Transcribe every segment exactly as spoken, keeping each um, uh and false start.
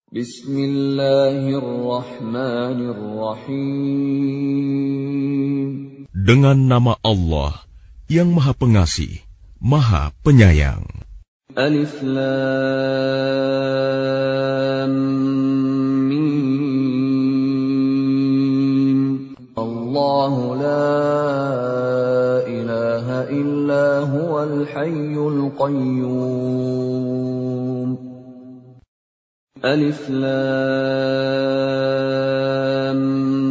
Bismillahirrahmanirrahim. Dengan nama Allah yang Maha Pengasih, Maha Penyayang. Alif Lam Mim. Allahu la ilaha illa huwal hayyul qayyum. Alif Lam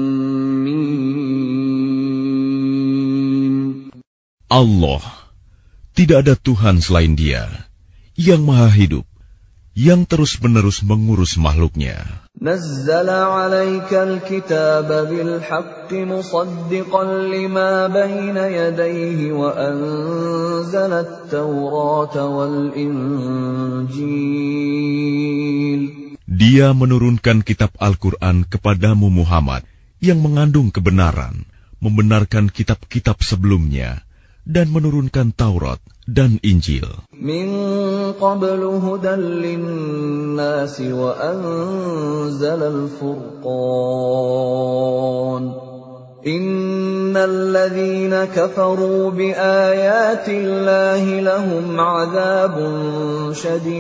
Mim. Allah, tidak ada Tuhan selain Dia, yang Maha Hidup, yang terus-menerus mengurus makhluknya. Nazzala 'alaikal kitaba bil haqqi musaddiqan lima baina yadayhi wa anzala at-taurata wal injil. Dia menurunkan kitab Al-Quran kepadamu Muhammad yang mengandung kebenaran, membenarkan kitab-kitab sebelumnya, dan menurunkan Taurat dan Injil. Min qablu hudan linnasi wa anzala al-furqan. Innal ladzina kafaru bi ayati Allahi lahum 'adzabun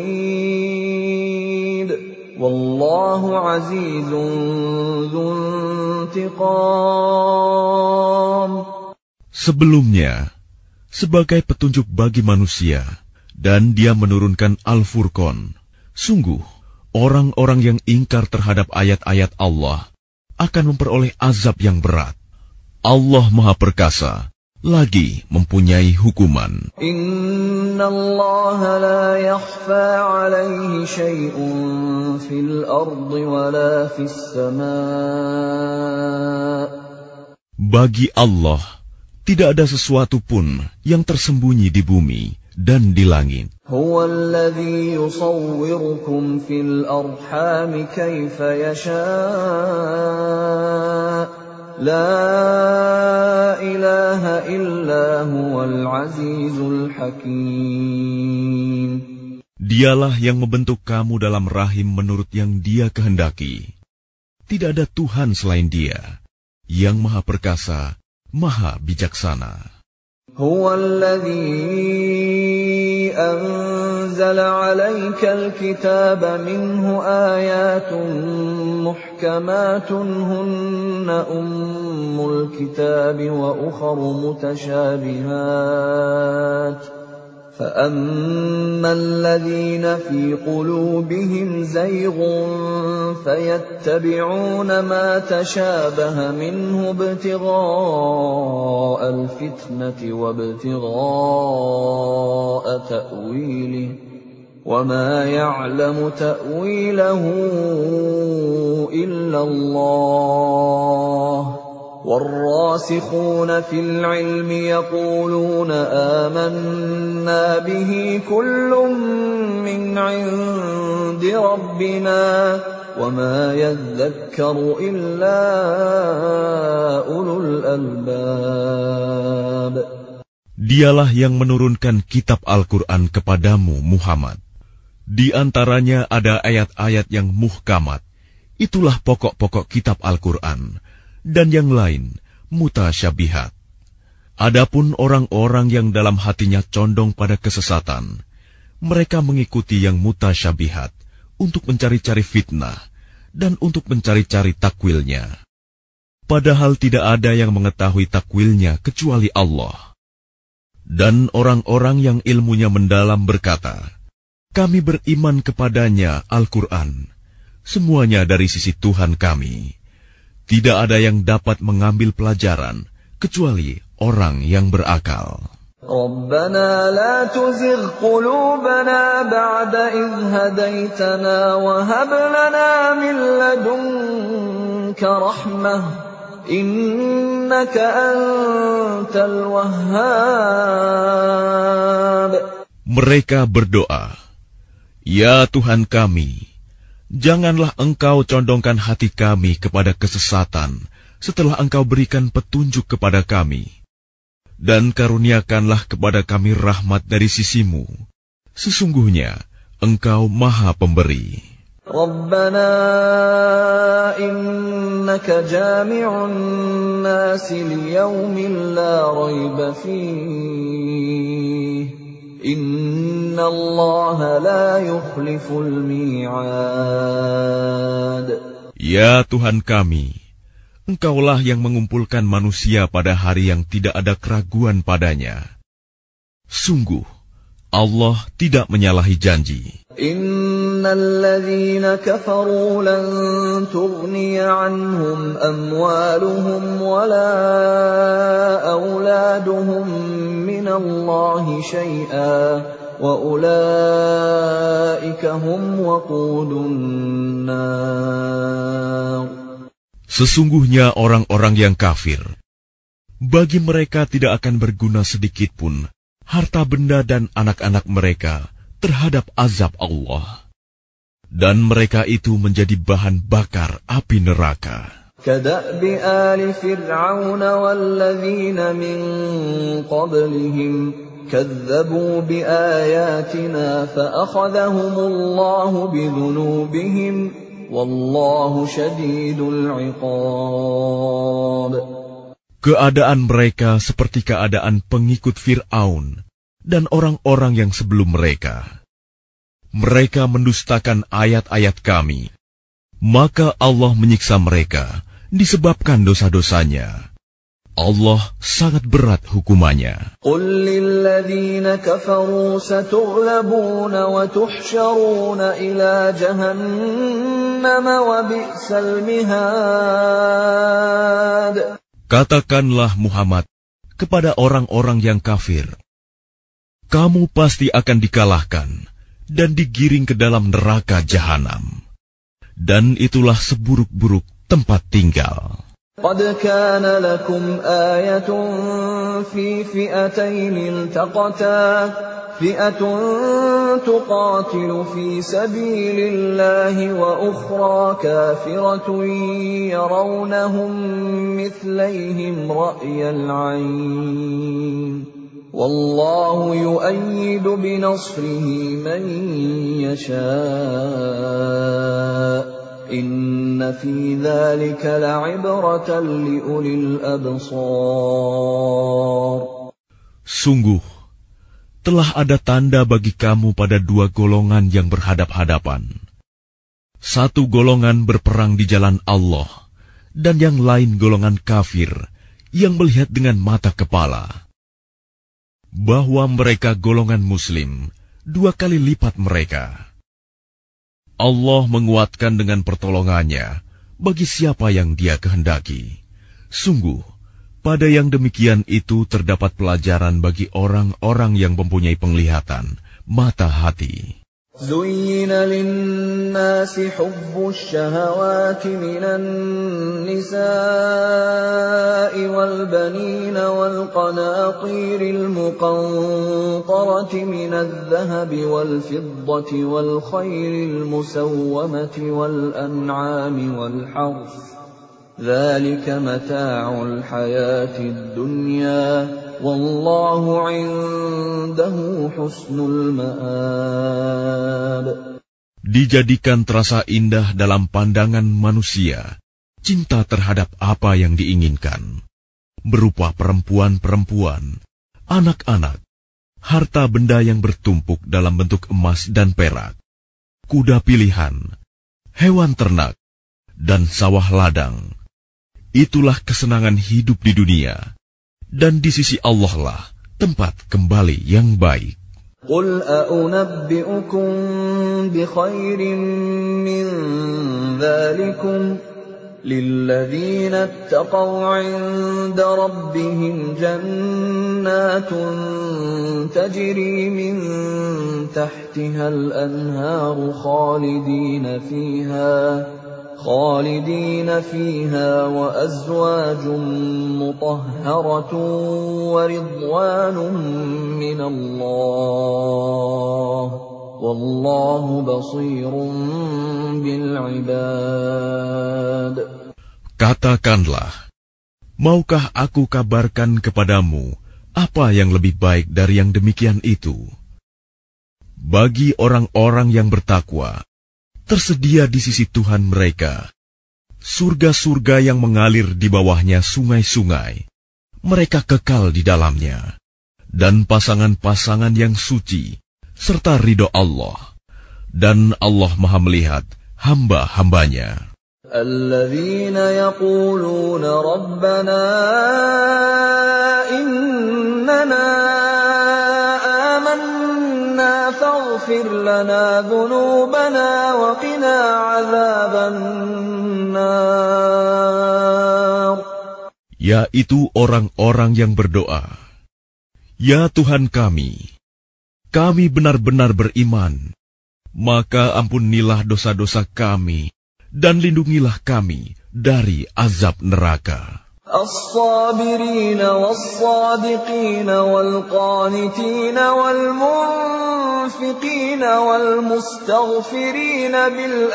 syadid. Wallahu 'azizun dzuntiqam. Sebelumnya, sebagai petunjuk bagi manusia, dan Dia menurunkan Al-Furqan. Sungguh, orang-orang yang ingkar terhadap ayat-ayat Allah akan memperoleh azab yang berat. Allah Maha Perkasa, lagi mempunyai hukuman. Inna Allah la yakhfa 'alaihi syai'un fil ardi wa la fis sama'. Bagi Allah, tidak ada sesuatu pun yang tersembunyi di bumi dan di langit. Huwa alladhi yusawwirukum fil arham kaifa yasha'. La ilaha illa huwal azizul hakim. Dialah yang membentuk kamu dalam rahim menurut yang Dia kehendaki. Tidak ada Tuhan selain Dia, yang Maha Perkasa, Maha Bijaksana. Huwallazi anzala 'alaikal kitaba minhu ayatun muhkamatun hunna ummul kitabi wa ukharu mutasyabihat. فَأَمَّا الَّذِينَ فِي قُلُوبِهِمْ زَيْغٌ فَيَتَّبِعُونَ مَا تَشَابَهَ مِنْهُ ابْتِغَاءَ الْفِتْنَةِ وَابْتِغَاءَ تَأْوِيلِهِ وَمَا يَعْلَمُ تَأْوِيلَهُ إِلَّا اللَّهُ وَالرَّاسِخُونَ فِي الْعِلْمِ يَقُولُونَ آمَنَّا بِهِ كُلٌّ مِّنْ عِندِ رَبِّنَا وَمَا يَذَّكَّرُ إِلَّا أُولُو الْأَلْبَابِ. Dialah yang menurunkan kitab Al-Quran kepadamu Muhammad. Di antaranya ada ayat-ayat yang muhkamat. Itulah pokok-pokok kitab Al-Quran. Dan yang lain, mutasyabihat. Adapun orang-orang yang dalam hatinya condong pada kesesatan, mereka mengikuti yang mutasyabihat untuk mencari-cari fitnah dan untuk mencari-cari takwilnya. Padahal tidak ada yang mengetahui takwilnya kecuali Allah. Dan orang-orang yang ilmunya mendalam berkata, kami beriman kepadanya Al-Quran, semuanya dari sisi Tuhan kami. Tidak ada yang dapat mengambil pelajaran kecuali orang yang berakal. Rabbana la tuzigh qulubana ba'da idh hadaitana wa hab lana min ladunka rahmah innaka antal wahhab. Mereka berdoa, ya Tuhan kami, janganlah Engkau condongkan hati kami kepada kesesatan setelah Engkau berikan petunjuk kepada kami. Dan karuniakanlah kepada kami rahmat dari sisi-Mu. Sesungguhnya Engkau Maha Pemberi. رَبَّنَا إِنَّكَ جَامِعُ النَّاسِ لِيَوْمٍ لَا رَيْبَ فِيهِ إِنَّ اللَّهَ لَا يُخْلِفُ الْمِيعَادَ. Ya Tuhan kami, Engkaulah yang mengumpulkan manusia pada hari yang tidak ada keraguan padanya. Sungguh, Allah tidak menyalahi janji. Innal ladzina kafaru lan tughniya anhum amwaluhum wala auladuhum minallahi syai'a wa ulaika hum waqudun nar. Sesungguhnya orang-orang yang kafir, bagi mereka tidak akan berguna sedikitpun harta benda dan anak-anak mereka terhadap azab Allah. Dan mereka itu menjadi bahan bakar api neraka. Kada'bi ali fir'aun walladzina min qablihim kadzabu biayatina fa'akhadhahumullahu bidhunubihim wallahu syadidul iqab. Keadaan mereka seperti keadaan pengikut Fir'aun dan orang-orang yang sebelum mereka. Mereka mendustakan ayat-ayat kami, maka Allah menyiksa mereka disebabkan dosa-dosanya. Allah sangat berat hukumannya. Qul lilladzina kafaru satughlabuna wa tuhsyaruna ila jahannam wa bi'sal mihad. Katakanlah Muhammad kepada orang-orang yang kafir, kamu pasti akan dikalahkan dan digiring ke dalam neraka jahanam. Dan itulah seburuk-buruk tempat tinggal. قد كان لكم آية في فئتين التقتا فئة تقاتل في سبيل الله وأخرى كافرة يرونهم مثليهم رأي العين والله يؤيد بنصره من يشاء إن في ذلك لعبرة لأولي الأبصار. Sungguh, telah ada tanda bagi kamu pada dua golongan yang berhadap-hadapan. Satu golongan berperang di jalan Allah, dan yang lain golongan kafir yang melihat dengan mata kepala. Bahwa mereka golongan muslim, dua kali lipat mereka. Allah menguatkan dengan pertolongannya bagi siapa yang Dia kehendaki. Sungguh, pada yang demikian itu terdapat pelajaran bagi orang-orang yang mempunyai penglihatan, mata hati. زين للناس حب الشهوات من النساء والبنين والقناطير المقنطرة من الذهب والفضة والخيل المسومة والأنعام والحرث ذلك متاع الحياة الدنيا والله عنده حسن المآب. Dijadikan terasa indah dalam pandangan manusia cinta terhadap apa yang diinginkan, berupa perempuan-perempuan, anak-anak, harta benda yang bertumpuk dalam bentuk emas dan perak, kuda pilihan, hewan ternak, dan sawah ladang. Itulah kesenangan hidup di dunia, dan di sisi Allah lah tempat kembali yang baik. Qul a'unabbi'ukum bi khairin min dhalikum lilladzina ittaqaw 'inda rabbihim jannatun tajri min tahtiha al-anharu khalidina fiha خالدين فيها وأزواج مطهرة ورضوان من الله والله بصير بالعباد. Katakanlah, maukah aku kabarkan kepadamu apa yang lebih baik dari yang demikian itu? Bagi orang-orang yang bertakwa, tersedia di sisi Tuhan mereka surga-surga yang mengalir di bawahnya sungai-sungai. Mereka kekal di dalamnya, dan pasangan-pasangan yang suci, serta ridho Allah. Dan Allah Maha melihat hamba-hambanya. Alladzina yaquluna Rabbana innana amanna faghfir lana dhunubana wa qina adzaban nar. Yaitu orang-orang yang berdoa, Ya Tuhan kami, kami benar-benar beriman, maka ampunilah dosa-dosa kami, dan lindungilah kami dari azab neraka. As-sabirina was-sadiqina wal-qanitina wal-munfiqina wal-mustaghfirina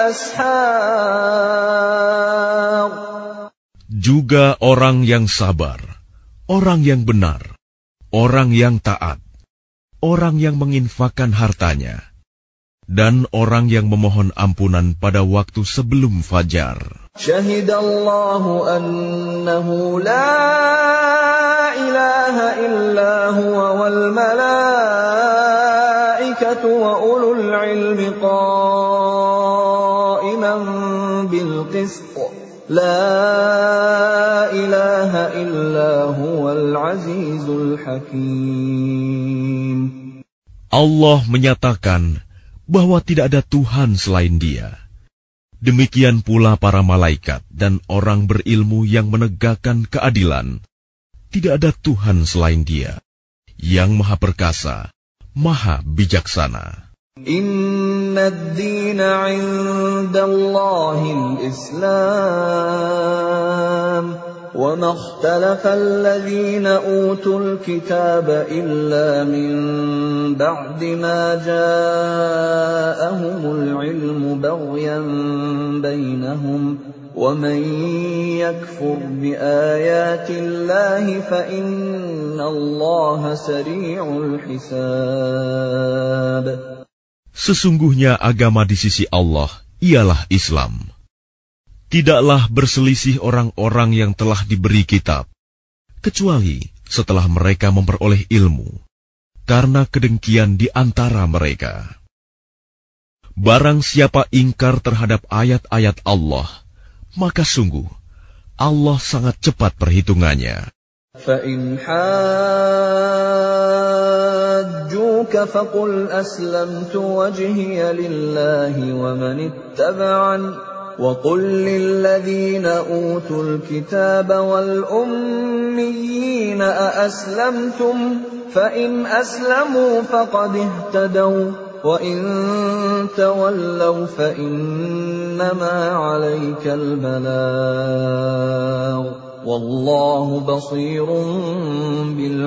bil-ashar. Juga orang yang sabar, orang yang benar, orang yang taat, orang yang menginfakkan hartanya, dan orang yang memohon ampunan pada waktu sebelum fajar. Syahidallahu annahu la ilaha illa huwa wal malaikatu wa ulul ilmi qa'iman bil qist. La ilaha illa huwal azizul hakim. Allah menyatakan bahwa tidak ada Tuhan selain Dia. Demikian pula para malaikat dan orang berilmu yang menegakkan keadilan. Tidak ada Tuhan selain Dia, yang Maha Perkasa, Maha Bijaksana. Inna ad-dina 'inda Allahil Islam, wa ma ikhtalafa alladhina utul kitaba illa min ba'di ma ja'ahumul 'ilmu baghyan bainahum, wa man yakfur bi ayati Allahi fa inna Allaha sari'ul hisab. Sesungguhnya agama di sisi Allah ialah Islam. Tidaklah berselisih orang-orang yang telah diberi kitab, kecuali setelah mereka memperoleh ilmu, karena kedengkian di antara mereka. Barang siapa ingkar terhadap ayat-ayat Allah, maka sungguh Allah sangat cepat perhitungannya. فَإِنْ حَاجُّوكَ فَقُلْ أَسْلَمْتُ وَجْهِيَ لِلَّهِ وَمَنِ اتَّبَعَنِ وَقُلْ لِلَّذِينَ أُوتُوا الْكِتَابَ وَالْأُمِّيِّينَ أَأَسْلَمْتُمْ فَإِنْ أَسْلَمُوا فَقَدِ اهْتَدَوْا وَإِنْ تَوَلَّوْا فَإِنَّمَا عَلَيْكَ الْبَلَاغُ Wallahu basirun bil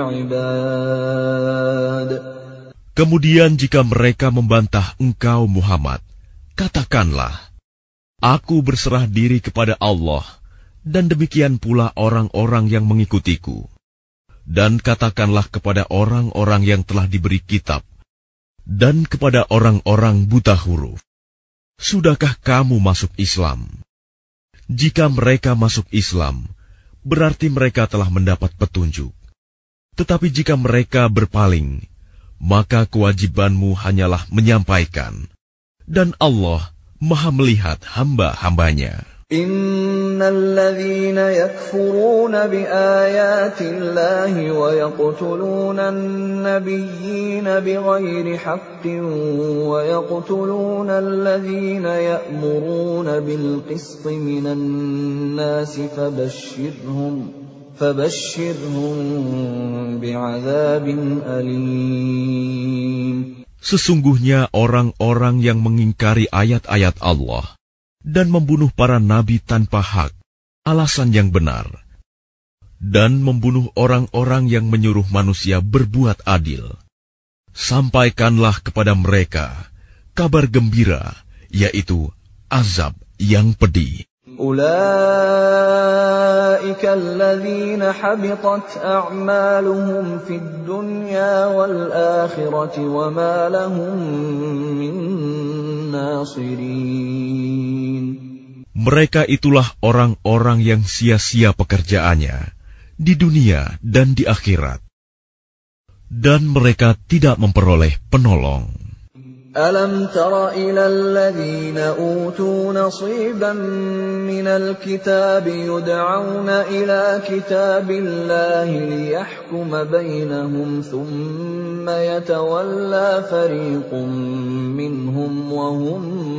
ibad. Kemudian jika mereka membantah engkau Muhammad, katakanlah, Aku berserah diri kepada Allah, dan demikian pula orang-orang yang mengikutiku. Dan katakanlah kepada orang-orang yang telah diberi kitab, dan kepada orang-orang buta huruf, Sudahkah kamu masuk Islam? Jika mereka masuk Islam, berarti mereka telah mendapat petunjuk. Tetapi jika mereka berpaling, maka kewajibanmu hanyalah menyampaikan. Dan Allah Maha melihat hamba-hambanya. Innalladzina yakfuruna biayatillahi wa yaqtuluna an-nabiyyina bighairi haqqin wa yaqtuluna alladzina ya'muruna bil qisti minan nasi fabashshirhum fabashshirhum bi'adzabin alim. Sesungguhnya orang-orang yang mengingkari ayat-ayat Allah dan membunuh para nabi tanpa hak, alasan yang benar, dan membunuh orang-orang yang menyuruh manusia berbuat adil. Sampaikanlah kepada mereka kabar gembira, yaitu azab yang pedih. Ulaika alladzina habitat a'maluhum fid dunya wal akhirati wa ma lahum min ناصرين. Mereka itulah orang-orang yang sia-sia pekerjaannya di dunia dan di akhirat, dan mereka tidak memperoleh penolong. ألم تر إلى الذين أوتوا نصيبا من الكتاب يدعون إلى كتاب الله ليحكم بينهم ثم يتولى فريق منهم وهم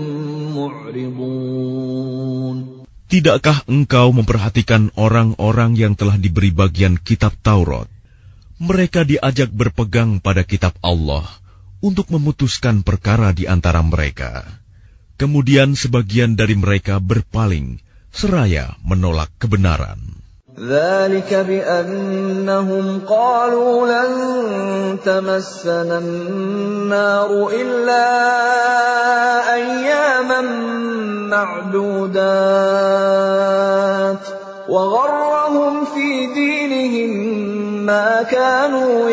معرضون. Tidakkah engkau memperhatikan orang-orang yang telah diberi bagian kitab Taurat? Mereka diajak berpegang pada kitab Allah untuk memutuskan perkara di antara mereka. Kemudian sebagian dari mereka berpaling, seraya menolak kebenaran. ذلك بأنهم قالوا لن تمسنا النار إلا أياما معدودات وغرهم في دينهم ما كانوا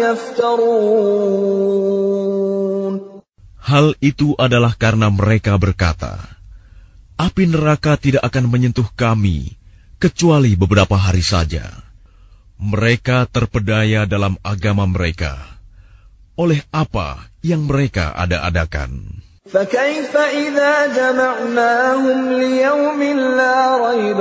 يفترون. Hal itu adalah karena mereka berkata, api neraka tidak akan menyentuh kami kecuali beberapa hari saja. Mereka terpedaya dalam agama mereka oleh apa yang mereka ada-adakan. فَكَيْفَ إِذَا جَمَعْنَاهُمْ لِيَوْمٍ لَا رَيْبَ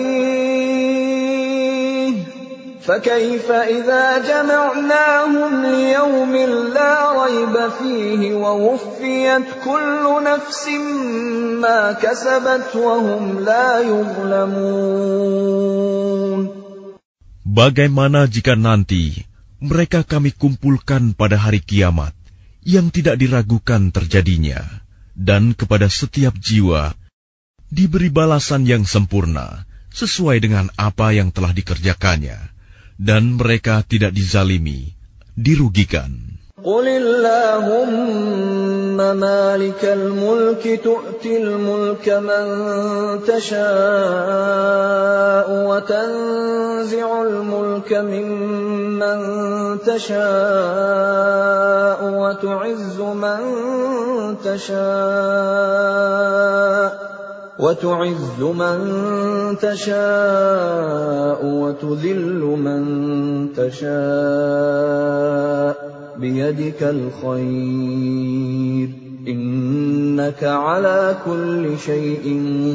فِيهِ فَكَيْفَ إِذَا جَمَعْنَاهُمْ لِيَوْمٍ لَا رَيْبَ فِيهِ وَوُفِّيَتْ كُلُّ نَفْسٍ مَا كَسَبَتْ وَهُمْ لَا يُظْلَمُونَ. Bagaimana jika nanti mereka kami kumpulkan pada hari kiamat yang tidak diragukan terjadinya, dan kepada setiap jiwa diberi balasan yang sempurna sesuai dengan apa yang telah dikerjakannya, dan mereka tidak dizalimi, dirugikan. قل اللهم مالك الملك تؤتي الملك من تشاء وتنزع الملك ممن تشاء وتعز من تشاء وتعز من تشاء وتذل من تشاء بيدك الخير إنك على كل شيء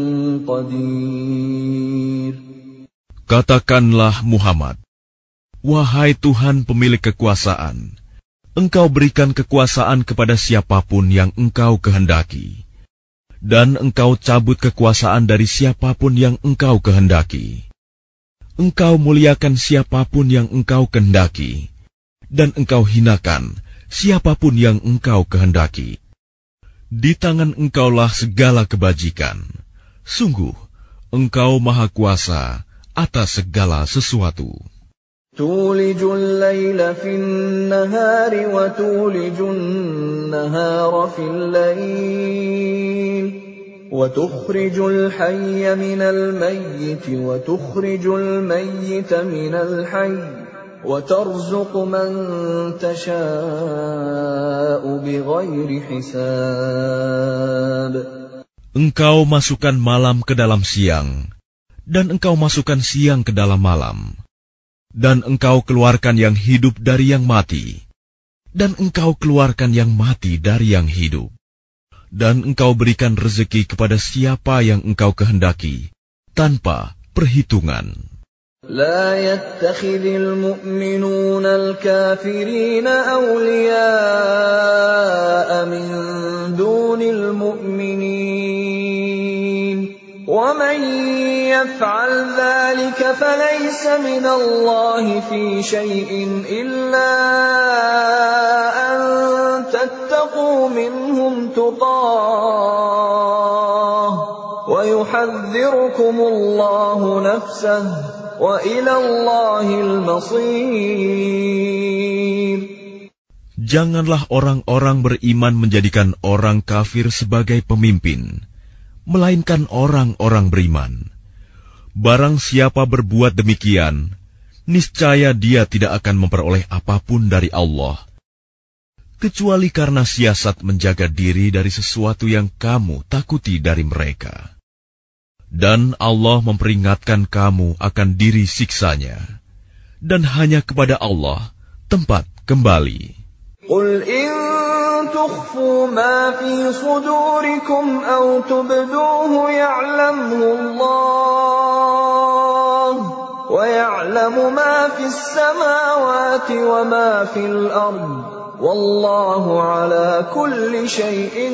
قدير. Katakanlah Muhammad, wahai Tuhan pemilik kekuasaan, Engkau berikan kekuasaan kepada siapapun yang Engkau kehendaki, dan Engkau cabut kekuasaan dari siapapun yang Engkau kehendaki. Engkau muliakan siapapun yang Engkau kehendaki, dan Engkau hinakan siapapun yang Engkau kehendaki. Di tangan Engkaulah segala kebajikan. Sungguh, Engkau Maha Kuasa atas segala sesuatu. تولج الليل في النهار وتولج النهار في الليل وتخرج الحي من الميت وتخرج الميت من الحي وترزق من تشاء بغير حساب. Engkau masukkan malam ke dalam siang, dan Engkau masukkan siang ke dalam malam, dan Engkau keluarkan yang hidup dari yang mati, dan Engkau keluarkan yang mati dari yang hidup, dan Engkau berikan rezeki kepada siapa yang Engkau kehendaki tanpa perhitungan. لا يتخذ المؤمنون الكافرين أولياء من دون المؤمنين ومن يفعل ذلك فليس من الله في شيء إلا أن تتقوا منهم تقاه ويحذركم الله نفسه وإلى الله المصير. Janganlah orang-orang beriman menjadikan orang kafir sebagai pemimpin, melainkan orang-orang beriman. Barang siapa berbuat demikian, niscaya dia tidak akan memperoleh apapun dari Allah, kecuali karena siasat menjaga diri dari sesuatu yang kamu takuti dari mereka. Dan Allah memperingatkan kamu akan diri siksanya, dan hanya kepada Allah tempat kembali. Qul in tukhfu ma fi sudurikum aw tubduhu ya'lamhu Allah wa ya'lamu ma fis samawati wa ma fil ard wallahu ala kulli syai'in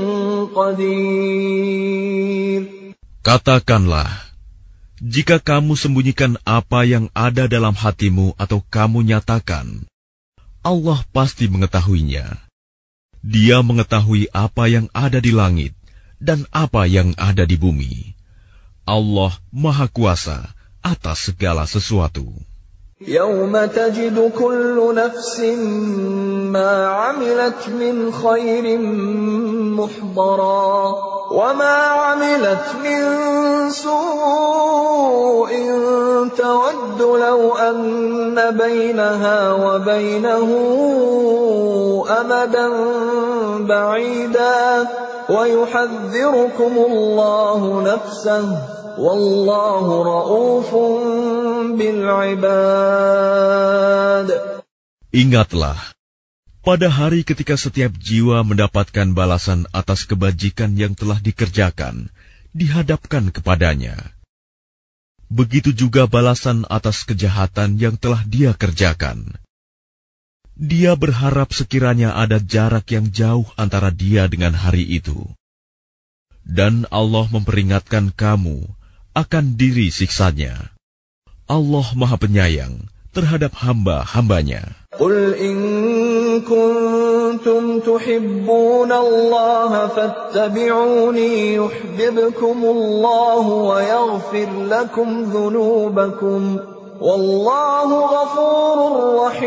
qadir. Katakanlah, jika kamu sembunyikan apa yang ada dalam hatimu atau kamu nyatakan, Allah pasti mengetahuinya. Dia mengetahui apa yang ada di langit dan apa yang ada di bumi. Allah Maha Kuasa atas segala sesuatu. Yawma tajidu kullu nafsin ma 'amilat min khairin muhdara wa ma 'amilat min su'in tawaddu law anna bainaha wa bainahu amadan ba'ida wa yuhadhdhirukumullahu nafsahu wallahu ra'ufun bil 'ibad. Ingatlah, pada hari ketika setiap jiwa mendapatkan balasan atas kebajikan yang telah dikerjakan, dihadapkan kepadanya. Begitu juga balasan atas kejahatan yang telah dia kerjakan. Dia berharap sekiranya ada jarak yang jauh antara dia dengan hari itu. Dan Allah memperingatkan kamu akan diri siksanya. Allah Maha Penyayang terhadap hamba-hambanya. Qul in kuntum tuhibbuna Allah fattabi'uni yuhibbukumullah wa yaghfir lakum dhunubakum wallahu ghafurur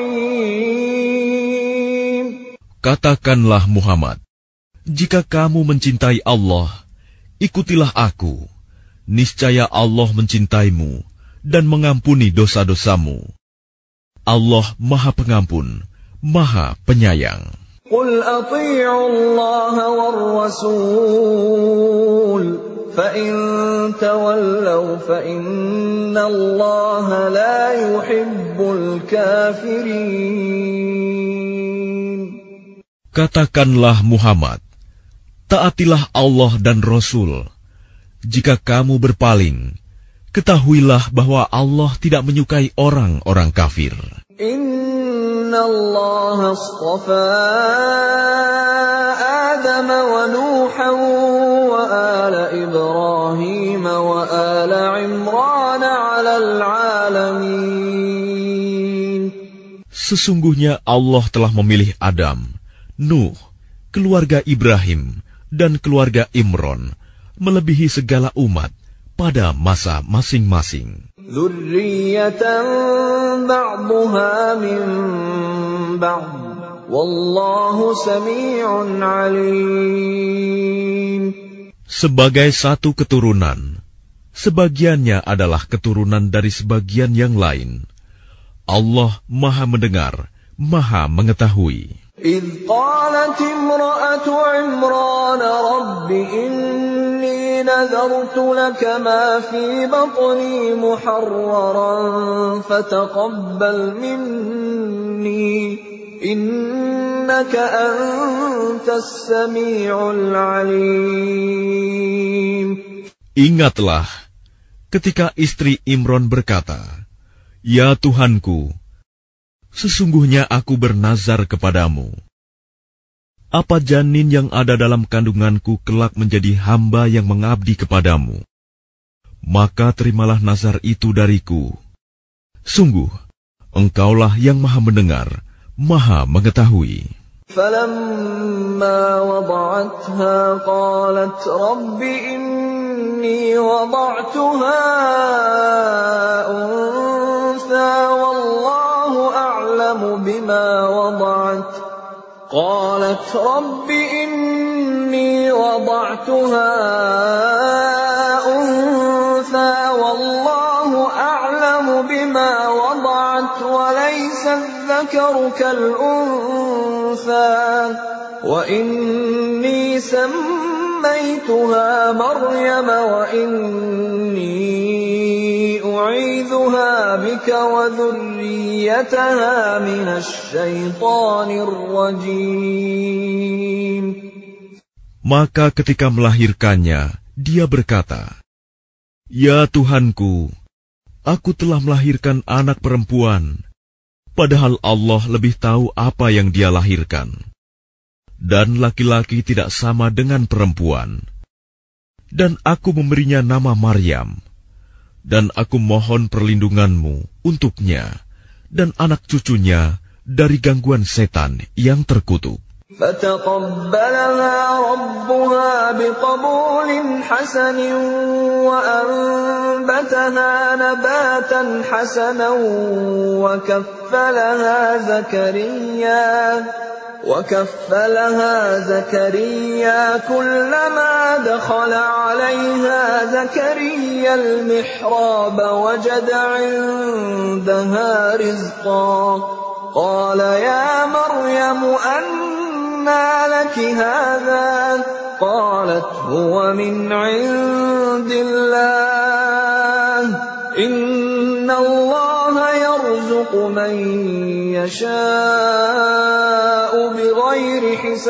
rahim. Katakanlah Muhammad, jika kamu mencintai Allah, ikutilah aku. Niscaya Allah mencintaimu dan mengampuni dosa-dosamu. Allah Maha Pengampun, Maha Penyayang. Qul ati'u Allah war Rasul, fa in tawallaw fa inna Allah la yuhibbul kafirin. Katakanlah Muhammad, taatilah Allah dan Rasul. Jika kamu berpaling, ketahuilah bahwa Allah tidak menyukai orang-orang kafir. Inna Allah astafa Adam wa Nuhan wa ala Ibrahim wa ala Imran 'alal 'alamin. Sesungguhnya Allah telah memilih Adam, Nuh, keluarga Ibrahim, dan keluarga Imron melebihi segala umat pada masa masing-masing. Dzurriyyatan ba'dhuha min ba'd wallahu sami'un 'alim. Sebagai satu keturunan, sebagiannya adalah keturunan dari sebagian yang lain. Allah Maha mendengar, Maha mengetahui. إذ قالت امرأة عمران رب إني نذرت لك ما في بطني محررا فتقبل مني إنك أنت السميع العليم. Ingatlah ketika istri Imron berkata, Ya Tuhanku, sesungguhnya aku bernazar kepadamu. Apa janin yang ada dalam kandunganku kelak menjadi hamba yang mengabdi kepadamu? Maka terimalah nazar itu dariku. Sungguh, Engkaulah yang Maha mendengar, Maha mengetahui. فَلَمَّا وَضَعَتْهَا قَالَتْ رَبِّ إِنِّي وَضَعْتُهَا أُنثَىٰ وَاللَّهُ أَعْلَمُ بِمَا وَضَعَتْ قَالَتْ رَبِّ إِنِّي وَضَعْتُهَا أُنثَىٰ وَاللَّهُ أَعْلَمُ بِمَا وَضَعَتْ وَلَيْسَ الذكر كالأنثى وإني سميتها مريم وإني أعيذها بك وذريتها من الشيطان الرجيم. Maka ketika melahirkannya, dia berkata, "Ya Tuhanku, aku telah melahirkan anak perempuan, padahal Allah lebih tahu apa yang dia lahirkan. Dan laki-laki tidak sama dengan perempuan. Dan aku memberinya nama Maryam. Dan aku mohon perlindunganmu untuknya dan anak cucunya dari gangguan setan yang terkutuk." فَتَقَبَّلَهَا رَبُّهَا بِقَبُولٍ حَسَنٍ وَأَنبَتَهَا نَبَاتًا حَسَنًا وَكَفَّلَهَا زَكَرِيَّا وَكَفَّلَهَا زَكَرِيَّا كُلَّمَا دَخَلَ عَلَيْهَا زَكَرِيَّا الْمِحْرَابَ وَجَدَ عِندَهَا رِزْقًا قَالَ يَا مَرْيَمُ أَنَّىٰ لَكِ هَٰذَا قَالَتْ هُوَ مِنْ عِندِ اللَّهِ إِنَّ اللَّهَ يَرْزُقُ مَن يَشَاءُ بِغَيْرِ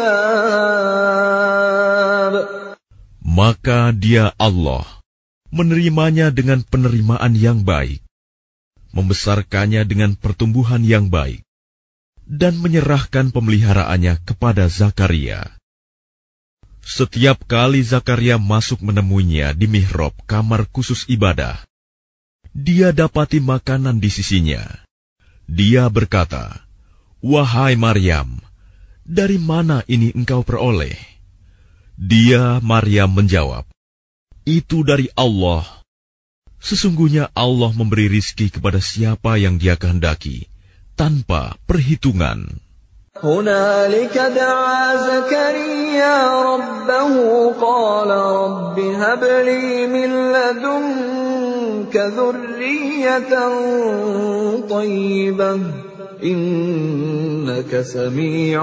حِسَابٍ. Maka dia Allah menerimanya dengan penerimaan yang baik, membesarkannya dengan pertumbuhan yang baik, dan menyerahkan pemeliharaannya kepada Zakaria. Setiap kali Zakaria masuk menemuinya di mihrab kamar khusus ibadah, dia dapati makanan di sisinya. Dia berkata, "Wahai Maryam, dari mana ini engkau peroleh?" Dia, Maryam, menjawab, "Itu dari Allah. Sesungguhnya Allah memberi rizki kepada siapa yang Dia kehendaki, tanpa perhitungan." هُنَالِكَ دَعَا زَكَرِيَّا رَبَّهُ قَالَ رَبِّ هَبْ لِي مِن لَّدُنكَ ذُرِّيَّةً طَيِّبَةً إِنَّكَ سَمِيعُ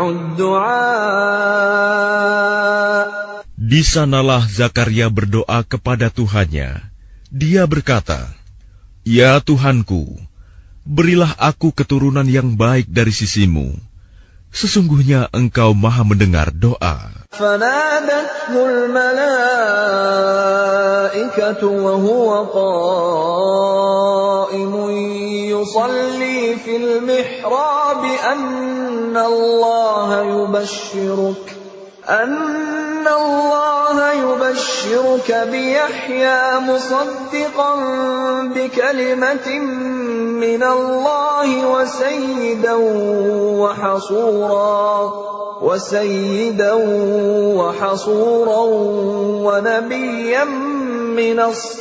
الدُّعَاءِ. Di sanalah Zakaria berdoa kepada Tuhannya. Dia berkata, "Ya Tuhanku, berilah aku keturunan yang baik dari sisimu. Sesungguhnya Engkau Maha mendengar doa." فَنَادَتْهُ الْمَلَائِكَةُ وَهُوَ قَائِمٌ يُصَلِّي فِي الْمِحْرَابِ أَنَّ اللَّهَ يُبَشِّرُكَ أَنَّ اللَّهَ يُبَشِّرُكَ بِيَحْيَىٰ مُصَدِّقًا بِكَلِمَةٍ مِّنَ اللَّهِ وَسَيِّدًا وَحَصُورًا وَسَيِّدًا وَحَصُورًا وَنَبِيًّا مِّنَ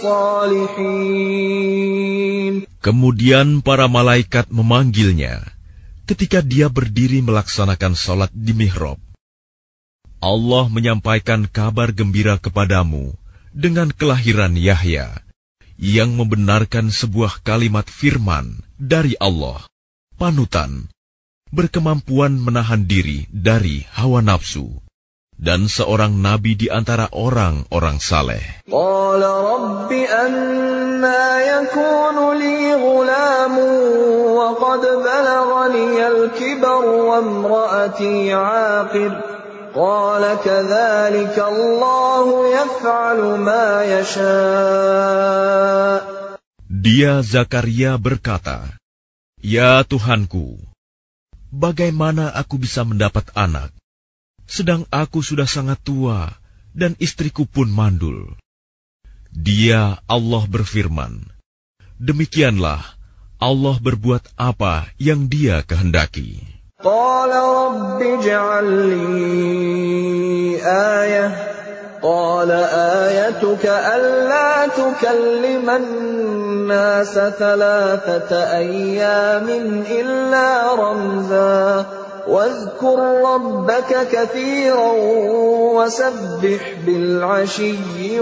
الصَّالِحِينَ. Kemudian para malaikat memanggilnya ketika dia berdiri melaksanakan salat di mihrab. Allah menyampaikan kabar gembira kepadamu dengan kelahiran Yahya, yang membenarkan sebuah kalimat firman dari Allah, panutan, berkemampuan menahan diri dari hawa nafsu, dan seorang nabi di antara orang-orang saleh. Qala rabbi anna yakunu li ghulamun wa qad balaghani al-kibar wa imra'ati 'aqir. Qala kadzalika Allahu yaf'alu ma yasha'. Dia Zakaria berkata, "Ya Tuhanku, bagaimana aku bisa mendapat anak, sedang aku sudah sangat tua dan istriku pun mandul?" Dia Allah berfirman, "Demikianlah Allah berbuat apa yang Dia kehendaki." Qala rabbi ij'al li ayah. Qala ayatuka alla tukallima an-nasa thalathata ayyamin illa ramza. واذكر ربك كثيرا وسبح بالعشي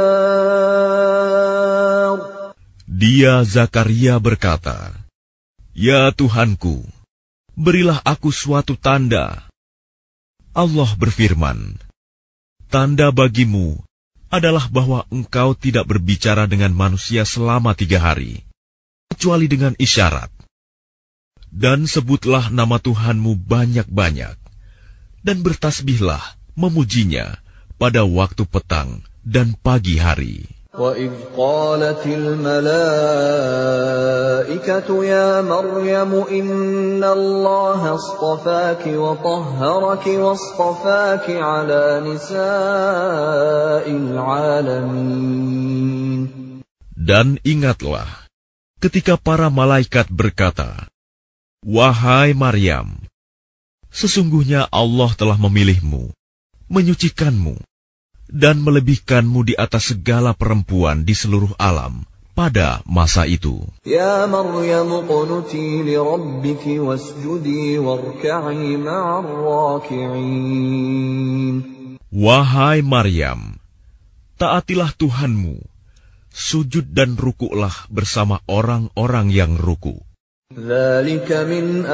والإبكار. Dia Zakaria berkata, Ya Tuhanku, berilah aku suatu tanda. Allah berfirman, tanda bagimu adalah bahwa engkau tidak berbicara dengan manusia selama tiga hari, kecuali dengan isyarat. Dan sebutlah nama Tuhanmu banyak-banyak, dan bertasbihlah memujinya pada waktu petang dan pagi hari. وَإِذْ قَالَتِ الْمَلَائِكَةُ يَا مَرْيَمُ إِنَّ اللَّهَ اصْطَفَاكِ وَطَهَّرَكِ وَاصْطَفَاكِ عَلَى نِسَاءِ الْعَالَمِينَ. Dan ingatlah, ketika para malaikat berkata, Wahai Maryam, sesungguhnya Allah telah memilihmu, menyucikanmu, dan melebihkanmu di atas segala perempuan di seluruh alam pada masa itu. Ya Maryam qunuti li rabbiki wasjudi warka'i ma'ar raki'in. Wahai Maryam, taatilah Tuhanmu, sujud dan rukuklah bersama orang-orang yang ruku. Dzalika min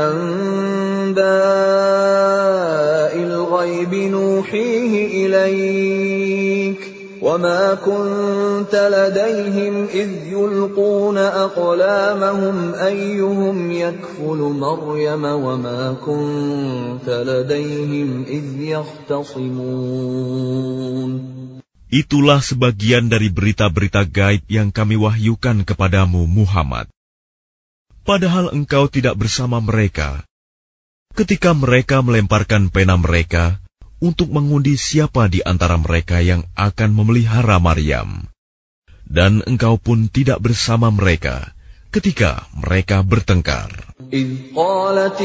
anba'il ghaibi nuhihi ilaik wa ma kunta ladayhim idh yulquna aqlamahum ayyuhum yakfulu Maryam wa ma kunta ladayhim idh yahtasimun. Itulah sebagian dari berita-berita gaib yang kami wahyukan kepadamu Muhammad. Padahal engkau tidak bersama mereka ketika mereka melemparkan pena mereka untuk mengundi siapa di antara mereka yang akan memelihara Maryam. Dan engkau pun tidak bersama mereka ketika mereka bertengkar. إِذْ قَالَتِ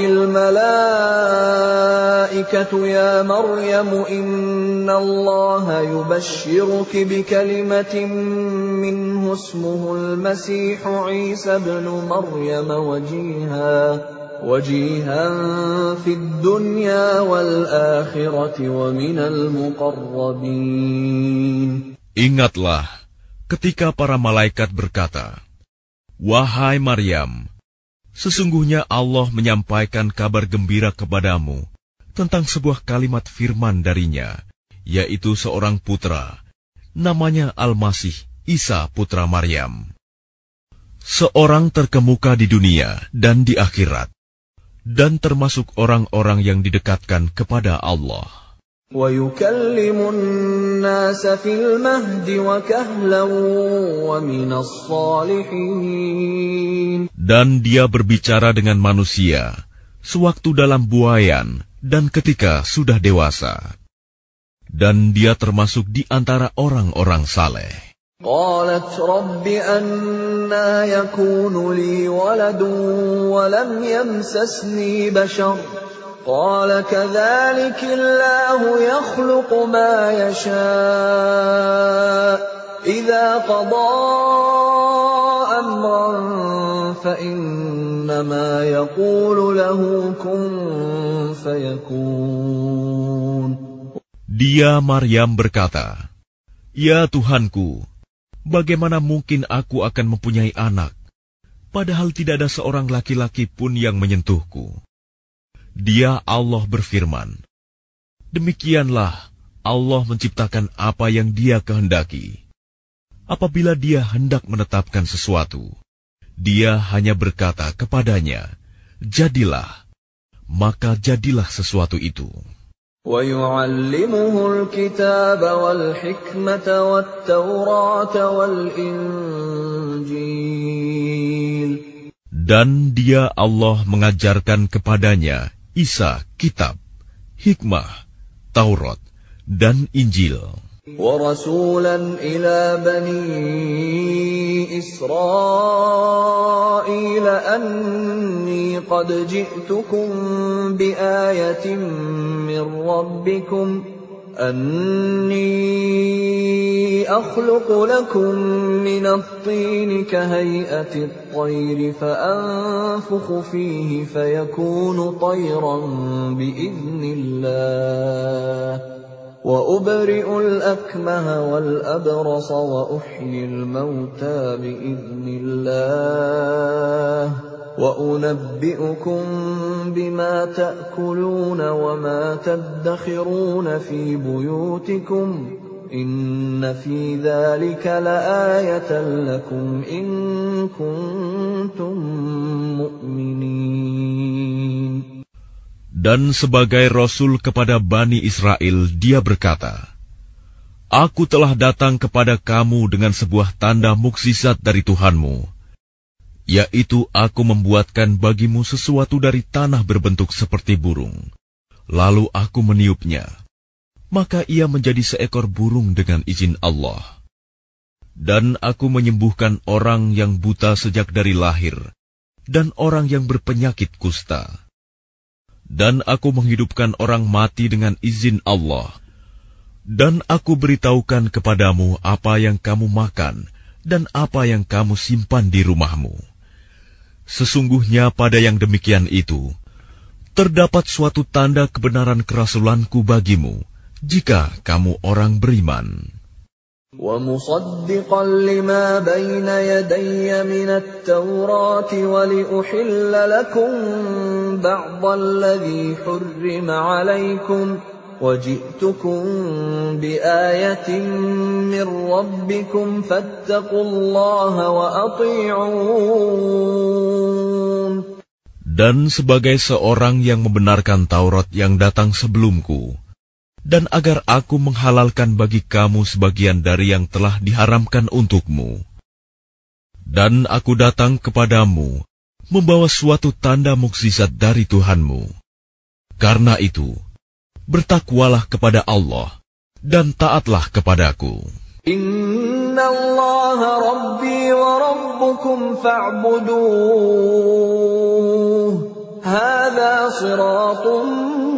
الْمَلَائِكَةُ يَا مَرْيَمُ إِنَّ اللَّهَ يُبَشِّرُكِ بِكَلِمَةٍ مِّنْهُ اسْمُهُ الْمَسِيحُ عِيسَى ابْنُ مَرْيَمَ وَجِيهًا وَجِيهًا فِي الدُّنْيَا وَالْآخِرَةِ وَمِنَ الْمُقَرَّبِينَ. Ingatlah ketika para malaikat berkata, Wahai Maryam, sesungguhnya Allah menyampaikan kabar gembira kepadamu tentang sebuah kalimat firman darinya, yaitu seorang putra, namanya Al-Masih, Isa putra Maryam. Seorang terkemuka di dunia dan di akhirat, dan termasuk orang-orang yang didekatkan kepada Allah. وَيُكَلِّمُ النَّاسَ فِي الْمَهْدِ وَكَهْلًا وَمِنَ الصَّالِحِينَ. Dan dia berbicara dengan manusia sewaktu dalam buayan dan ketika sudah dewasa. Dan dia termasuk di antara orang-orang saleh. قَالَتْ رَبِّ أَنَّىٰ يَكُونُ لِي وَلَدٌ وَلَمْ يَمْسَسْنِي بَشَرٌ قال كذلك الله يخلق ما يشاء إذا قضى أمرا فإنما يقول له كن فيكون. Dia Maryam berkata, Ya Tuhanku, bagaimana mungkin aku akan mempunyai anak, padahal tidak ada seorang laki-laki pun yang menyentuhku. Dia Allah berfirman, demikianlah Allah menciptakan apa yang Dia kehendaki. Apabila Dia hendak menetapkan sesuatu, Dia hanya berkata kepadanya, jadilah, maka jadilah sesuatu itu. وَيُعَلِّمُهُ الْكِتَابَ وَالْحِكْمَةَ وَالتَّوْرَاةَ وَالْإِنْجِيلَ. Dan Dia Allah mengajarkan kepadanya Isa kitab, hikmah, Taurat, dan Injil. وَرَسُولًا إِلَى بَنِي إِسْرَائِيلَ أَنِّي قَدْ جِئْتُكُم بِآيَةٍ مِّن رَّبِّكُمْ أَنِّي أَخْلُقُ لَكُم مِّنَ الطِّينِ كَهَيْئَةِ الطَّيْرِ فَأَنفُخُ فِيهِ فَيَكُونُ طَيْرًا بِإِذْنِ اللَّهِ وَأُبْرِئُ الْأَكْمَهَ وَالْأَبْرَصَ وَأُحْيِي الْمَوْتَىٰ بِإِذْنِ اللَّهِ وَأُنَبِّئُكُم بِمَا تَأْكُلُونَ وَمَا تَدَّخِرُونَ فِي بُيُوتِكُمْ إِنَّ فِي ذَلِكَ لَآيَةً لَكُمْ إِن كُنتُم مُّؤْمِنِينَ. Dan sebagai Rasul kepada Bani Israel, dia berkata, Aku telah datang kepada kamu dengan sebuah tanda mukjizat dari Tuhanmu, yaitu aku membuatkan bagimu sesuatu dari tanah berbentuk seperti burung. Lalu aku meniupnya, maka ia menjadi seekor burung dengan izin Allah. Dan aku menyembuhkan orang yang buta sejak dari lahir, dan orang yang berpenyakit kusta. Dan aku menghidupkan orang mati dengan izin Allah. Dan aku beritahukan kepadamu apa yang kamu makan, dan apa yang kamu simpan di rumahmu. Sesungguhnya pada yang demikian itu, terdapat suatu tanda kebenaran kerasulanku bagimu, jika kamu orang beriman. وَمُصَدِّقًا لِمَا بَيْنَ يَدَيَّ مِنَ التَّوْرَاةِ وَلِأُحِلَّ لَكُم بَعْضَ الَّذِي حُرِّمَ عَلَيْكُمْ وَجِئْتُكُم بِآيَةٍ مِّن رَّبِّكُمْ فَاتَّقُوا اللَّهَ وَأَطِيعُونِ. Dan sebagai seorang yang membenarkan Taurat yang datang sebelumku, dan agar aku menghalalkan bagi kamu sebagian dari yang telah diharamkan untukmu. Dan aku datang kepadamu, membawa suatu tanda mukjizat dari Tuhanmu. Karena itu, bertakwalah kepada Allah, dan taatlah kepadaku. Inna Allah Rabbi wa Rabbukum fa'buduh. Hadha siratun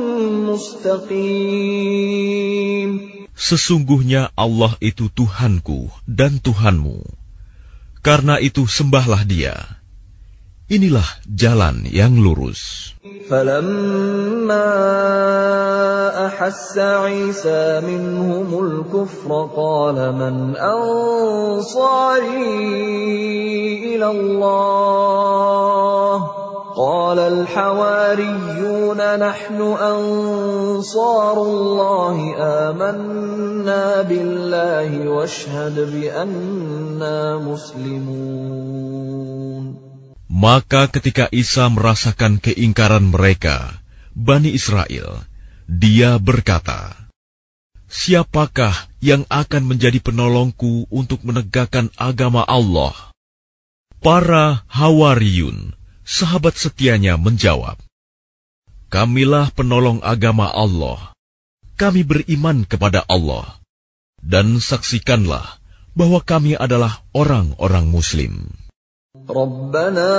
mustaqim. Sesungguhnya Allah itu Tuhanku dan Tuhanmu. Karena itu sembahlah Dia. Inilah jalan yang lurus. فَلَمَّا أَحَسَّ عِيسَى مِنْهُمُ الْكُفْرَ قَالَ مَنْ أَنصَارِي إِلَى اللَّهِ قَالَ الْحَوَارِيُّونَ نَحْنُ أَنصَارُ اللَّهِ آمَنَّا بِاللَّهِ وَاشْهَدْ بِأَنَّا مُسْلِمُونَ. Maka ketika Isa merasakan keingkaran mereka, Bani Israel, dia berkata, Siapakah yang akan menjadi penolongku untuk menegakkan agama Allah? Para Hawariyun, sahabat setianya, menjawab, Kamilah penolong agama Allah. Kami beriman kepada Allah. Dan saksikanlah bahwa kami adalah orang-orang Muslim. Rabbana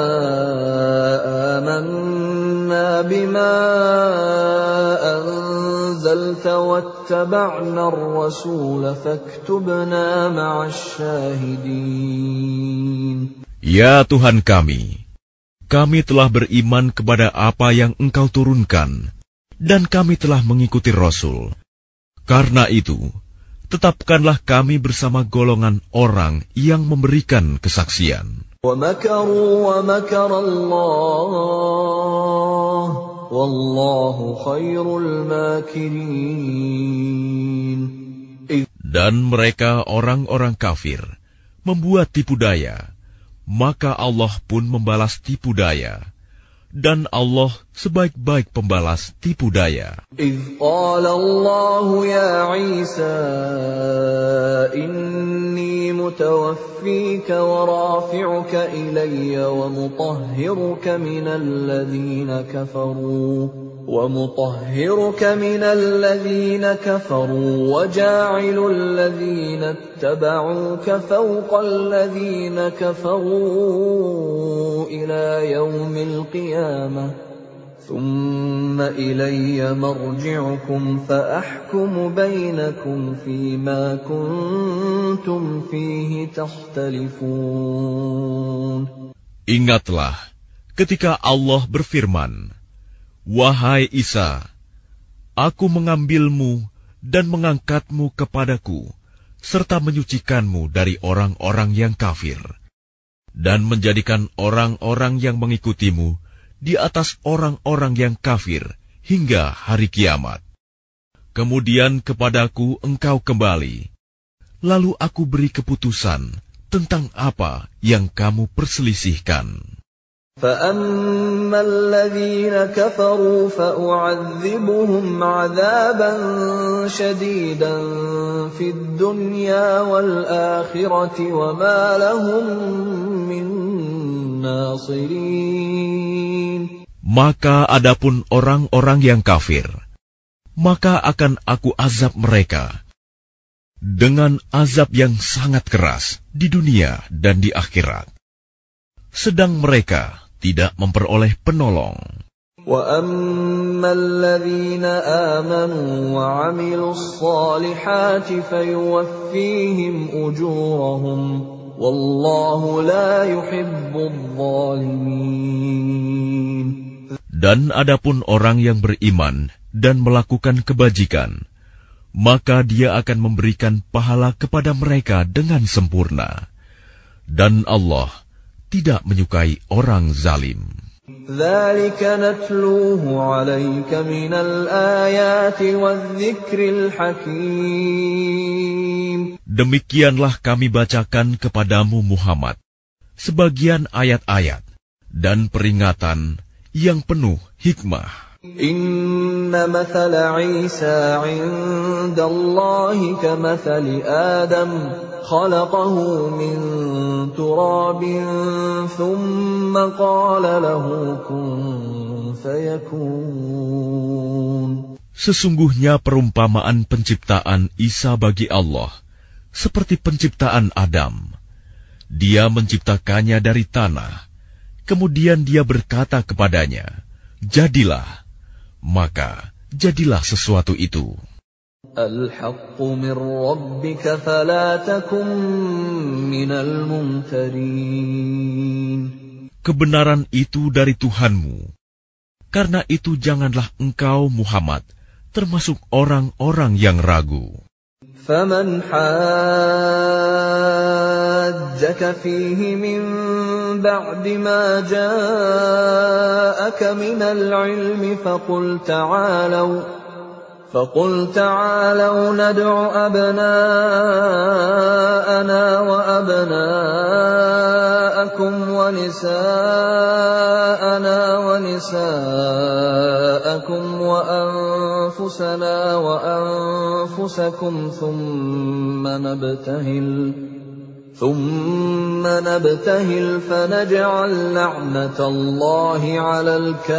amanna bima anzalta wattaba'na ar-rasul faktubna ma'asy syahidin. Ya Tuhan kami, kami telah beriman kepada apa yang Engkau turunkan, dan kami telah mengikuti Rasul. Karena itu, tetapkanlah kami bersama golongan orang yang memberikan kesaksian. وَمَكَرُوا وَمَكَرَ اللَّهُ وَاللَّهُ خَيْرُ الْمَاكِرِينَ. Dan mereka orang-orang kafir membuat tipu daya, maka Allah pun membalas tipu daya. Dan Allah sebaik-baik pembalas tipu daya. إِذْ قَالَ اللَّهُ يَا عِيسَى إِنِّي مُتَوَفِّيكَ وَرَافِعُكَ إِلَيَّ وَمُطَهِّرُكَ مِنَ الَّذِينَ كَفَرُوا وَمُطَهِّرُكَ مِنَ الَّذِينَ كَفَرُوا وَجَاعِلُ الَّذِينَ اتَّبَعُوكَ فَوْقَ الَّذِينَ كَفَرُوا إِلَى يَوْمِ الْقِيَامَةِ ثُمَّ إِلَيَّ مَرْجِعُكُمْ فَأَحْكُمُ بَيْنَكُمْ فِيمَا كُنتُمْ فِيهِ تَخْتَلِفُونَ. Ingatlah ketika Allah berfirman, Wahai Isa, aku mengambilmu dan mengangkatmu kepadaku, serta menyucikanmu dari orang-orang yang kafir. dan menjadikan orang-orang yang mengikutimu di atas orang-orang yang kafir hingga hari kiamat. Kemudian kepadaku engkau kembali, lalu aku beri keputusan tentang apa yang kamu perselisihkan. فَأَمَّا الَّذِينَ كَفَرُوا فَأُعَذِّبُهُمْ عَذَابًا شَدِيدًا فِي الدُّنْيَا وَالْآخِرَةِ وَمَا لَهُم مِّن نَّاصِرِينَ. Maka adapun orang-orang yang kafir, maka akan aku azab mereka dengan azab yang sangat keras di dunia dan di akhirat. Sedang mereka tidak memperoleh penolong. وَأَمَّا الَّذِينَ آمَنُوا وَعَمِلُوا الصَّالِحَاتِ فَيُوَفِّيهِمْ أُجُورَهُمْ وَاللَّهُ لَا يُحِبُّ الظَّالِمِينَ. Dan adapun orang yang beriman dan melakukan kebajikan, maka dia akan memberikan pahala kepada mereka dengan sempurna. Dan Allah tidak menyukai orang zalim. ذَلِكَ نَتْلُوهُ عَلَيْكَ مِنَ الْآيَاتِ وَالذِّكْرِ الْحَكِيمِ. Demikianlah kami bacakan kepadamu Muhammad sebagian ayat-ayat dan peringatan yang penuh hikmah. Inna mathala Isa 'inda Allahi kamathali Adam khalaqahu min turabin thumma qala lahu kun fayakun. Sesungguhnya perumpamaan penciptaan Isa bagi Allah seperti penciptaan Adam. Dia menciptakannya dari tanah, kemudian dia berkata kepadanya, jadilah. Maka jadilah sesuatu itu. Al-haqqu min rabbika fala takum minal mumtarin. Kebenaran itu dari Tuhanmu. Karena itu janganlah engkau Muhammad termasuk orang-orang yang ragu. Faman hajjaka fihi min ba'di ma ja'aka minal ilmi faqul ta'alaw فقل تعالوا ندع أبناءنا وأبناءكم ونساءنا ونساءكم وأنفسنا وأنفسكم ثم نبتهل ثم نبتهل فنجعل لعنة الله على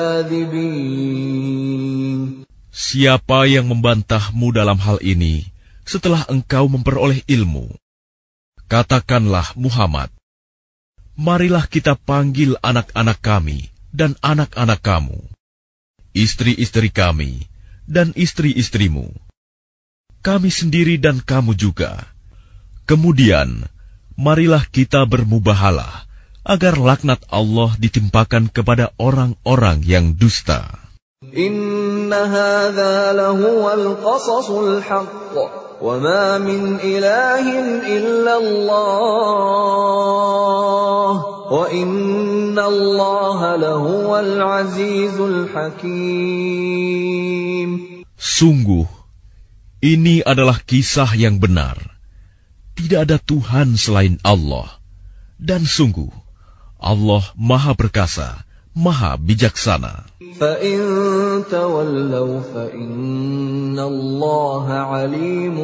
الكاذبين. Siapa yang membantahmu dalam hal ini setelah engkau memperoleh ilmu? Katakanlah Muhammad, marilah kita panggil anak-anak kami dan anak-anak kamu, istri-istri kami dan istri-istrimu, kami sendiri dan kamu juga. Kemudian, marilah kita bermubahalah agar laknat Allah ditimpakan kepada orang-orang yang dusta. Inna hadza lahuwal qasasul haqq wa ma min ilahin illallah wa inna Allaha lahuwal azizul hakim. Sungguh, ini adalah kisah yang benar. Tidak ada Tuhan selain Allah. Dan sungguh, Allah Maha Perkasa, Maha Bijaksana. فَإِن تَوَلَّوْا فَإِنَّ اللَّهَ عَلِيمٌ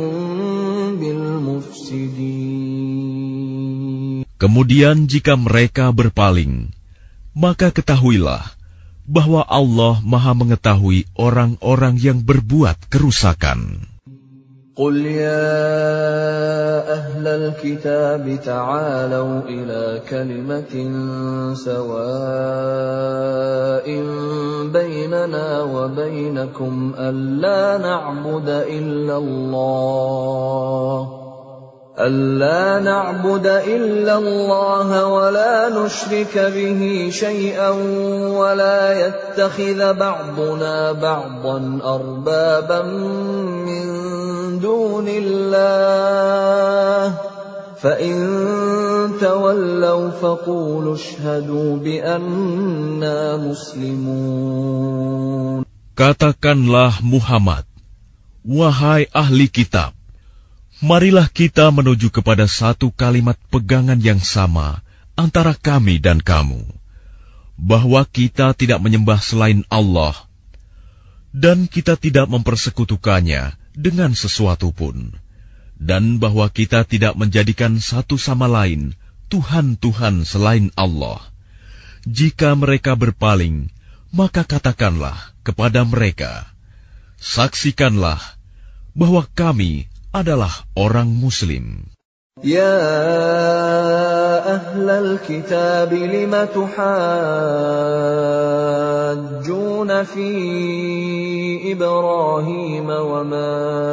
بِالْمُفْسِدِينَ. Kemudian jika mereka berpaling, maka ketahuilah bahwa Allah Maha mengetahui orang-orang yang berbuat kerusakan. قُلْ يَا أَهْلَ الْكِتَابِ تَعَالَوْا إِلَى كَلِمَةٍ سَوَاءٍ بَيْنَنَا وَبَيْنَكُمْ أَلَّا نَعْبُدَ إِلَّا اللَّهَ أَلَّا نَعْبُدَ إِلَّا اللَّهَ وَلَا نُشْرِكَ بِهِ شَيْئًا وَلَا يَتَّخِذَ بَعْضُنَا بَعْضًا أَرْبَابًا مِّن دون الله فَإِن تَوَلَّوْا فَقُولُوا اشْهَدُوا بِأَنَّا مُسْلِمُونَ. Katakanlah Muhammad, wahai ahli kitab, marilah kita menuju kepada satu kalimat pegangan yang sama antara kami dan kamu, bahwa kita tidak menyembah selain Allah, dan kita tidak mempersekutukannya dengan sesuatu pun, dan bahwa kita tidak menjadikan satu sama lain Tuhan-Tuhan selain Allah. Jika mereka berpaling, maka katakanlah kepada mereka, saksikanlah bahwa kami adalah orang Muslim. Ya ahlal kitab lima tuhajjuna fi Ibrahim wa ma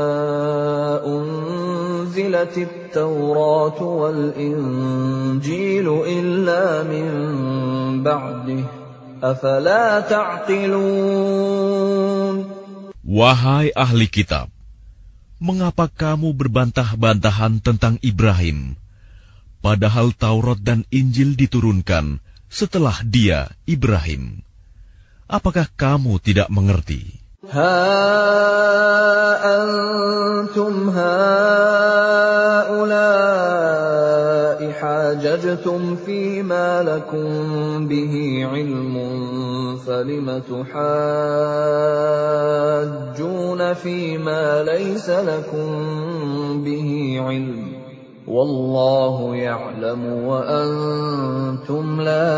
unzilatit Taurat wal Injil illa min ba'dih afala ta'qilun. Wahai ahli kitab, mengapa kamu berbantah-bantahan tentang Ibrahim, padahal Taurat dan Injil diturunkan setelah dia, Ibrahim? Apakah kamu tidak mengerti? Ha antum haula'i hajajtum fima lakum bihi ilmun falima tuhajjuna fima laysa lakum bihi ilm wallahu ya'lamu wa antum la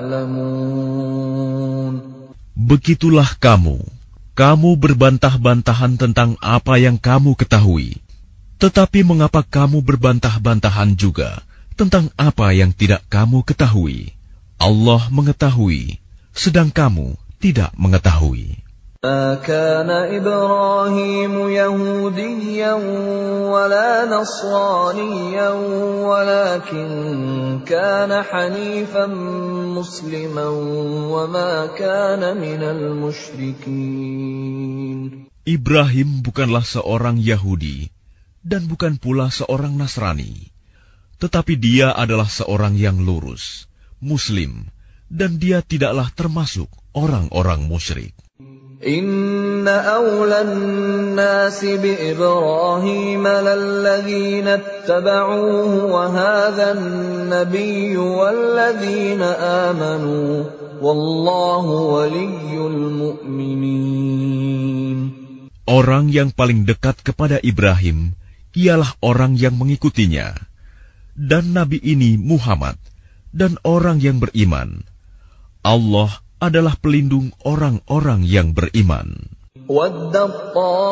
ta'lamun. Begitulah kamu, kamu berbantah-bantahan tentang apa yang kamu ketahui. Tetapi mengapa kamu berbantah-bantahan juga tentang apa yang tidak kamu ketahui? Allah mengetahui, sedang kamu tidak mengetahui. Ma kana Ibrahim Yahudiyan wala Nasraniyan walakin kana Hanifan Musliman wa ma kana minal musyrikin. Ibrahim bukanlah seorang Yahudi dan bukan pula seorang Nasrani, tetapi dia adalah seorang yang lurus, Muslim, dan dia tidaklah termasuk orang-orang musyrik. Inna awlan nasi bi Ibrahim lalladhina ittaba'uhu wa hadha an-nabiyyu walladhina amanu wallahu waliyyul mu'minin. Orang yang paling dekat kepada Ibrahim ialah orang yang mengikutinya, dan Nabi ini Muhammad, dan orang yang beriman. Allah adalah pelindung orang-orang yang beriman. Waddat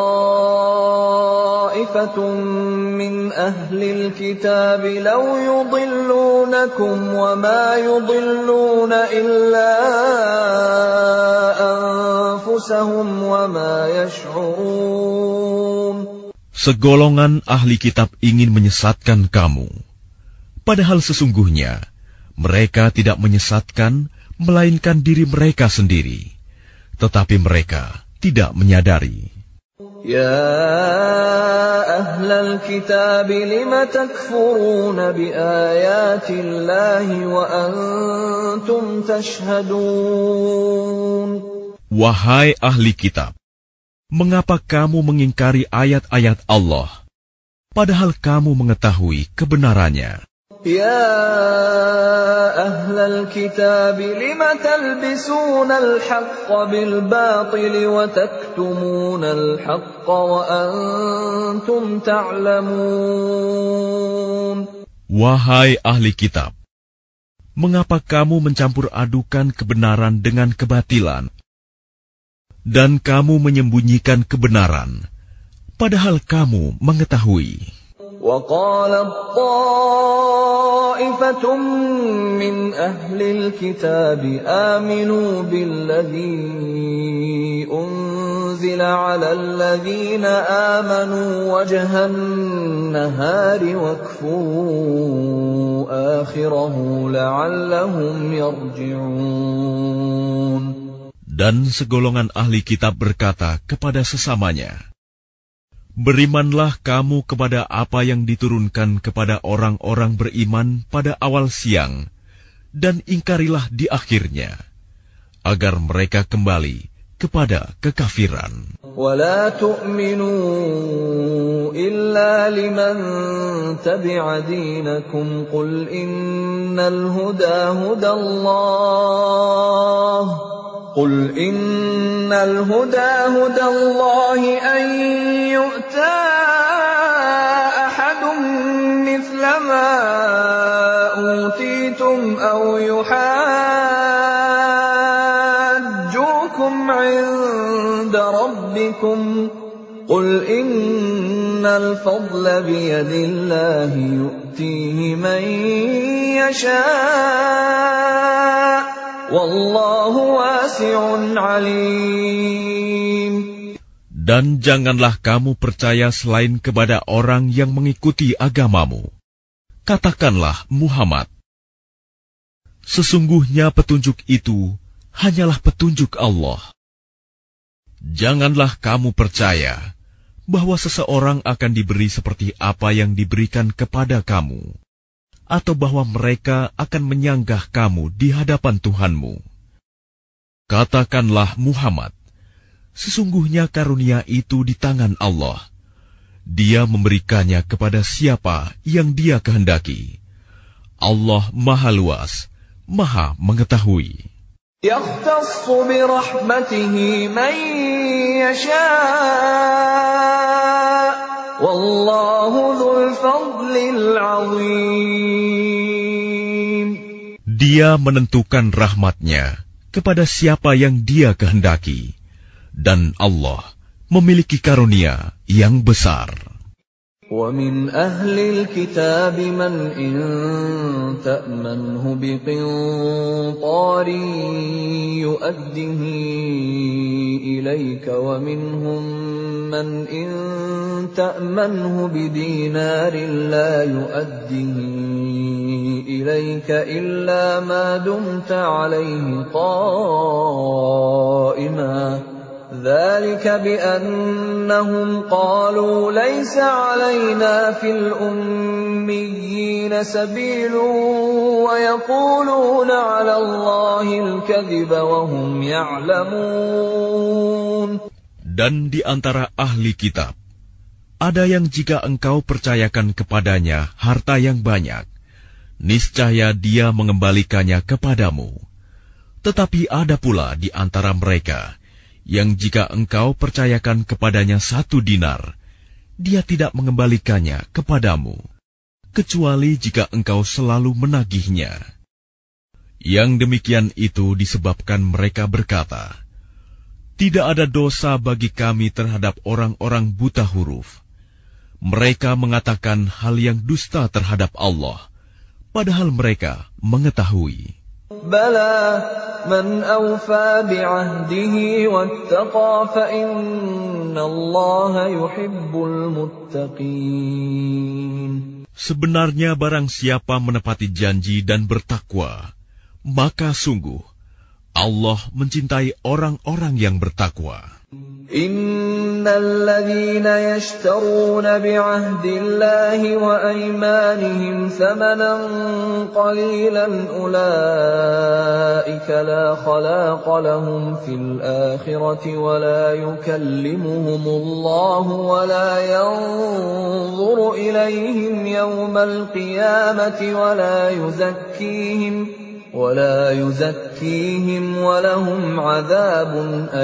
ta'ifatun min ahlil kitab law yudillunakum wa ma yudilluna illa anfusahum wa ma yash'urun. Segolongan ahli kitab ingin menyesatkan kamu, padahal sesungguhnya mereka tidak menyesatkan melainkan diri mereka sendiri, tetapi mereka tidak menyadari. Ya ahlal kitab lima takfuruna bi ayatillahi wa antum tashhadun. Wahai ahli kitab, mengapa kamu mengingkari ayat-ayat Allah, padahal kamu mengetahui kebenarannya? Ya ahlal kitab lima talbisuna al-haqqa bil batili wa taktumuna al-haqqa wa antum ta'lamun. Wahai ahli kitab, mengapa kamu mencampur adukan kebenaran dengan kebatilan, dan kamu menyembunyikan kebenaran, padahal kamu mengetahui? وَقَالَتْ طَائِفَةٌ مِّنْ أَهْلِ الْكِتَابِ آمِنُوا بِالَّذِي أُنزِلَ عَلَى الَّذِينَ آمَنُوا وَجْهَ النَّهَارِ وَاكْفُرُوا آخِرَهُ لَعَلَّهُمْ يَرْجِعُونَ. Dan segolongan ahli kitab berkata kepada sesamanya, Berimanlah kamu kepada apa yang diturunkan kepada orang-orang beriman pada awal siang, dan ingkarilah di akhirnya, agar mereka kembali kepada kekafiran. وَلَا تُؤْمِنُوا إِلَّا لِمَنْ تَبِعَ دِينَكُمْ قُلْ إِنَّ الْهُدَى هُدَى اللَّهِ قُلْ إِنَّ الْهُدَى هُدَى اللَّهِ أَنْ يُؤْتَى أَحَدٌ مِثْلَ مَا أُوتِيتُمْ أَوْ يُحَاجُّوكُمْ عِندَ رَبِّكُمْ قُلْ إِنَّ الْفَضْلَ بِيَدِ اللَّهِ يُؤْتِيهِ مَن يَشَاءُ وَاللَّهُ وَاسِعٌ عَلِيمٌ. Dan janganlah kamu percaya selain kepada orang yang mengikuti agamamu. Katakanlah, Muhammad, sesungguhnya petunjuk itu hanyalah petunjuk Allah. Janganlah kamu percaya bahwa seseorang akan diberi seperti apa yang diberikan kepada kamu, atau bahwa mereka akan menyanggah kamu di hadapan Tuhanmu. Katakanlah, Muhammad, sesungguhnya karunia itu di tangan Allah. Dia memberikannya kepada siapa yang Dia kehendaki. Allah Maha Luas, Maha Mengetahui. يَخْتَصُّ بِرَحْمَتِهِ مَن يَشَاءُ وَاللَّهُ ذُو الْفَضْلِ الْعَظِيمِ. Dia menentukan rahmatnya kepada siapa yang Dia kehendaki, dan Allah memiliki karunia yang besar. وَمِنْ أَهْلِ الْكِتَابِ مَنْ إِنْ تَأْمَنْهُ بِقِنطَارٍ يُؤَدِّهِ إِلَيْكَ وَمِنْهُمْ مَنْ إِنْ تَأْمَنْهُ بِدِينَارٍ لَا يُؤَدِّهِ إِلَيْكَ إِلَّا مَا دُمْتَ عَلَيْهِ قَائِمًا ذَلِكَ بِأَنَّهُمْ قَالُوا لَيْسَ عَلَيْنَا فِي الْأُمِّيِّينَ سَبِيلٌ وَيَقُولُونَ عَلَى اللَّهِ الْكَذِبَ وَهُمْ يَعْلَمُونَ. Dan di antara ahli kitab, ada yang jika engkau percayakan kepadanya harta yang banyak, niscaya dia mengembalikannya kepadamu. Tetapi ada pula di antara mereka yang jika engkau percayakan kepadanya satu dinar, dia tidak mengembalikannya kepadamu, kecuali jika engkau selalu menagihnya. Yang demikian itu disebabkan mereka berkata, tidak ada dosa bagi kami terhadap orang-orang buta huruf. Mereka mengatakan hal yang dusta terhadap Allah, padahal mereka mengetahui. Bala man awfa bi'ahdihi wattaqa fa innallaha yuhibbul muttaqin. Sebenarnya barang siapa menepati janji dan bertakwa, maka sungguh Allah mencintai orang-orang yang bertakwa. Innal ladzina yashtaruna bi'ahdillahi wa aymanihim thamanan qalilan ulaika la khalaqa lahum fil akhirati wa la yukallimuhumullahu wa la yanzuru ilayhim yawmal qiyamati wa la yuzakkihim وَلَا يُزَكِّيهِمْ وَلَهُمْ عَذَابٌ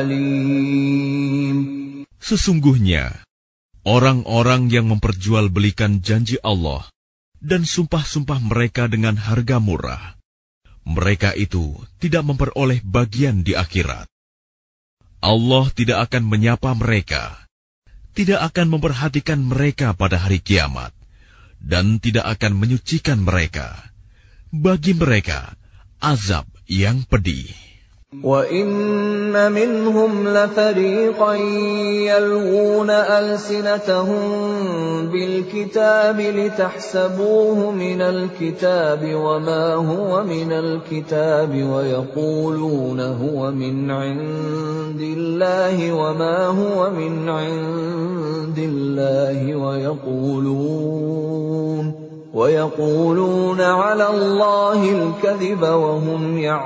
أَلِيمٌ. Sesungguhnya, orang-orang yang memperjualbelikan janji Allah dan sumpah-sumpah mereka dengan harga murah, mereka itu tidak memperoleh bagian di akhirat. Allah tidak akan menyapa mereka, tidak akan memperhatikan mereka pada hari kiamat, dan tidak akan menyucikan mereka. Bagi mereka azab yang pedih. وَإِنَّ مِنْهُمْ لَفَرِيقًا يَلْوُونَ أَلْسِنَتَهُم بِالْكِتَابِ لِتَحْسَبُوهُ مِنَ الْكِتَابِ وَمَا هُوَ مِنَ الْكِتَابِ وَيَقُولُونَ هُوَ مِنْ عِندِ اللَّهِ وَمَا هُوَ مِنْ عِندِ اللَّهِ وَيَقُولُونَ وَيَقُولُونَ عَلَى اللَّهِ الْكَذِبَ وَهُمْ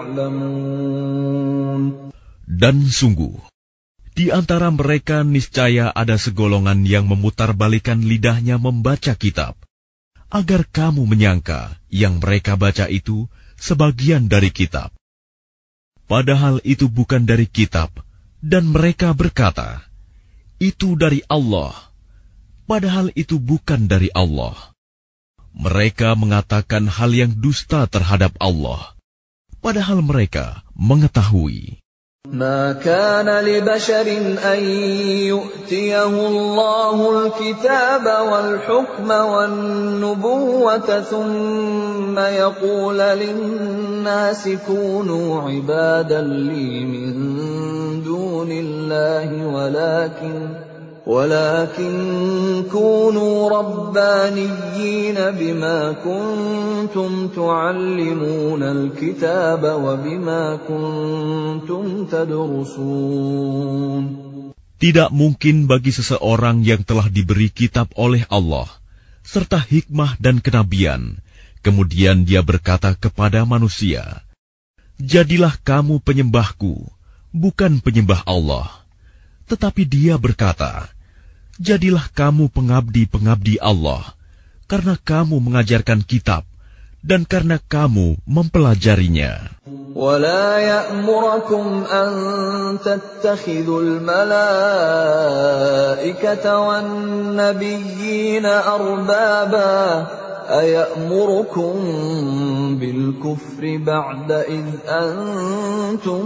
يَعْلَمُونَ. Dan sungguh, di antara mereka niscaya ada segolongan yang memutarbalikkan lidahnya membaca kitab, agar kamu menyangka yang mereka baca itu sebagian dari kitab. Padahal itu bukan dari kitab, dan mereka berkata, itu dari Allah. Padahal itu bukan dari Allah. Mereka mengatakan hal yang dusta terhadap Allah, padahal mereka mengetahui. ما كان لبشر أن يؤتيه الله الكتاب والحكم والنبوة ثم يقول للناس كونوا عبادا لي من دون الله ولكن ولكن كونوا ربانيين بما كنتم تعلمون الكتاب وبما كنتم تدرسون. Tidak mungkin bagi seseorang yang telah diberi kitab oleh Allah serta hikmah dan kenabian, kemudian dia berkata kepada manusia, jadilah kamu penyembahku, bukan penyembah Allah. Tetapi dia berkata, jadilah kamu pengabdi-pengabdi Allah, karena kamu mengajarkan kitab, dan karena kamu mempelajarinya. وَلَا يَأْمُرَكُمْ أَن تَتَّخِذُوا الْمَلَائِكَةَ وَالنَّبِيِّينَ أَرْبَابًا أَيَأْمُرُكُم بِالْكُفْرِ بَعْدَ إِذْ أَنْتُمْ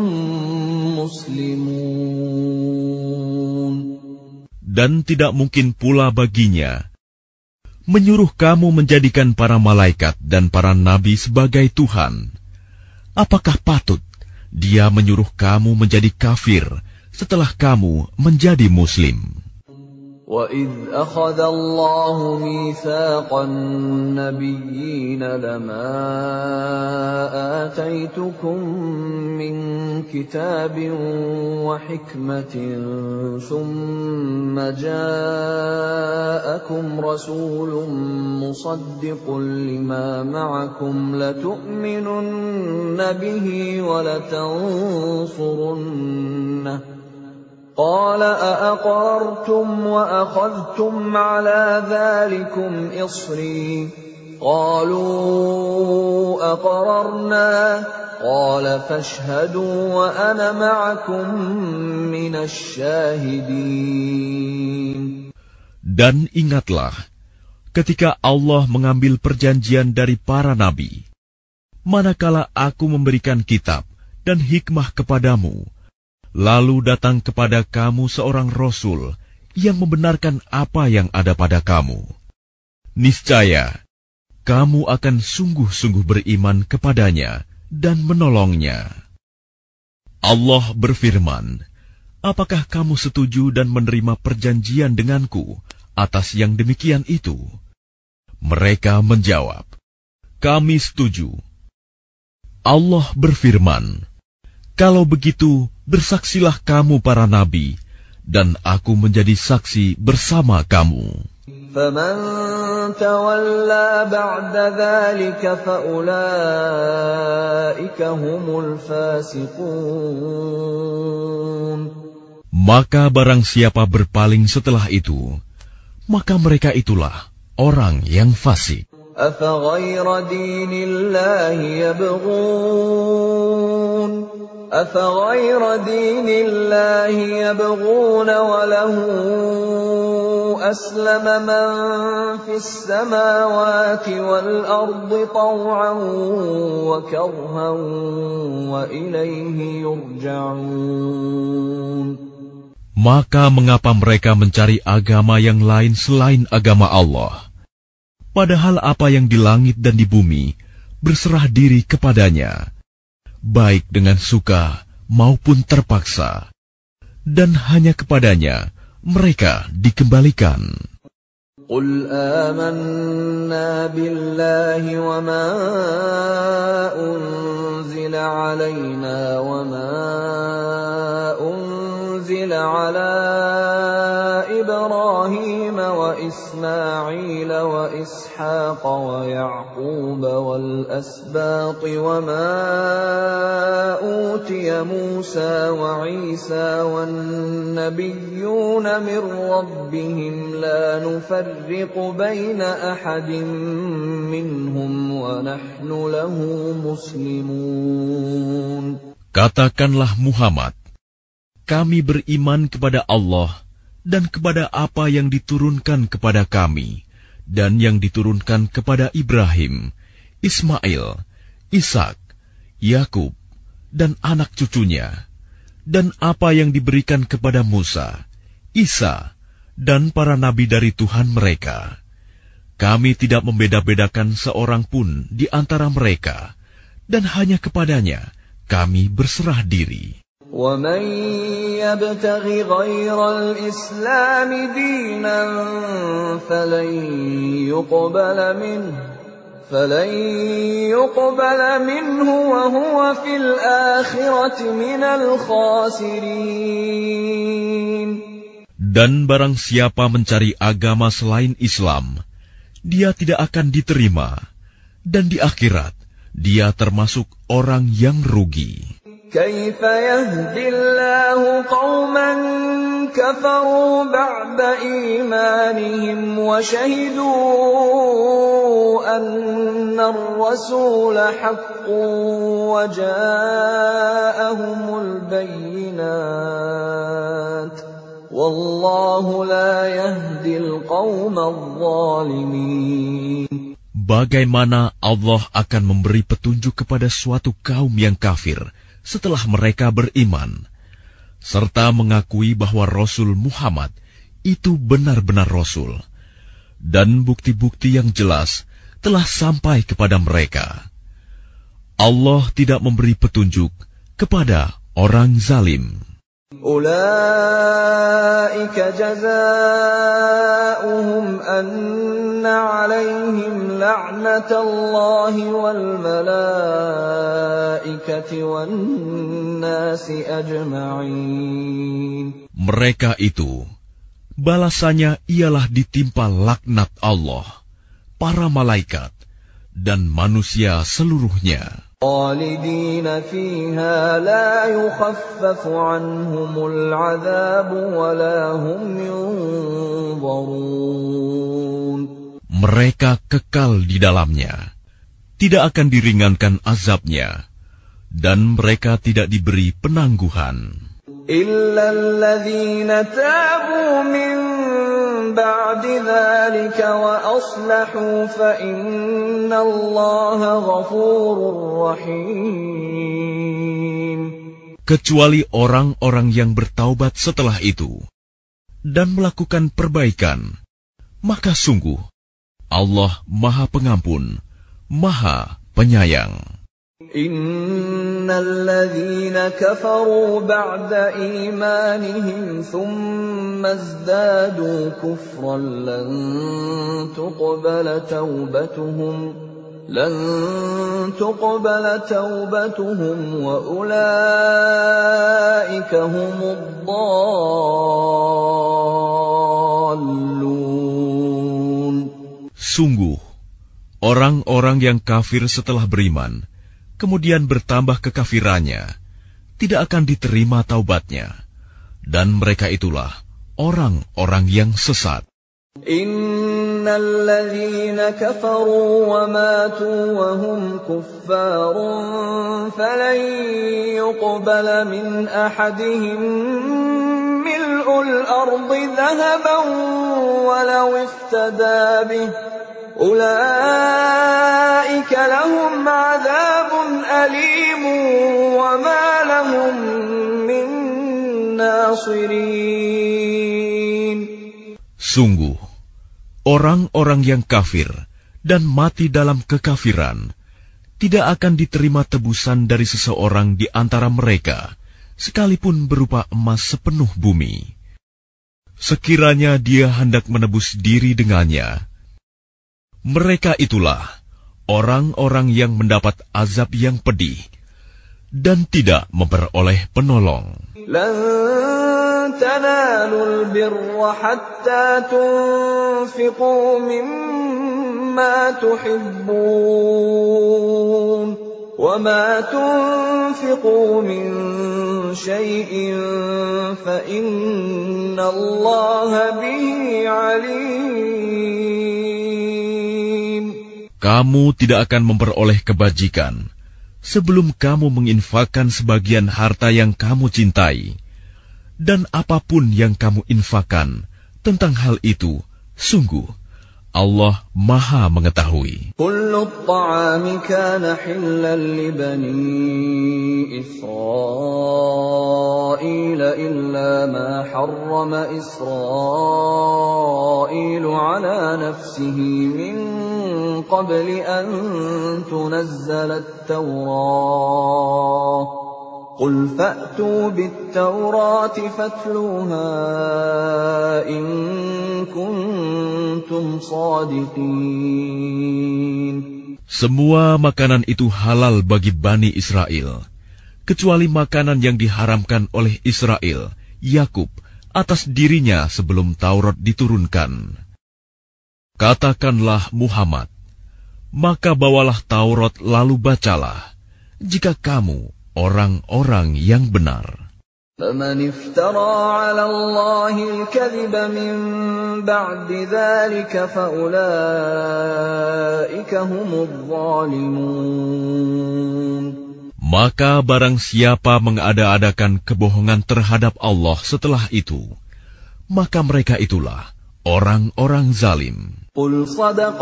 مُسْلِمُونَ. Dan tidak mungkin pula baginya menyuruh kamu menjadikan para malaikat dan para nabi sebagai Tuhan. Apakah patut dia menyuruh kamu menjadi kafir setelah kamu menjadi Muslim? وَإِذْ أَخَذَ اللَّهُ مِيثَاقَ النَّبِيِّينَ لَمَا آتَيْتُكُم مِّن كِتَابٍ وَحِكْمَةٍ ثُمَّ جَاءَكُمْ رَسُولٌ مُّصَدِّقٌ لِّمَا مَعَكُمْ لَتُؤْمِنُنَّ بِهِ وَلَتَنصُرُنَّهُ قال أأقررتم وأخذتم على ذلكم إصري قالوا أقررنا قال فاشهدوا وأنا معكم من الشاهدين. Dan ingatlah ketika Allah mengambil perjanjian dari para nabi, manakala aku memberikan kitab dan hikmah kepadamu, lalu datang kepada kamu seorang Rasul yang membenarkan apa yang ada pada kamu. Niscaya, kamu akan sungguh-sungguh beriman kepadanya dan menolongnya. Allah berfirman, apakah kamu setuju dan menerima perjanjian denganku atas yang demikian itu? Mereka menjawab, kami setuju. Allah berfirman, kalau begitu, bersaksilah kamu para nabi, dan aku menjadi saksi bersama kamu. فَمَن تَوَلَّى بَعْدَ ذَلِكَ فَأُولَٰئِكَ هُمُ الْفَاسِقُونَ. Maka barang siapa berpaling setelah itu, maka mereka itulah orang yang fasik. أَفَغَيْرَ دِينِ اللَّهِ يَبْغُونَ أَفَغَيْرَ دِينِ اللَّهِ يَبْغُونَ وَلَهُ أَسْلَمَ مَن فِي السَّمَاوَاتِ وَالْأَرْضِ طَوْعًا وَكَرْهًا وَإِلَيْهِ يُرْجَعُونَ. Maka mengapa mereka mencari agama yang lain selain agama Allah? Padahal apa yang di langit dan di bumi berserah diri kepadanya, baik dengan suka maupun terpaksa, dan hanya kepadanya mereka dikembalikan. قل آمنا بالله وما أنزل علينا وما أنزل على إبراهيم وإسماعيل وإسحاق ويعقوب والأسباط وما أوتي موسى وعيسى والنبيون من ربهم لا نفرق بين أحد منهم ونحن له مسلمون. Katakanlah Muhammad, kami beriman kepada Allah dan kepada apa yang diturunkan kepada kami dan yang diturunkan kepada Ibrahim, Ismail, Ishak, Yakub, dan anak cucunya, dan apa yang diberikan kepada Musa, Isa, dan para nabi dari Tuhan mereka. Kami tidak membeda-bedakan seorang pun di antara mereka, dan hanya kepadanya kami berserah diri. وَمَن يَبْتَغِ غَيْرَ الْإِسْلَامِ دِينًا فَلَن يُقْبَلَ مِنْهُ فَلَن يُقْبَلَ مِنْهُ وَهُوَ فِي الْآخِرَةِ مِنَ الْخَاسِرِينَ. Dan barang siapa mencari agama selain Islam, dia tidak akan diterima, dan di akhirat dia termasuk orang yang rugi. كيف يهدي الله قوما كفروا بعد إيمانهم وشهدوا أن الرسول حق وجاءهم البينات والله لا يهدي القوم الظالمين. Bagaimana Allah akan memberi petunjuk kepada suatu kaum yang kafir setelah mereka beriman, serta mengakui bahwa Rasul Muhammad itu benar-benar Rasul, dan bukti-bukti yang jelas telah sampai kepada mereka. Allah tidak memberi petunjuk kepada orang zalim. أولئك جزاؤهم أن عليهم لعنة الله والملائكة والناس أجمعين. Mereka itu, balasannya ialah ditimpa laknat Allah, para malaikat, dan manusia seluruhnya. خالدين فيها لا يخفف عنهم العذاب ولا هم ينظرون. Mereka kekal di dalamnya, tidak akan diringankan azabnya, dan mereka tidak diberi penangguhan. إلا الذين تابوا من بعد ذلك وأصلحوا فإن الله غفور رحيم. Kecuali orang-orang yang bertaubat setelah itu dan melakukan perbaikan, maka sungguh Allah Maha Pengampun, Maha Penyayang. إن الذين كفروا بعد إيمانهم ثم ازدادوا كفرا لن تقبل توبتهم لن تقبل توبتهم وأولئك هم الضالون. Sungguh, orang-orang yang kafir setelah beriman kemudian bertambah kekafirannya, tidak akan diterima taubatnya, dan mereka itulah orang-orang yang sesat. Innal ladzina kafaru wa matu wa hum kuffarun falan yuqbala min ahadihim mil'ul ardi dhahaban walau iftada bih أولئك لهم عذاب أليم وما لهم من ناصرين. Sungguh, orang-orang yang kafir dan mati dalam kekafiran tidak akan diterima tebusan dari seseorang di antara mereka sekalipun berupa emas sepenuh bumi. Sekiranya dia hendak menebus diri dengannya, mereka itulah orang-orang yang mendapat azab yang pedih dan tidak memperoleh penolong. Lan tanalul birra hatta tunfiqu mimma tuhibbun. وَمَا تُنْفِقُوا مِنْ شَيْءٍ فَإِنَّ اللَّهَ بِهِ عَلِيمٌ. Kamu tidak akan memperoleh kebajikan sebelum kamu menginfakkan sebagian harta yang kamu cintai. Dan apapun yang kamu infakkan tentang hal itu, sungguh Allah Maha mengetahui. Kullu at-ta'ami kana hillan li bani Israil illa ma harrama Israil ala nafsihi min qabli an tunazzala at-Taurah. قل فأتوا بالتوراة فاتلوها إن كنتم صادقين. Semua makanan itu halal bagi Bani Israel, kecuali makanan yang diharamkan oleh Israel, Yakub, atas dirinya sebelum Taurat diturunkan. Katakanlah Muhammad, maka bawalah Taurat lalu bacalah, jika kamu orang-orang yang benar. فَمَنِ افْتَرَى عَلَى اللَّهِ الْكَذِبَ مِنْ بَعْدِ ذَلِكَ فَأُولَئِكَ هُمُ الظَّالِمُونَ. Maka barang siapa mengada-adakan kebohongan terhadap Allah setelah itu, maka mereka itulah orang-orang zalim. قُلْ صَدَقَ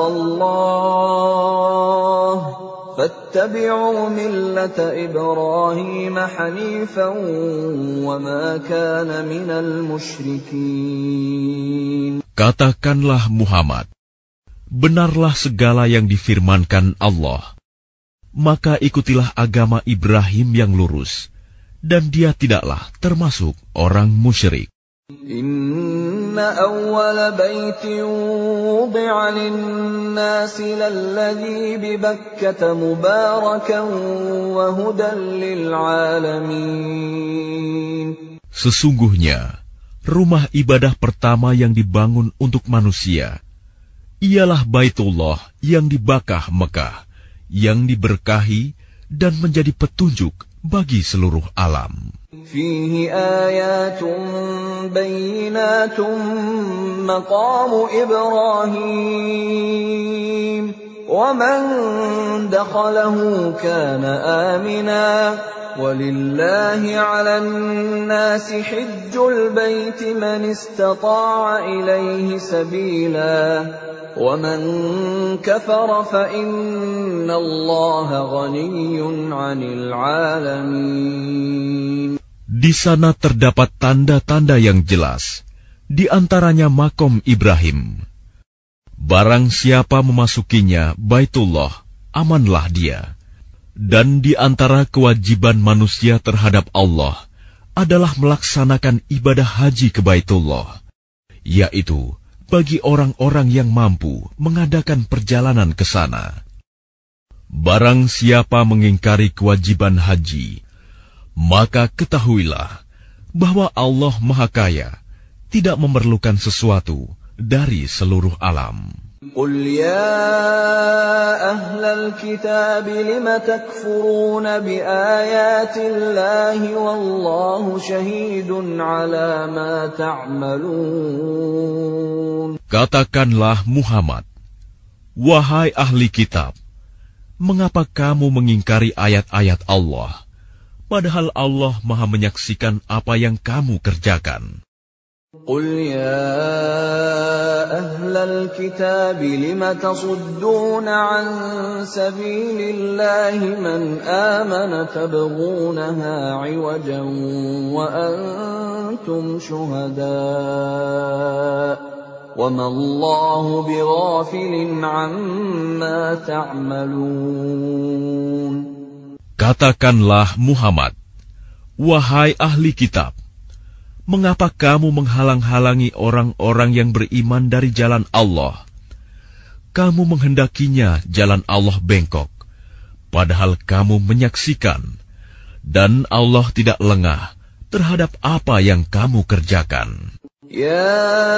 اللَّهُ فَاتَّبِعُوا مِلَّةَ إِبْرَاهِيمَ حَنِيفًا وَمَا كَانَ مِنَ الْمُشْرِكِينَ. Katakanlah Muhammad, benarlah segala yang difirmankan Allah, maka ikutilah agama Ibrahim yang lurus, dan dia tidaklah termasuk orang musyrik. Inna awwala baitin wudi'a lin-nasi lalladhi bi Bakkata mubarakan wa hudan lil-alamin. Sesungguhnya, rumah ibadah pertama yang dibangun untuk manusia ialah Baitullah yang di Bakkah Mekah, yang diberkahi dan menjadi petunjuk bagi seluruh alam. Fihi ayatun bayyinatun maqamu Ibrahim wa man dakhalahu kana amina walillahi 'alan nasi hajjul baiti man istata'a ilayhi sabila wa man kafara fa inna Allaha ghaniyyun 'anil 'alamin. Di sana terdapat tanda-tanda yang jelas, di antaranya makom Ibrahim. Barang siapa memasukinya Baitullah, amanlah dia. Dan di antara kewajiban manusia terhadap Allah adalah melaksanakan ibadah haji ke Baitullah, yaitu bagi orang-orang yang mampu mengadakan perjalanan ke sana. Barang siapa mengingkari kewajiban haji, maka ketahuilah bahwa Allah Maha Kaya, tidak memerlukan sesuatu dari seluruh alam. Qul ya ahlal kitab lima takfuruna bi ayatillahi wallahu syahidun ala ma ta'malun. Katakanlah Muhammad, wahai ahli kitab, mengapa kamu mengingkari ayat-ayat Allah? Padahal Allah Maha menyaksikan apa yang kamu kerjakan. Qul ya ahlal kitab lima tasudduna an sabilillahi man amana tabghunaha 'iwajan wa antum syuhada wa ma Allahu bighafilin 'amma ta'malun. Katakanlah Muhammad, Wahai ahli kitab, mengapa kamu menghalang-halangi orang-orang yang beriman dari jalan Allah? Kamu menghendakinya jalan Allah bengkok, padahal kamu menyaksikan, dan Allah tidak lengah terhadap apa yang kamu kerjakan. Ya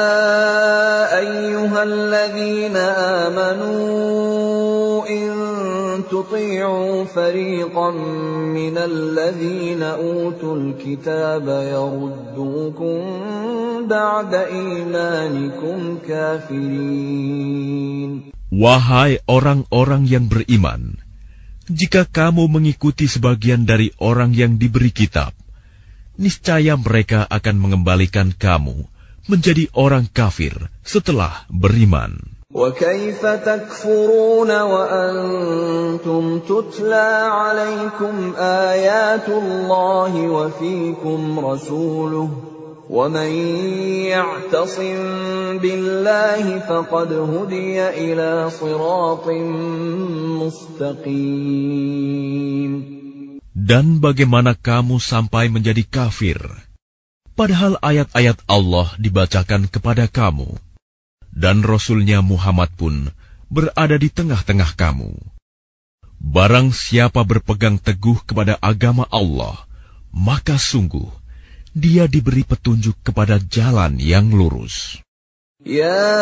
ayyuhalladzina amanu in tuti'u fariqan minal ladzina utul kitaba yaruddukum ba'da imanikum kafirin. Wahai orang-orang yang beriman, jika kamu mengikuti sebagian dari orang yang diberi kitab, niscaya mereka akan mengembalikan kamu menjadi orang kafir setelah beriman. وَكَيْفَ تَكْفُرُونَ وَأَنْتُمْ تُتْلَى عَلَيْكُمْ آيَاتُ اللَّهِ وَفِيكُمْ رَسُولُهُ وَمَنْ يَعْتَصِمْ بِاللَّهِ فَقَدْ هُدِيَ إِلَى صِرَاطٍ مُسْتَقِيمٍ. Dan bagaimana kamu sampai menjadi kafir, padahal ayat-ayat Allah dibacakan kepada kamu, dan Rasul-Nya Muhammad pun berada di tengah-tengah kamu. Barang siapa berpegang teguh kepada agama Allah, maka sungguh dia diberi petunjuk kepada jalan yang lurus. Ya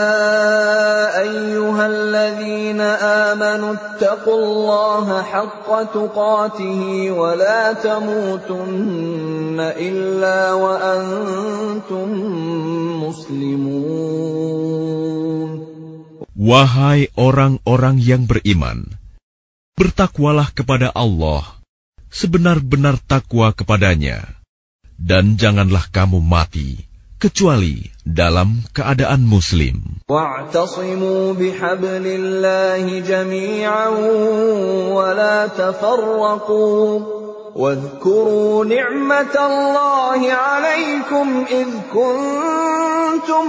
ayyuhalladzina amanu ittaqullaha haqqa tuqatih wa la tamutunna illa wa antum muslimun. Wahai orang-orang yang beriman, bertakwalah kepada Allah sebenar-benar takwa kepadanya, dan janganlah kamu mati kecuali dalam keadaan muslim. Wa'tasimu bihablillahi jami'an wa la tafarraqu. واذكروا نعمة الله عليكم إذ كنتم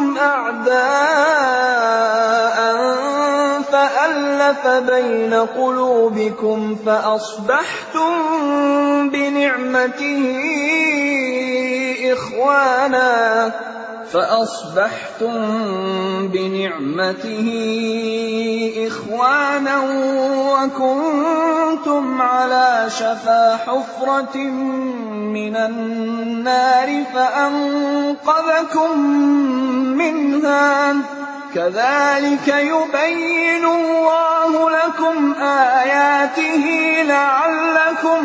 أعداء فألف بين قلوبكم فأصبحتم بنعمته إخوانا فأصبحتم بنعمته إخوانا وكنتم على شفا حفرة من النار فأنقذكم منها كذلك يبين الله لكم آياته لعلكم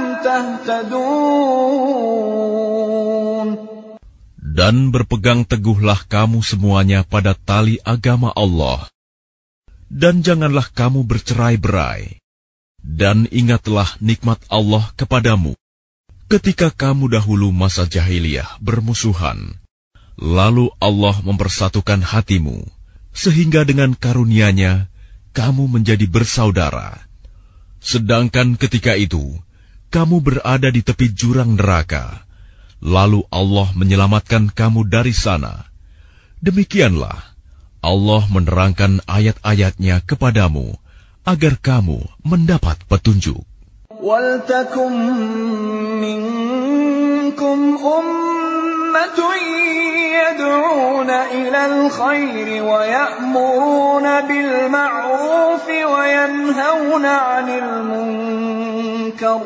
تهتدون. Dan berpegang teguhlah kamu semuanya pada tali agama Allah. Dan janganlah kamu bercerai-berai. Dan ingatlah nikmat Allah kepadamu ketika kamu dahulu masa jahiliyah bermusuhan. Lalu Allah mempersatukan hatimu, sehingga dengan karunia-Nya kamu menjadi bersaudara. Sedangkan ketika itu, kamu berada di tepi jurang neraka. Lalu Allah menyelamatkan kamu dari sana. Demikianlah Allah menerangkan ayat-ayat-Nya kepadamu agar kamu mendapat petunjuk. وَلْتَكُنْ مِنْكُمْ أُمَّةٌ يَدْعُونَ إِلَى الْخَيْرِ وَيَأْمُرُونَ بِالْمَعْرُوفِ وَيَنْهَوْنَ عَنِ الْمُنْكَرِ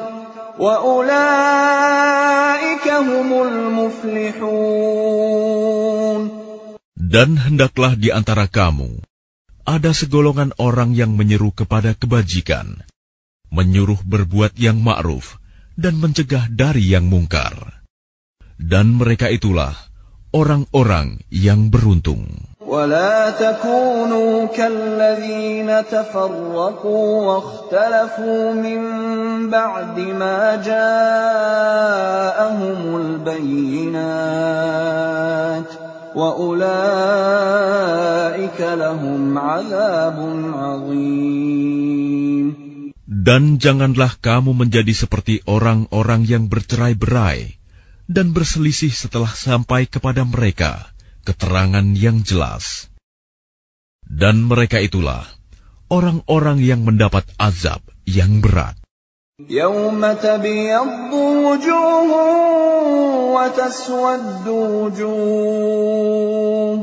وَأُولَئِكَ هُمُ الْمُفْلِحُونَ. Dan hendaklah di antara kamu ada segolongan orang yang menyeru kepada kebajikan, menyuruh berbuat yang ma'ruf, dan mencegah dari yang mungkar. Dan mereka itulah orang-orang yang beruntung. وَلَا تَكُونُوا كَالَّذِينَ تَفَرَّقُوا وَاخْتَلَفُوا مِنْ بَعْدِ مَا جَاءَهُمُ الْبَيِّنَاتُ وَأُولَئِكَ لَهُمْ عَذَابٌ عَظِيمٌ. Dan janganlah kamu menjadi seperti orang-orang yang bercerai-berai dan berselisih setelah sampai kepada mereka keterangan yang jelas. Dan mereka itulah orang-orang yang mendapat azab yang berat. يَوْمَ تَبْيَضُّ وجوه وتسود وجوه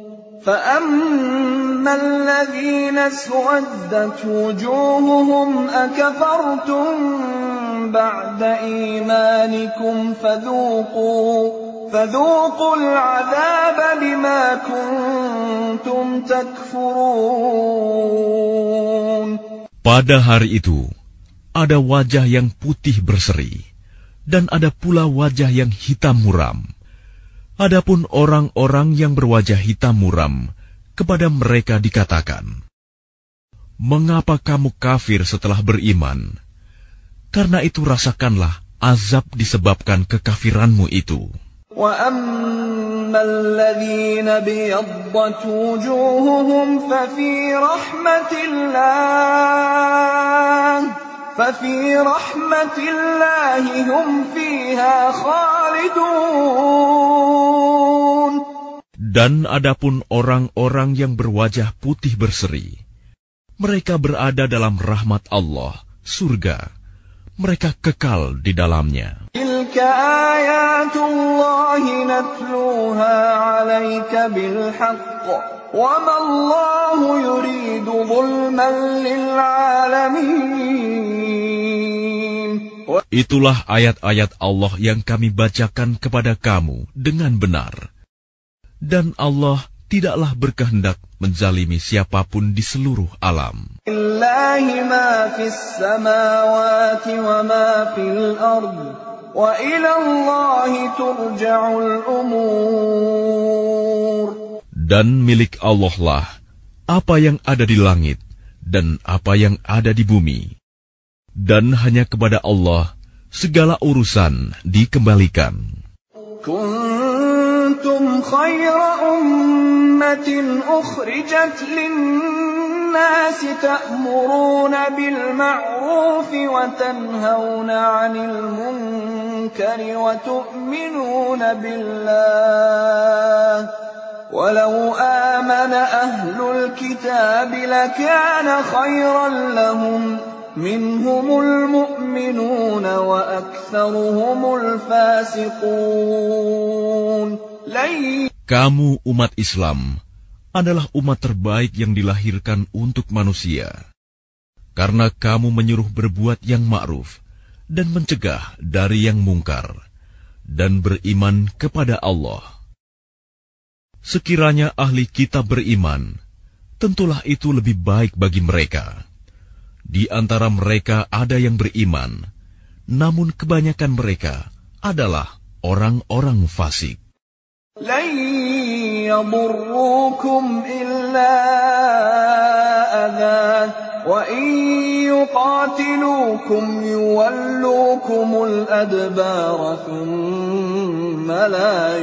فأما الذين اسودت وجوههم أكفرتم بعد إيمانكم فذوقوا فذوقوا العذاب بما كنتم تكفرون. Pada hari itu, ada wajah yang putih berseri, dan ada pula wajah yang hitam muram. Adapun orang-orang yang berwajah hitam muram, kepada mereka dikatakan, "Mengapa kamu kafir setelah beriman? Karena itu rasakanlah azab disebabkan kekafiranmu itu." وَأَمَّا الَّذِينَ ابْيَضَّتْ وُجُوهُهُمْ فَفِي رَحْمَةِ اللَّهِ فَفِي رَحْمَةِ اللَّهِ هُمْ فِيهَا خَالِدُونَ. Dan adapun orang-orang yang berwajah putih berseri, mereka berada dalam rahmat Allah, surga. Mereka kekal di dalamnya. Tilka ayatullahi natluha 'alaika bilhaqq wa ma Allahu yuridu zulman lil 'alamin. Itulah ayat-ayat Allah yang kami bacakan kepada kamu dengan benar. Dan Allah tidaklah berkehendak menzalimi siapapun di seluruh alam. Lillahi ma fis samawati wa ma fil ard wa ila Allahi turja'ul umur. Dan milik Allah lah apa yang ada di langit dan apa yang ada di bumi. Dan hanya kepada Allah segala urusan dikembalikan. Kuntum khayra ummatin ukhrijat lin-nasi ta'muruna bil ma'ruf wa tanhauna 'anil munkari wa tu'minuna billah. Walau amana ahlul kitab lakana khayran lahum. Minhumul mu'minuna wa aktsaruhumul fasiqun. Kamu umat Islam adalah umat terbaik yang dilahirkan untuk manusia, karena kamu menyuruh berbuat yang ma'ruf dan mencegah dari yang mungkar, dan beriman kepada Allah. Sekiranya ahli kitab beriman, tentulah itu lebih baik bagi mereka. Di antara mereka ada yang beriman, namun kebanyakan mereka adalah orang-orang fasik. Lan yadurrukum illa adhan wa in yuqatilukum yuwallukumul adbara thumma la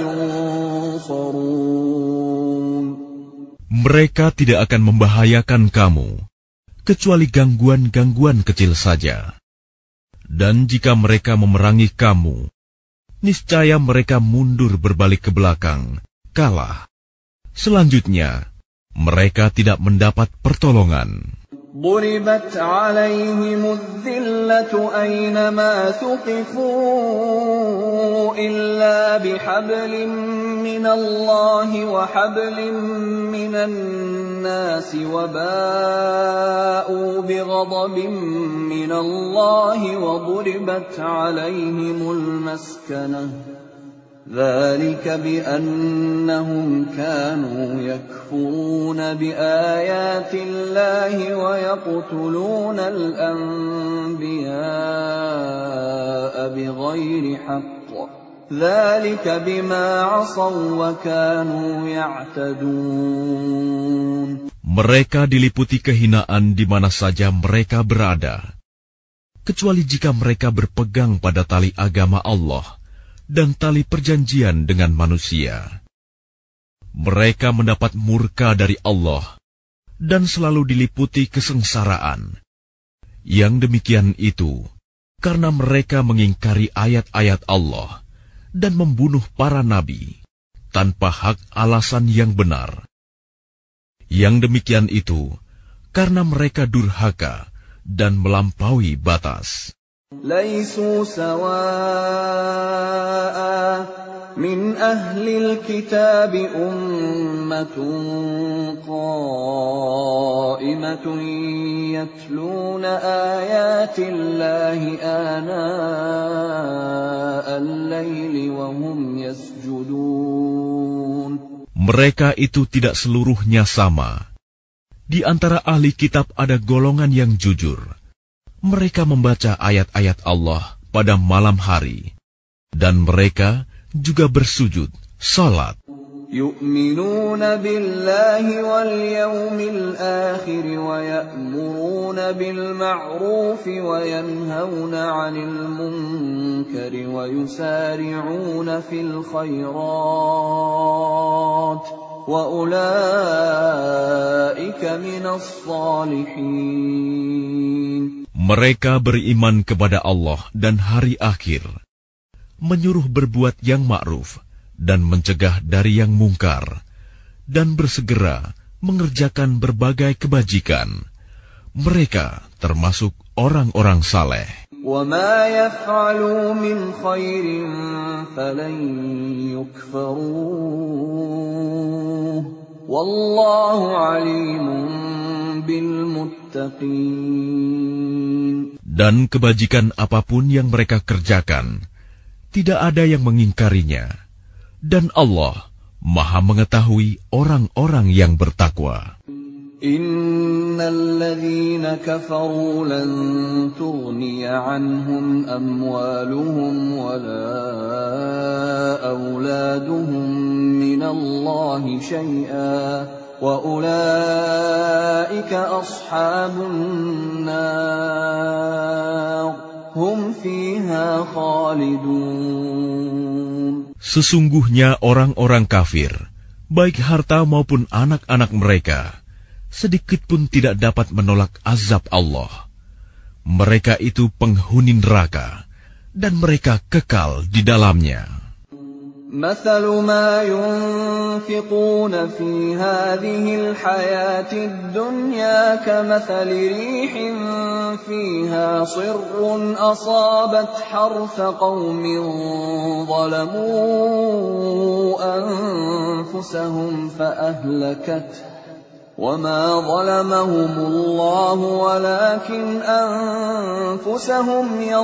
yunsarun. Mereka tidak akan membahayakan kamu kecuali gangguan-gangguan kecil saja. Dan jika mereka memerangi kamu, niscaya mereka mundur berbalik ke belakang, kalah. Selanjutnya, mereka tidak mendapat pertolongan. ضربت عليهم الذلة أينما ثقفوا إلا بحبل من الله وحبل من الناس وباءوا بغضب من الله وضربت عليهم المسكنة ذلك بأنهم كانوا يكفرون بآيات الله ويقتلون الأنبياء بغير حق ذلك بما عصوا وكانوا يعتدون. Mereka diliputi kehinaan di mana saja mereka berada, kecuali jika mereka berpegang pada tali agama Allah dan tali perjanjian dengan manusia. Mereka mendapat murka dari Allah dan selalu diliputi kesengsaraan. Yang demikian itu karena mereka mengingkari ayat-ayat Allah dan membunuh para nabi tanpa hak alasan yang benar. Yang demikian itu karena mereka durhaka dan melampaui batas. ليسوا سواء من أهل الكتاب أمة قائمة يتلون آيات الله آناء الليل وهم يسجدون. Mereka itu tidak seluruhnya sama. Di antara ahli kitab ada golongan yang jujur. Mereka membaca ayat-ayat Allah pada malam hari. Dan mereka juga bersujud, salat. Yu'minuna billahi wal yawmil akhir wa ya'muruna bil ma'ruf wa yanhauna 'anil munkari wa yusari'una fil khairat wa ulaika minas salihin. Mereka beriman kepada Allah dan hari akhir, menyuruh berbuat yang ma'ruf dan mencegah dari yang mungkar, dan bersegera mengerjakan berbagai kebajikan. Mereka termasuk orang-orang saleh. وَمَا يَفْعَلُوا مِنْ خَيْرٍ فَلَنْ يُكْفَرُوهُ وَاللَّهُ عَلِيمٌ بِالْمُتَّقِينَ. Dan kebajikan apapun yang mereka kerjakan, tidak ada yang mengingkarinya. Dan Allah Maha mengetahui orang-orang yang bertakwa. Innal ladzina kafaru lan tughniya 'anhum amwaluhum wala auladuhum minallahi syai'a wa ulaika ashabun nar hum fiha khalidun. Sesungguhnya orang-orang kafir, baik harta maupun anak-anak mereka, sedikit pun tidak dapat menolak azab Allah. Mereka itu penghuni neraka, dan mereka kekal di dalamnya. مثل ما ينفقون في هذه الحياة الدنيا كمثل ريح فيها صر أصابت حرث قوم ظلموا أنفسهم فأهلكته وما ظلمهم الله ولكن أنفسهم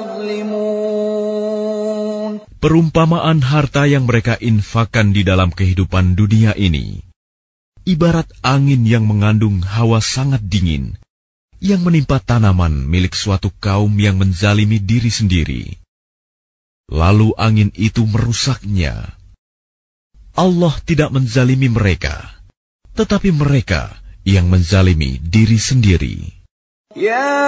يظلمون. Perumpamaan harta yang mereka infakkan di dalam kehidupan dunia ini, ibarat angin yang mengandung hawa sangat dingin, yang menimpa tanaman milik suatu kaum yang menzalimi diri sendiri. Lalu angin itu merusaknya. Allah tidak menzalimi mereka, tetapi mereka yang menzalimi diri sendiri. Ya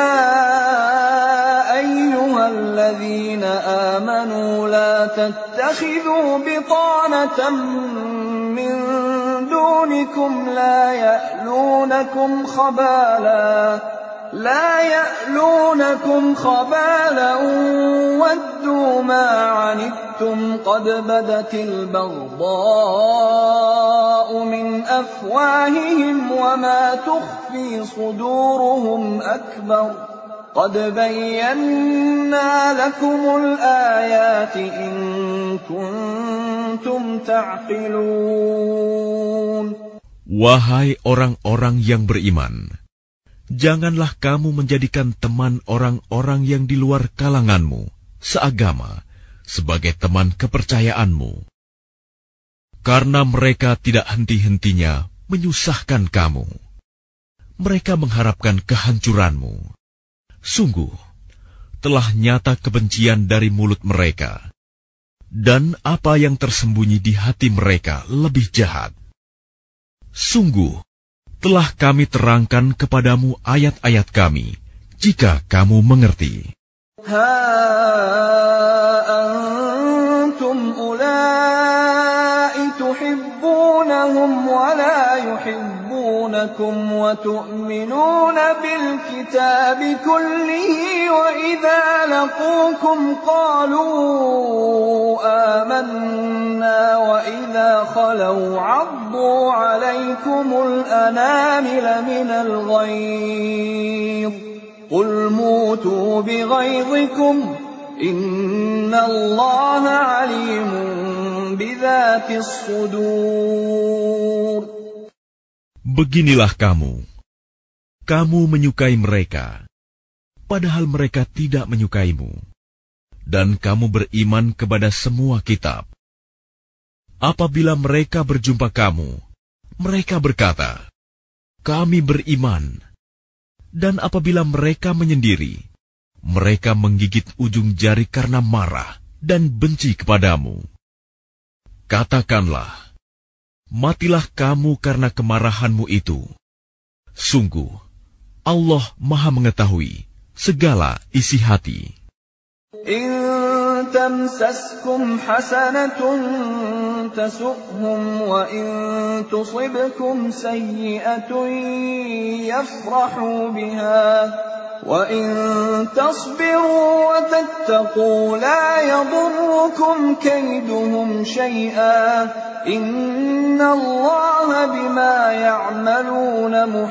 ayyuhalladzina amanu la tattakhidhu bitanatan min dunikum la ya'lunakum khabala la ya'lunakum khabalan waddu ma 'anittum qad badatil baghdha'u min afwahihim wa ma tukhfi suduruhum akbar قد بينا لكم الآيات إن كنتم تعقلون. Wahai orang-orang yang beriman, janganlah kamu menjadikan teman orang-orang yang di luar kalanganmu, seagama, sebagai teman kepercayaanmu. Karena mereka tidak henti-hentinya menyusahkan kamu. Mereka mengharapkan kehancuranmu. Sungguh, telah nyata kebencian dari mulut mereka, dan apa yang tersembunyi di hati mereka lebih jahat. Sungguh, telah kami terangkan kepadamu ayat-ayat kami, jika kamu mengerti. Ha antum ulai tuhibbunahum wa la yuhibbunakum wa tu'minuna bil kitabi kullihi wa idza laqukum qalu amanna wa idza khalu 'addu 'alaykumul anamila minal ghayz قُلْ مُوتُوا بِغَيْظِكُمْ إِنَّ اللَّهَ عَلِيمٌ بِذَاتِ الصُّدُورِ. Beginilah kamu, kamu menyukai mereka, padahal mereka tidak menyukaimu, dan kamu beriman kepada semua kitab. Apabila mereka berjumpa kamu, mereka berkata, "Kami beriman." Dan apabila mereka menyendiri, mereka menggigit ujung jari karena marah dan benci kepadamu. Katakanlah, matilah kamu karena kemarahanmu itu. Sungguh, Allah Maha mengetahui segala isi hati. إن تمسسكم حسنة تسؤهم وإن تصبكم سيئة يفرحوا بها وإن تصبروا وتتقوا لا يضركم كيدهم شيئا إن الله بما يعملون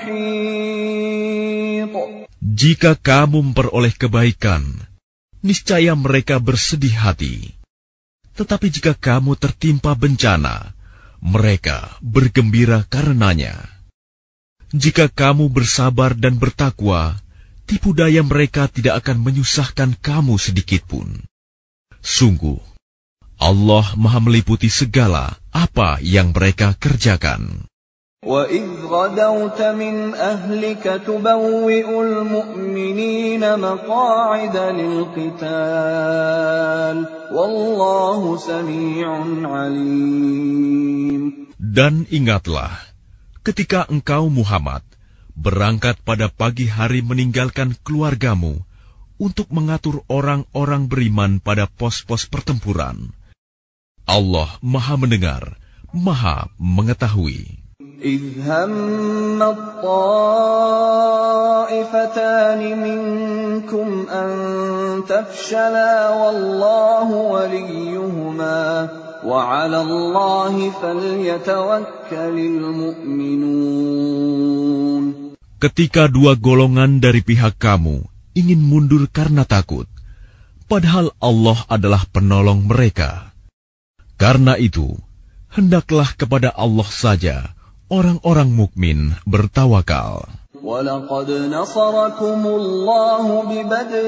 محيط. Jika kamu memperoleh kebaikan, niscaya mereka bersedih hati. Tetapi jika kamu tertimpa bencana, mereka bergembira karenanya. Jika kamu bersabar dan bertakwa, tipu daya mereka tidak akan menyusahkan kamu sedikitpun. Sungguh, Allah Maha meliputi segala apa yang mereka kerjakan. وَإِذْ غَدَوْتَ مِنْ أَهْلِكَ تُبَوِّئُ الْمُؤْمِنِينَ مَقَاعِدَ لِلْقِتَالِ وَاللَّهُ سَمِيعٌ عَلِيمٌ. Dan ingatlah, ketika engkau Muhammad berangkat pada pagi hari meninggalkan keluargamu untuk mengatur orang-orang beriman pada pos-pos pertempuran. Allah Maha mendengar, Maha mengetahui. إِذْ هَمَّ الطَّائِفَتَانِ مِنكُمْ أَن تَفْشَلَا وَاللَّهُ وَلِيُّهُمَا وَعَلَى اللَّهِ فَلْيَتَوَكَّلِ الْمُؤْمِنُونَ. Ketika dua golongan dari pihak kamu ingin mundur karena takut, padahal Allah adalah penolong mereka. Karena itu, hendaklah kepada Allah saja orang-orang mukmin bertawakal. وَلَقَدْ نَصَرَكُمُ اللَّهُ بِبَدْرٍ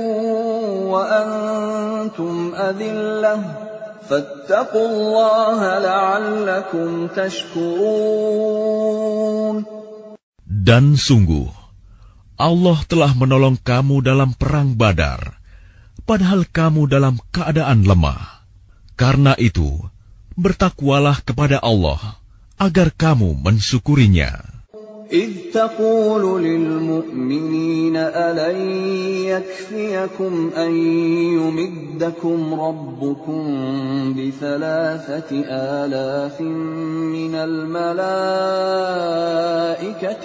وَأَنْتُمْ أَذِلَّةٌ فَاتَّقُوا اللَّهَ لَعَلَّكُمْ تَشْكُرُونَ. Dan sungguh, Allah telah menolong kamu dalam perang Badar, padahal kamu dalam keadaan lemah. Karena itu, bertakwalah kepada Allah agar kamu mensyukurinya. إِذْ تَقُولُ لِلْمُؤْمِنِينَ أَلَنْ يَكْفِيَكُمْ أَنْ يُمِدَّكُمْ رَبُّكُمْ بِثَلَاثَةِ آلَافٍ مِنَ الْمَلَائِكَةِ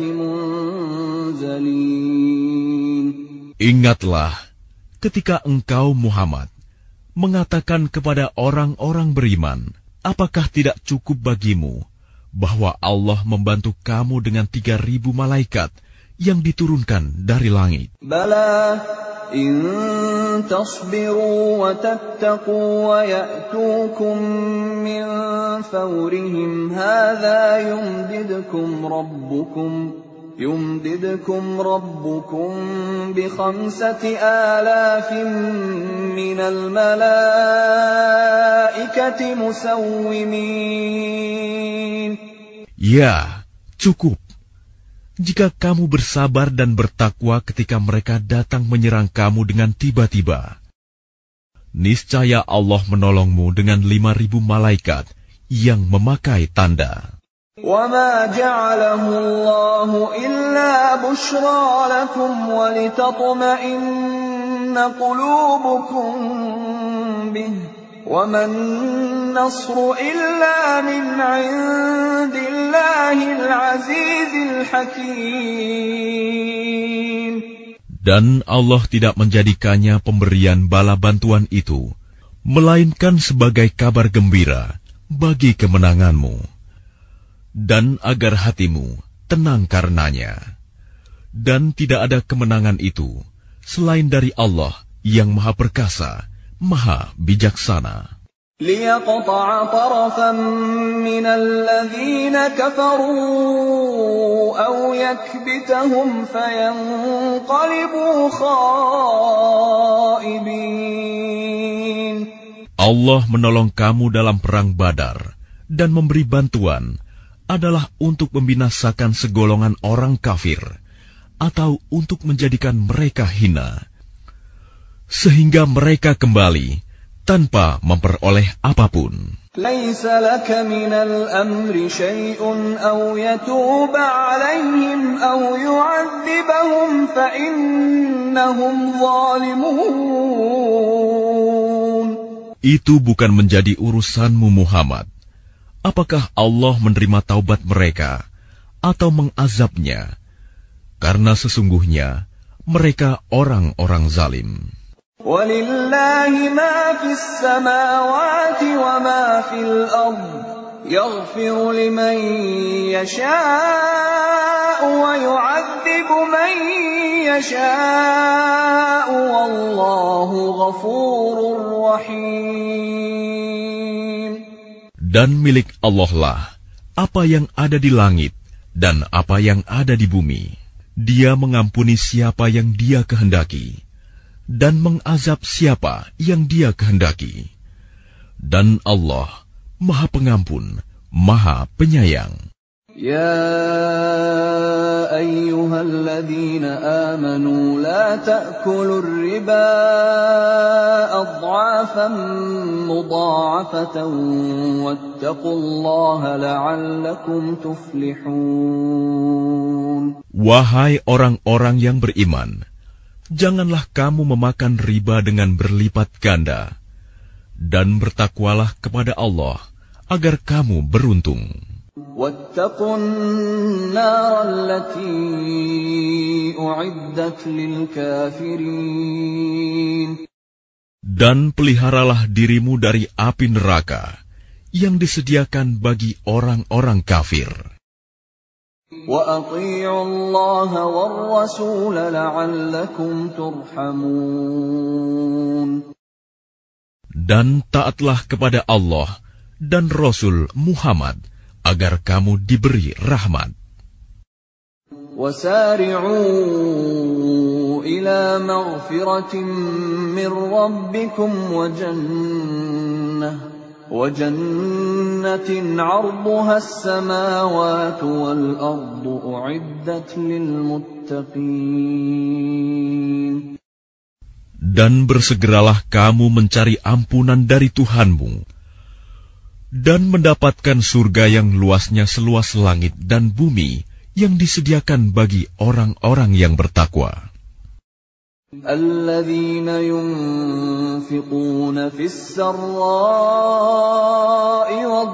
مُنْزَلِينَ. Ingatlah ketika engkau Muhammad mengatakan kepada orang-orang beriman, apakah tidak cukup bagimu bahwa Allah membantu kamu dengan tiga ribu malaikat yang diturunkan dari langit? Bala, in tasbiru wa tattaqu wa ya'tukum min fawrihim hadha yumdidkum rabbukum يمددكم ربكم بخمسة آلاف من الملائكة مسومين. Ya, cukup. Jika kamu bersabar dan bertakwa ketika mereka datang menyerang kamu dengan tiba-tiba, niscaya Allah menolongmu dengan lima ribu malaikat yang memakai tanda. وَمَا جَعَلَهُ اللَّهُ إِلَّا بُشْرَى لَكُمْ وَلِتَطْمَئِنَّ قُلُوبُكُم بِهِ وَمَا النَّصْرُ إِلَّا مِنْ عِندِ اللَّهِ الْعَزِيزِ الْحَكِيمِ. Dan Allah tidak menjadikannya pemberian bala bantuan itu, melainkan sebagai kabar gembira bagi kemenanganmu, dan agar hatimu tenang karenanya. Dan tidak ada kemenangan itu selain dari Allah yang Maha Perkasa, Maha Bijaksana. لِيَقْطَعَ طَرَفًا مِّنَ الَّذِينَ كَفَرُوا أَوْ يَكْبِتَهُمْ فَيَنقَلِبُوا خَائِبِينَ. Allah menolong kamu dalam perang Badar dan memberi bantuan adalah untuk membinasakan segolongan orang kafir atau untuk menjadikan mereka hina, sehingga mereka kembali tanpa memperoleh apapun. لَيْسَ لَكَ مِنَ الْأَمْرِ شَيْءٌ أَوْ يَتُوبَ عَلَيْهِمْ أَوْ يُعَذِّبَهُمْ فَإِنَّهُمْ ظَالِمُونَ. Itu bukan menjadi urusanmu Muhammad. Apakah Allah menerima taubat mereka atau mengazabnya? Karena sesungguhnya mereka orang-orang zalim. وَلِلَّهِ مَا فِي السَّمَاوَاتِ وَمَا فِي الْأَرْضِ يَغْفِرُ لِمَن يَشَاءُ وَيُعَذِّبُ مَن يَشَاءُ وَاللَّهُ غَفُورٌ رَّحِيمٌ. Dan milik Allah lah apa yang ada di langit dan apa yang ada di bumi. Dia mengampuni siapa yang Dia kehendaki dan mengazab siapa yang Dia kehendaki. Dan Allah Maha Pengampun, Maha Penyayang. Ya ayyuhalladzina amanu la ta'kulur riba adhafan mudha'afatan wattaqullaha la'allakum tuflihun. Wahai orang-orang yang beriman, janganlah kamu memakan riba dengan berlipat ganda, dan bertakwalah kepada Allah agar kamu beruntung. وَاتَّقُوا النَّارَ الَّتِي أُعِدَّتْ لِلْكَافِرِينَ. Dan peliharalah dirimu dari api neraka yang disediakan bagi orang-orang kafir. وَأَطِيعُوا اللَّهَ وَالرَّسُولَ لَعَلَّكُمْ تُرْحَمُونَ. Dan taatlah kepada Allah dan Rasul Muhammad agar kamu diberi rahmat. وَسَارِعُوا إِلَى مَغْفِرَةٍ مِّن رَّبِّكُمْ وَجَنَّةٍ وَجَنَّةٍ عَرْضُهَا السَّمَاوَاتُ وَالْأَرْضُ أُعِدَّتْ لِلْمُتَّقِينَ. Dan bersegeralah kamu mencari ampunan dari Tuhanmu dan mendapatkan surga yang luasnya seluas langit dan bumi yang disediakan bagi orang-orang yang bertakwa. الَّذِينَ يُنْفِقُونَ فِي السَّرَّاءِ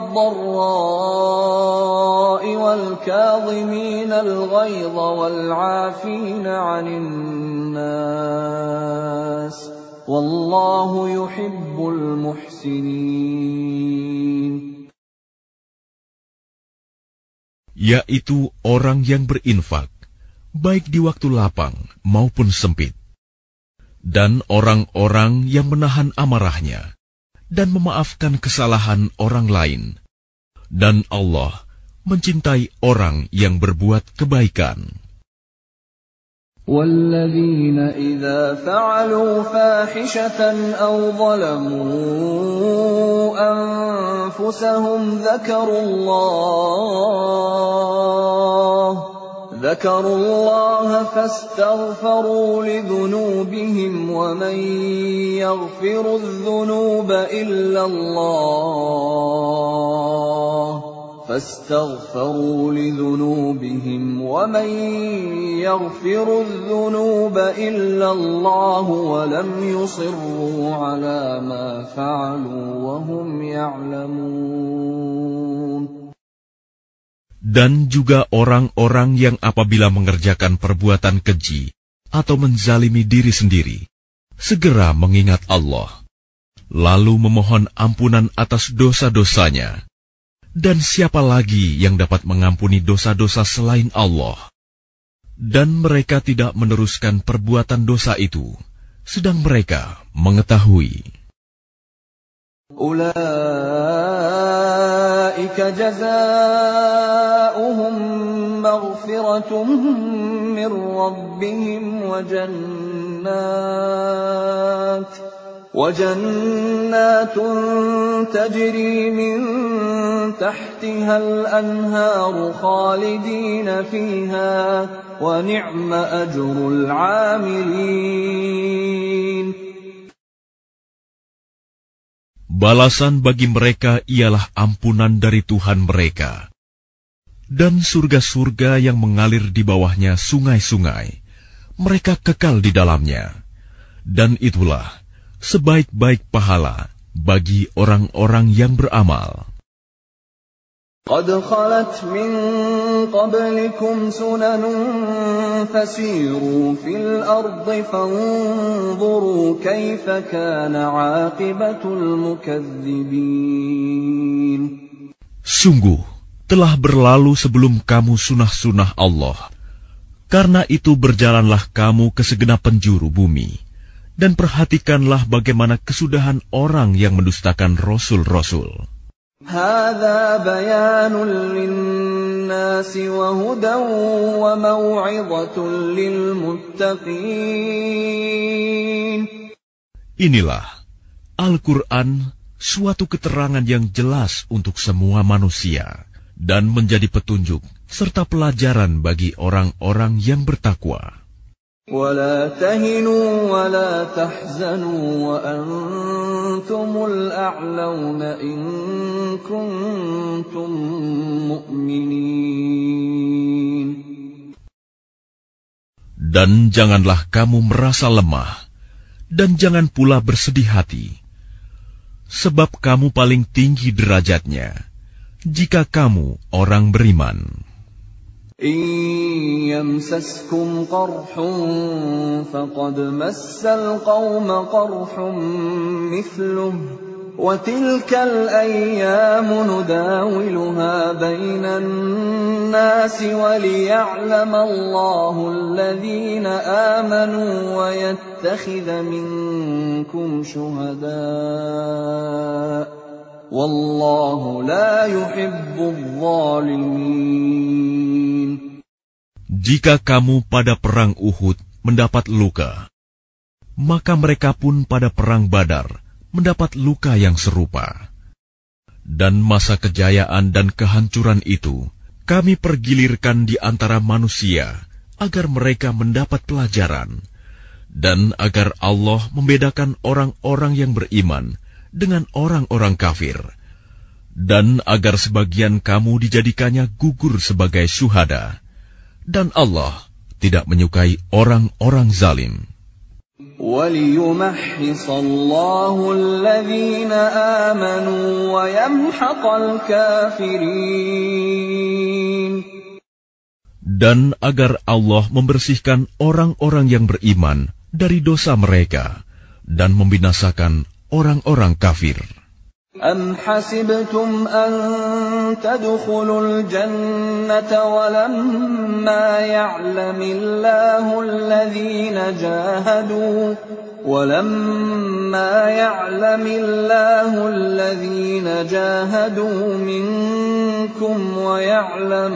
وَالضَّرَّاءِ وَالْكَاظِمِينَ الْغَيْظَ وَالْعَافِينَ عَنِ النَّاسِ وَاللَّهُ يُحِبُّ الْمُحْسِنِينَ. Yaitu orang yang berinfak, baik di waktu lapang maupun sempit, dan orang-orang yang menahan amarahnya dan memaafkan kesalahan orang lain. Dan Allah mencintai orang yang berbuat kebaikan. وَالَّذِينَ إِذَا فَعَلُوا فَاحِشَةً أَوْ ظَلَمُوا أَنفُسَهُمْ ذَكَرُوا اللَّهَ ذَكَرُوا اللَّهَ فَاسْتَغْفَرُوا لِذُنُوبِهِمْ وَمَن يَغْفِرُ الذُّنُوبَ إِلَّا اللَّهُ فاستغفروا لذنوبهم ومن يغفر الذنوب إلا الله ولم يصروا على ما فعلوا وهم يعلمون. Dan juga orang-orang yang apabila mengerjakan perbuatan keji atau menzalimi diri sendiri, segera mengingat Allah, lalu memohon ampunan atas dosa-dosanya. Dan siapa lagi yang dapat mengampuni dosa-dosa selain Allah? Dan mereka tidak meneruskan perbuatan dosa itu, sedang mereka mengetahui. Ulaika jazaa'uhum maghfiratun min rabbihim wa jannat wa jannatun tajri min tahtiha al-anharu khalidina fiha wa ni'ma ajrul 'amilin. Balasan bagi mereka ialah ampunan dari Tuhan mereka, dan surga-surga yang mengalir di bawahnya sungai-sungai. Mereka kekal di dalamnya, dan itulah sebaik-baik pahala bagi orang-orang yang beramal. قد خلت من قبلكم سنن فسيروا في الأرض فانظروا كيف كان عاقبة المكذبين. Sungguh, telah berlalu sebelum kamu sunah-sunah Allah. Karena itu berjalanlah kamu ke segenap penjuru bumi, dan perhatikanlah bagaimana kesudahan orang yang mendustakan rasul-rasul. هذا بيان للناس وهدى وموعظة للمتقين. Inilah Al-Quran, suatu keterangan yang jelas untuk semua manusia, dan menjadi petunjuk serta pelajaran bagi orang-orang yang bertakwa. ولا تهنوا ولا تحزنوا وأنتم الأعلون إن كنتم مؤمنين. Dan janganlah kamu merasa lemah, dan jangan pula bersedih hati, sebab kamu paling tinggi derajatnya, jika kamu orang beriman. إن يمسسكم قرح فقد مس القوم قرح مثله وتلك الأيام نداولها بين الناس وليعلم الله الذين آمنوا ويتخذ منكم شهداء والله لا يحب الظالمين. Jika kamu pada perang Uhud mendapat luka, maka mereka pun pada perang Badar mendapat luka yang serupa. Dan masa kejayaan dan kehancuran itu kami pergilirkan di antara manusia agar mereka mendapat pelajaran, dan agar Allah membedakan orang-orang yang beriman dengan orang-orang kafir, dan agar sebagian kamu dijadikannya gugur sebagai syuhada. Dan Allah tidak menyukai orang-orang zalim. وَلِيُمَحِّصَ اللَّهُ الَّذِينَ آمَنُوا وَيَمْحَقَ الْكَافِرِينَ. Dan agar Allah membersihkan orang-orang yang beriman dari dosa mereka dan membinasakan orang-orang kafir. أَمْ حَسِبْتُمْ أَن تَدْخُلُوا الْجَنَّةَ وَلَمَّا يَعْلَمِ اللَّهُ الَّذِينَ جَاهَدُوا وَلَمَّا يَعْلَمِ اللَّهُ الَّذِينَ جَاهَدُوا مِنكُمْ وَيَعْلَمَ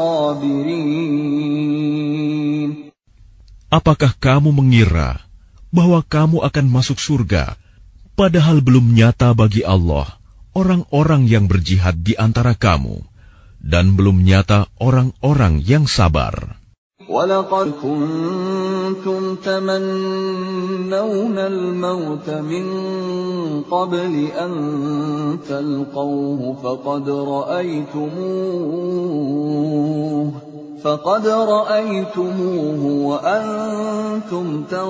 الصَّابِرِينَ. Apakah kamu mengira bahwa kamu akan masuk surga, padahal belum nyata bagi Allah orang-orang yang berjihad di antara kamu, dan belum nyata orang-orang yang sabar. وَلَقَدْ كُنْتُمْ تَمَنَّوْنَ الْمَوْتَ مِنْ قَبْلِ أَنْ تَلْقَوْهُ فَقَدْ رَأَيْتُمُوهُ فَقَدْ رَأَيْتُمُوهُ وَأَنْتُمْ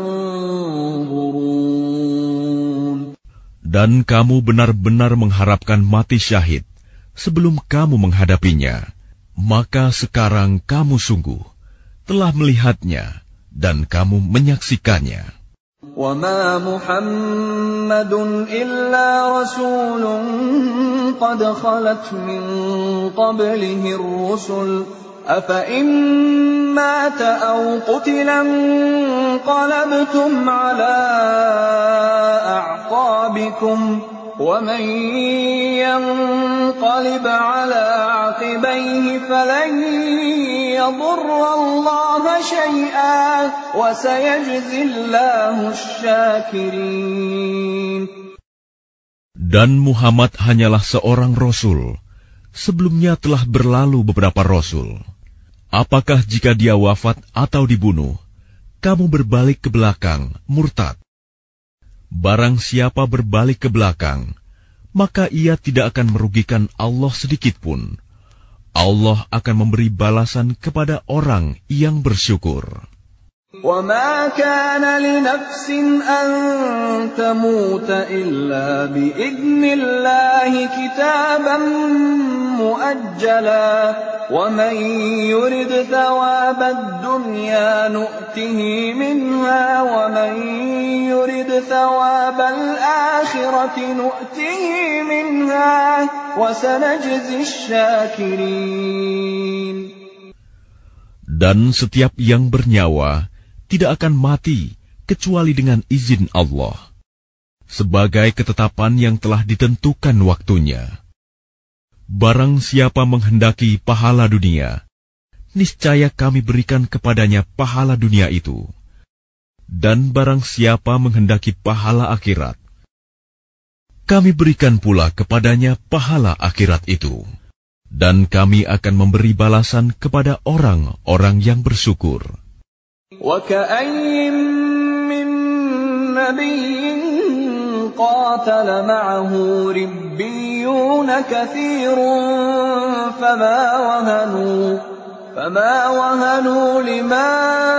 تَنْظُرُونَ. Dan kamu benar-benar mengharapkan mati syahid sebelum kamu menghadapinya, maka sekarang kamu sungguh telah melihatnya dan kamu menyaksikannya. وَمَا مُحَمَّدٌ إِلَّا رَسُولٌ قَدْ خَلَتْ مِنْ قَبْلِهِ الرُّسُلُ أَفَإِن مَّاتَ أَوْ قُتِلَ انقَلَبْتُمْ عَلَىٰ أَعْقَابِكُمْ وَمَن يَنقَلِبْ عَلَىٰ عَقِبَيْهِ فَلَن يَضُرَّ اللَّهَ شَيْئًا وَسَيَجْزِي اللَّهُ الشَّاكِرِينَ. Dan Muhammad hanyalah seorang rasul. Sebelumnya telah berlalu beberapa rasul. Apakah jika dia wafat atau dibunuh, kamu berbalik ke belakang, murtad? Barang siapa berbalik ke belakang, maka ia tidak akan merugikan Allah sedikitpun. Allah akan memberi balasan kepada orang yang bersyukur. وَمَا كَانَ لِنَفْسٍ أَن تَمُوتَ إِلَّا بِإِذْنِ اللَّهِ كِتَابًا مُؤَجَّلًا وَمَن يُرِدْ ثَوَابَ الدُّنْيَا نُؤْتِهِ مِنْهَا وَمَن يُرِدْ ثَوَابَ الْآخِرَةِ نُؤْتِهِ مِنْهَا وَسَنَجْزِي الشَّاكِرِينَ. Dan setiap yang bernyawa tidak akan mati kecuali dengan izin Allah, sebagai ketetapan yang telah ditentukan waktunya. Barang siapa menghendaki pahala dunia, niscaya kami berikan kepadanya pahala dunia itu. Dan barang siapa menghendaki pahala akhirat, kami berikan pula kepadanya pahala akhirat itu. Dan kami akan memberi balasan kepada orang-orang yang bersyukur. وَكَأَيٍّ مِّن نَّبِيٍّ قَاتَلَ مَعَهُ رِبِّيُّونَ كَثِيرٌ فَمَا وَهَنُوا فَمَا وَهَنُوا لِمَا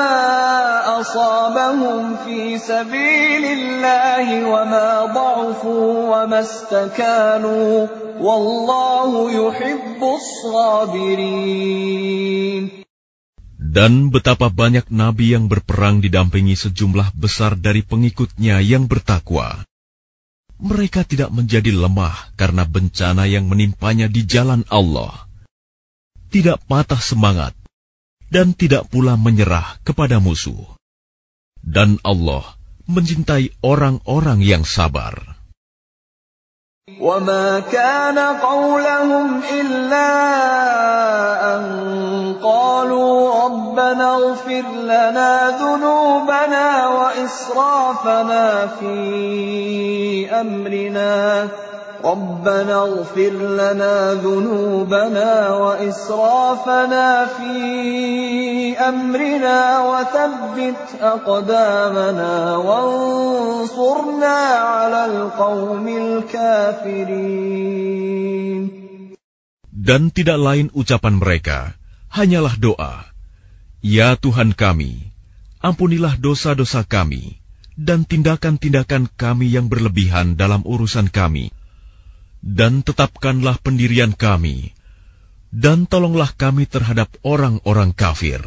أَصَابَهُمْ فِي سَبِيلِ اللَّهِ وَمَا ضَعُفُوا وَمَا اسْتَكَانُوا وَاللَّهُ يُحِبُّ الصَّابِرِينَ. Dan betapa banyak nabi yang berperang didampingi sejumlah besar dari pengikutnya yang bertakwa. Mereka tidak menjadi lemah karena bencana yang menimpanya di jalan Allah. Tidak patah semangat, dan tidak pula menyerah kepada musuh. Dan Allah mencintai orang-orang yang sabar. وَمَا كَانَ قَوْلَهُمْ إِلَّا أَن قَالُوا رَبَّنَا اغْفِرْ لَنَا ذُنُوبَنَا وَإِسْرَافَنَا فِي أَمْرِنَا رَبَّنَا اغْفِرْ لَنَا ذُنُوبَنَا وَإِسْرَافَنَا فِي أَمْرِنَا وَثَبِّتْ أَقْدَامَنَا وَانصُرْنَا عَلَى الْقَوْمِ الْكَافِرِينَ. Dan tidak lain ucapan mereka, hanyalah doa. Ya Tuhan kami, ampunilah dosa-dosa kami dan tindakan-tindakan kami yang berlebihan dalam urusan kami. Dan tetapkanlah pendirian kami, dan tolonglah kami terhadap orang-orang kafir.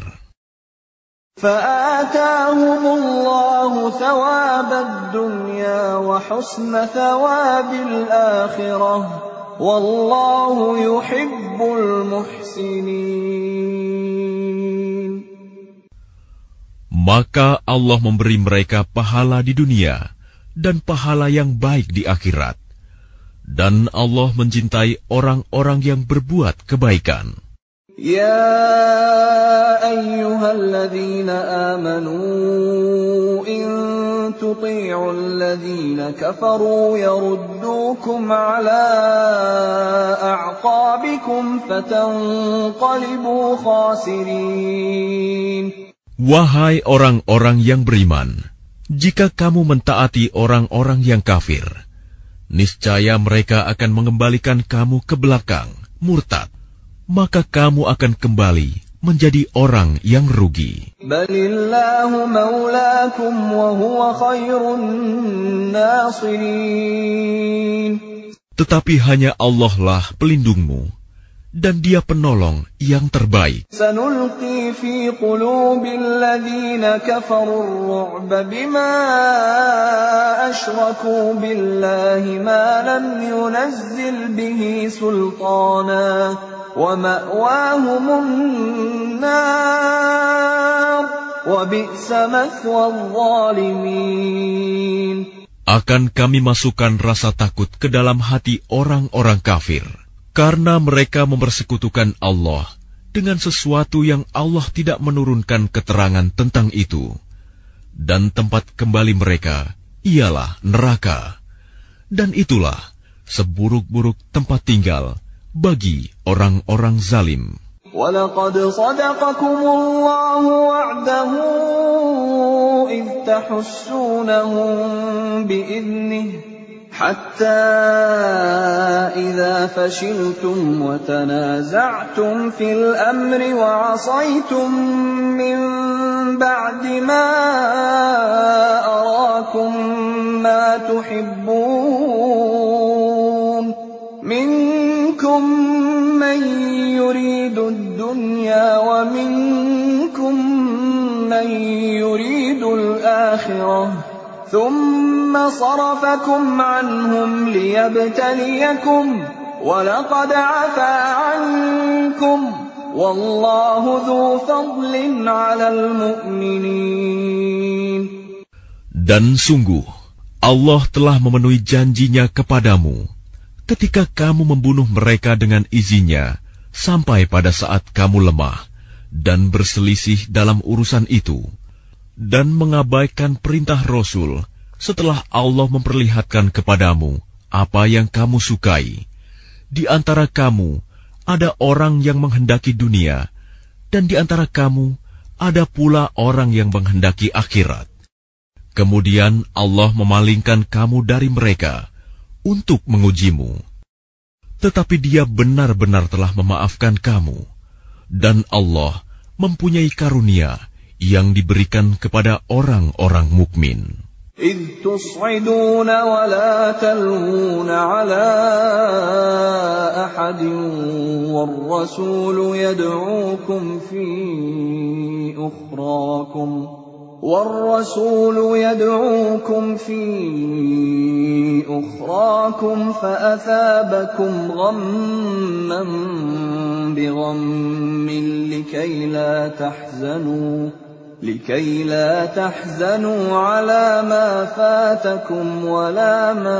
فَآتَاهُمُ اللَّهُ ثَوَابَ الدُّنْيَا وَحُسْنَ ثَوَابِ الْآخِرَةِ وَاللَّهُ يُحِبُّ الْمُحْسِنِينَ. Maka Allah memberi mereka pahala di dunia dan pahala yang baik di akhirat. Dan Allah mencintai orang-orang yang berbuat kebaikan. Ya ayyuhalladzina amanu in tuti'u alladzina kafaru yaruddukum ala a'qabikum fatanqalibu khasirin. Wahai orang-orang yang beriman, jika kamu mentaati orang-orang yang kafir, niscaya mereka akan mengembalikan kamu ke belakang, murtad. Maka kamu akan kembali menjadi orang yang rugi. Balillahu maulakum wa huwa khairun nasirin. Tetapi hanya Allah lah pelindungmu, dan Dia penolong yang terbaik. Sanulqi fi qulubil ladzina kafaru ar-ru'ba bima asyraku billahi ma lam yunazzil bihi sultana ومأواهم النار وبئس مثوى الظالمين. Akan kami masukkan rasa takut ke dalam hati orang-orang kafir, karena mereka mempersekutukan Allah dengan sesuatu yang Allah tidak menurunkan keterangan tentang itu. Dan tempat kembali mereka ialah neraka. Dan itulah seburuk-buruk tempat tinggal bagi orang-orang zalim. وَلَقَدْ صَدَقَكُمُ اللَّهُ وَعْدَهُ إِذْ تَحُسُّونَهُم بِإِذْنِهِ حَتَّى إِذَا فَشِلْتُمْ وَتَنَازَعْتُمْ فِي الْأَمْرِ وَعَصَيْتُم مِّن بَعْدِ مَا أَرَاكُم مَّا تُحِبُّونَ مِنكُم مَّن يُرِيدُ الدُّنْيَا وَمِنكُم مَّن يُرِيدُ الْآخِرَةَ ثُمَّ صَرَفَكُمْ عَنْهُمْ لِيَبْتَلِيَكُمْ وَلَقَدْ عَفَا عَنكُمْ وَاللَّهُ ذُو فَضْلٍ عَلَى الْمُؤْمِنِينَ. Dan sungguh Allah telah memenuhi janjinya kepadamu ketika kamu membunuh mereka dengan izinnya sampai pada saat kamu lemah dan berselisih dalam urusan itu, dan mengabaikan perintah Rasul setelah Allah memperlihatkan kepadamu apa yang kamu sukai. Di antara kamu ada orang yang menghendaki dunia, dan di antara kamu ada pula orang yang menghendaki akhirat. Kemudian Allah memalingkan kamu dari mereka untuk mengujimu. Tetapi Dia benar-benar telah memaafkan kamu, dan Allah mempunyai karunia yang diberikan kepada orang-orang mukmin. إِذْ تُصْعِدُونَ وَلَا تَلْوُونَ عَلَىٰ أَحَدٍ وَالرَّسُولُ يَدْعُوكُمْ فِي أُخْرَاكُمْ وَالرَّسُولُ يَدْعُوكُمْ فِي أُخْرَاكُمْ فَأَثَابَكُمْ غَمًّا بِغَمٍّ لِكَيْ لَا تَحْزَنُوا لكي لا تحزنوا على ما فاتكم ولا ما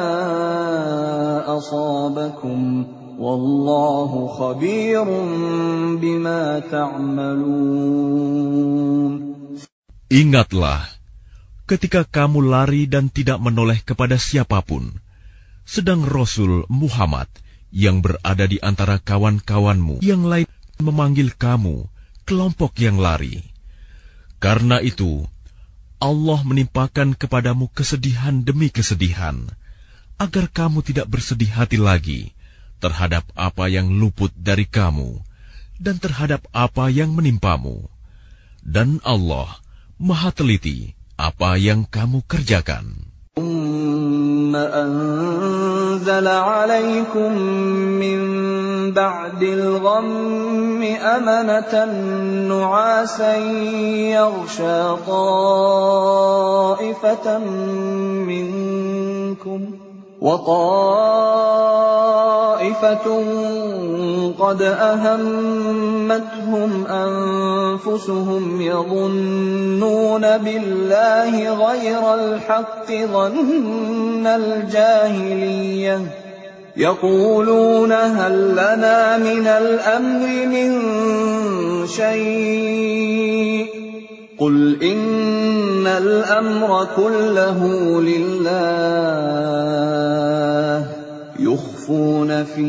أصابكم والله خبير بما تعملون. Ingatlah ketika kamu lari dan tidak menoleh kepada siapapun, sedang Rasul Muhammad yang berada di antara kawan-kawanmu yang lain memanggil kamu kelompok yang lari. Karena itu, Allah menimpakan kepadamu kesedihan demi kesedihan, agar kamu tidak bersedih hati lagi terhadap apa yang luput dari kamu dan terhadap apa yang menimpamu. Dan Allah Maha teliti apa yang kamu kerjakan. ثم أنزل عليكم من بعد الغم أمنة نعاسا يغشى طائفة منكم وطائفة قد أهمتهم أنفسهم يظنون بالله غير الحق ظن الجاهلية يقولون هل لنا من الأمر من شيء قل إن الأمر كله لله يخفون في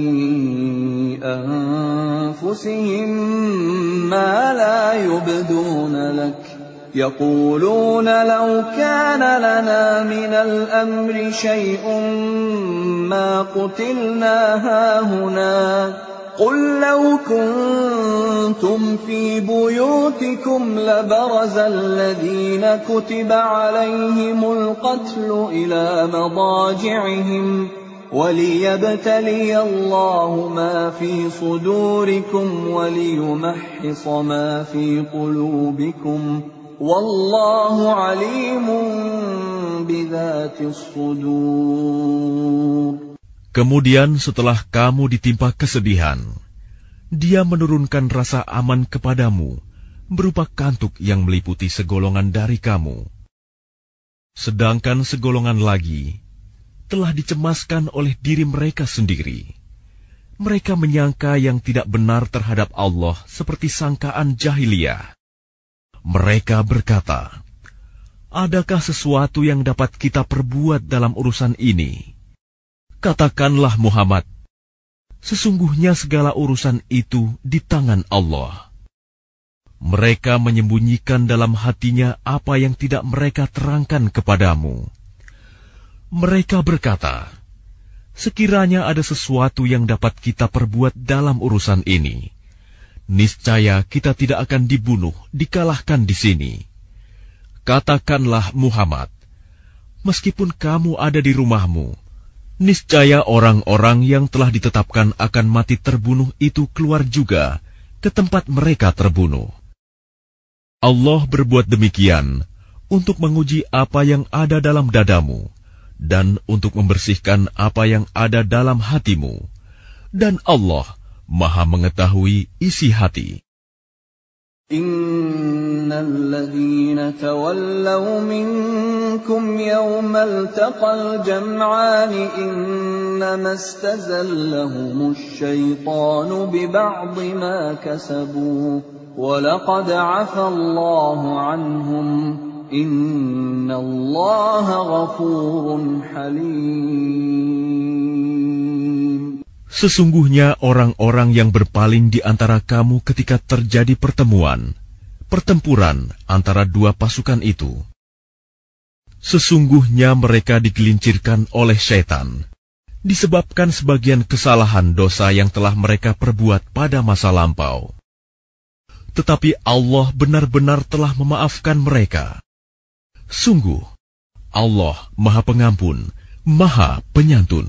أنفسهم ما لا يبدون لك يقولون لو كان لنا من الأمر شيء ما قتلنا هاهنا قل لو كنتم في بيوتكم لبرز الذين كتب عليهم القتل إلى مضاجعهم وليبتلي الله ما في صدوركم وليمحص ما في قلوبكم والله عليم بذات الصدور. Kemudian setelah kamu ditimpa kesedihan, Dia menurunkan rasa aman kepadamu berupa kantuk yang meliputi segolongan dari kamu. Sedangkan segolongan lagi telah dicemaskan oleh diri mereka sendiri. Mereka menyangka yang tidak benar terhadap Allah seperti sangkaan jahiliyah. Mereka berkata, "Adakah sesuatu yang dapat kita perbuat dalam urusan ini?" Katakanlah Muhammad, sesungguhnya segala urusan itu di tangan Allah. Mereka menyembunyikan dalam hatinya apa yang tidak mereka terangkan kepadamu. Mereka berkata, sekiranya ada sesuatu yang dapat kita perbuat dalam urusan ini, niscaya kita tidak akan dibunuh, dikalahkan di sini. Katakanlah Muhammad, meskipun kamu ada di rumahmu, niscaya orang-orang yang telah ditetapkan akan mati terbunuh itu keluar juga ke tempat mereka terbunuh. Allah berbuat demikian untuk menguji apa yang ada dalam dadamu dan untuk membersihkan apa yang ada dalam hatimu. Dan Allah Maha mengetahui isi hati. Innal ladzina tawallaw minkum yawmal taqal jam'ani innama istazallahumush syaitanu bi ba'dhi ma kasabu wa laqad 'afa Allahu 'anhum innallaha ghafurun halim. Sesungguhnya orang-orang yang berpaling di antara kamu ketika terjadi pertemuan, pertempuran antara dua pasukan itu. Sesungguhnya mereka digelincirkan oleh syaitan, disebabkan sebagian kesalahan dosa yang telah mereka perbuat pada masa lampau. Tetapi Allah benar-benar telah memaafkan mereka. Sungguh, Allah Maha Pengampun, Maha Penyantun.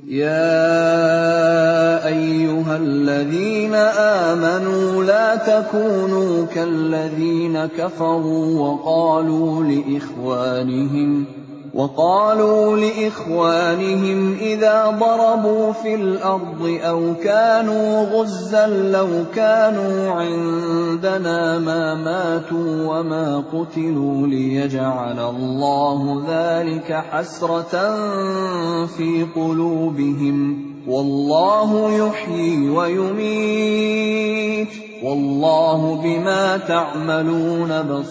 Ya ayyuhalladzina amanu la takunu kalladzina kafaru wa qalu li ikhwanihim وقالوا لإخوانهم إذا ضربوا في الأرض أو كانوا غزا لو كانوا عندنا ما ماتوا وما قتلوا ليجعل الله ذلك حسرة في قلوبهم والله يحيي ويميت والله بما تعملون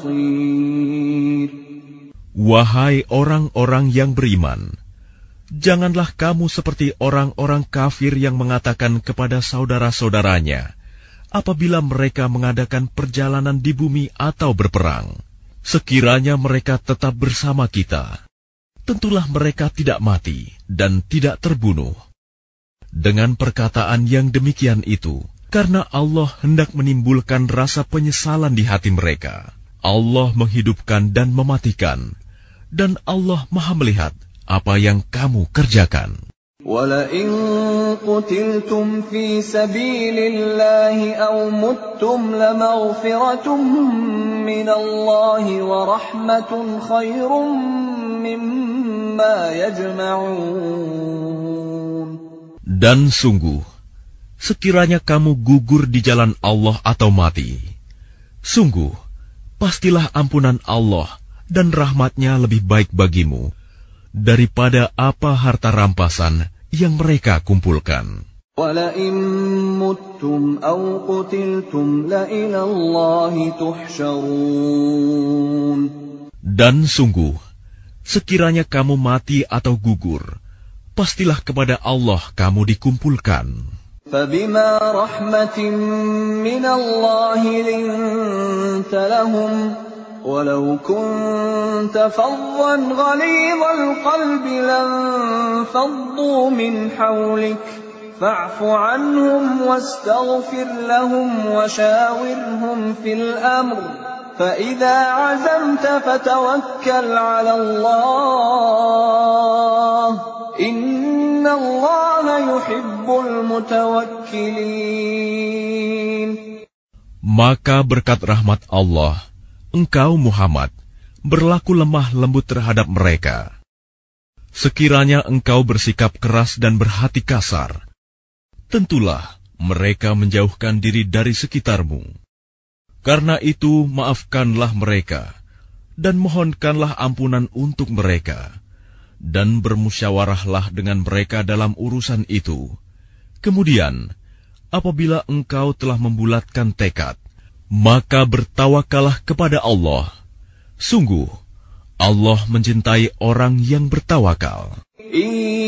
بصير. Wahai orang-orang yang beriman, janganlah kamu seperti orang-orang kafir yang mengatakan kepada saudara-saudaranya apabila mereka mengadakan perjalanan di bumi atau berperang, sekiranya mereka tetap bersama kita, tentulah mereka tidak mati dan tidak terbunuh. Dengan perkataan yang demikian itu, karena Allah hendak menimbulkan rasa penyesalan di hati mereka, Allah menghidupkan dan mematikan, dan Allah Maha melihat apa yang kamu kerjakan. وَلَئِن قُتِلْتُمْ فِي سَبِيلِ اللَّهِ أَوْ مُتُّمْ لَمَغْفِرَةٌ مِّنَ اللَّهِ وَرَحْمَةٌ خَيْرٌ مِّمَّا يَجْمَعُونَ. Dan sungguh, sekiranya kamu gugur di jalan Allah atau mati, sungguh, pastilah ampunan Allah dan rahmat-Nya lebih baik bagimu daripada apa harta rampasan yang mereka kumpulkan. وَلَئِن مُتُّمْ أَوْ قُتِلْتُمْ لَإِلَى اللَّهِ تُحْشَرُونَ. Dan sungguh, sekiranya kamu mati atau gugur, pastilah kepada Allah kamu dikumpulkan. فَبِمَا رَحْمَةٍ مِّنَ اللَّهِ لِنتَ لَهُمْ وَلَوْ كُنتَ فَظًّا غَلِيظَ الْقَلْبِ لَانفَضُّوا مِنْ حَوْلِكَ فَاعْفُ عَنْهُمْ وَاسْتَغْفِرْ لَهُمْ وَشَاوِرْهُمْ فِي الْأَمْرِ فَإِذَا عَزَمْتَ فَتَوَكَّلْ عَلَى اللَّهِ إِنَّ اللَّهَ يُحِبُّ الْمُتَوَكِّلِينَ. Maka berkat rahmat Allah, engkau Muhammad berlaku lemah lembut terhadap mereka. Sekiranya engkau bersikap keras dan berhati kasar, tentulah mereka menjauhkan diri dari sekitarmu. Karena itu, maafkanlah mereka, dan mohonkanlah ampunan untuk mereka, dan bermusyawarahlah dengan mereka dalam urusan itu. Kemudian, apabila engkau telah membulatkan tekad, maka bertawakallah kepada Allah. Sungguh, Allah mencintai orang yang bertawakal. إن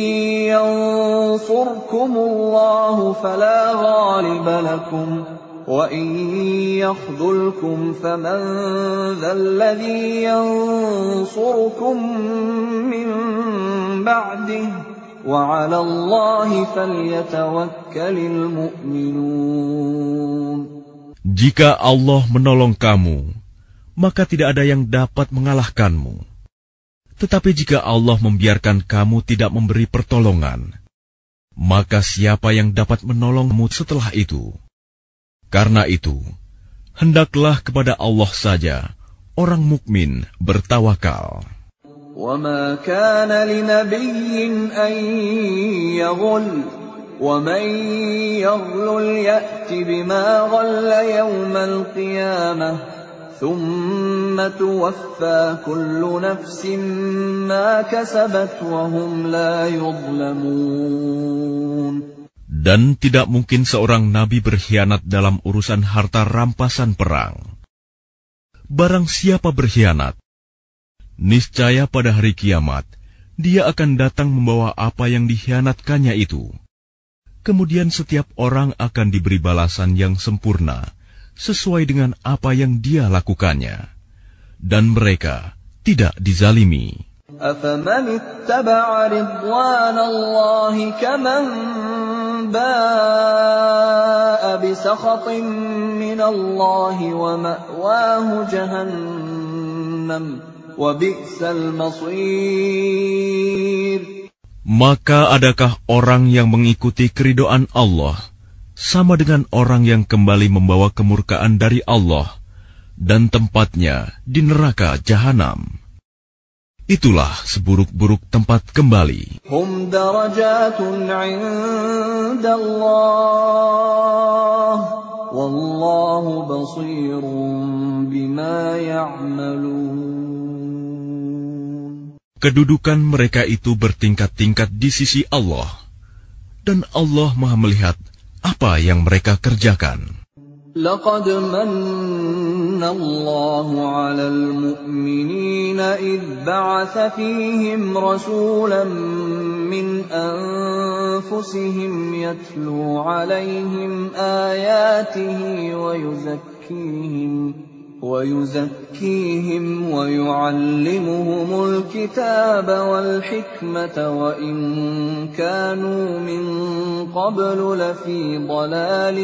ينصركم الله فلا غالب لكم وإن يخذلكم فمن ذا الذي ينصركم من بعده وعلى الله فليتوكل المؤمنون. Jika Allah menolong kamu, maka tidak ada yang dapat mengalahkanmu. Tetapi jika Allah membiarkan kamu tidak memberi pertolongan, maka siapa yang dapat menolongmu setelah itu? Karena itu, hendaklah kepada Allah saja orang mukmin bertawakal. وَمَا كَانَ لِنَبِيٍّ أَن يَغُلَّ وَمَن يَغْلُلْ يَأْتِ بِمَا غَلَّ يَوْمَ الْقِيَامَةِ ثُمَّ تُوَفَّى كُلُّ نَفْسٍ مَا كَسَبَتْ وَهُمْ لَا يُظْلَمُونَ. Dan tidak mungkin seorang nabi berkhianat dalam urusan harta rampasan perang. Barang siapa berkhianat, niscaya pada hari kiamat dia akan datang membawa apa yang dikhianatkannya itu. Kemudian setiap orang akan diberi balasan yang sempurna sesuai dengan apa yang dia lakukannya, dan mereka tidak dizalimi. أَفَمَنِ اتَّبَعَ رِضْوَانَ اللَّهِ كَمَنْ بَاءَ بِسَخَطٍ مِّنَ اللَّهِ وَمَأْوَاهُ جَهَنَّمُ وَبِئْسَ الْمَصِيرُ. Maka adakah orang yang mengikuti keridhaan Allah sama dengan orang yang kembali membawa kemurkaan dari Allah dan tempatnya di neraka jahanam? Itulah seburuk-buruk tempat kembali. Hum darajatun 'inda Allah wallahu basirun bima ya'malun. Kedudukan mereka itu bertingkat-tingkat di sisi Allah, dan Allah Maha melihat apa yang mereka kerjakan. لقد من الله على المؤمنين إذ بعث فيهم رسولا من أنفسهم يتلو عليهم آياته ويزكيهم ويزكيهم ويعلمهم الكتاب والحكمة وإن كانوا من قبل لفي ضلال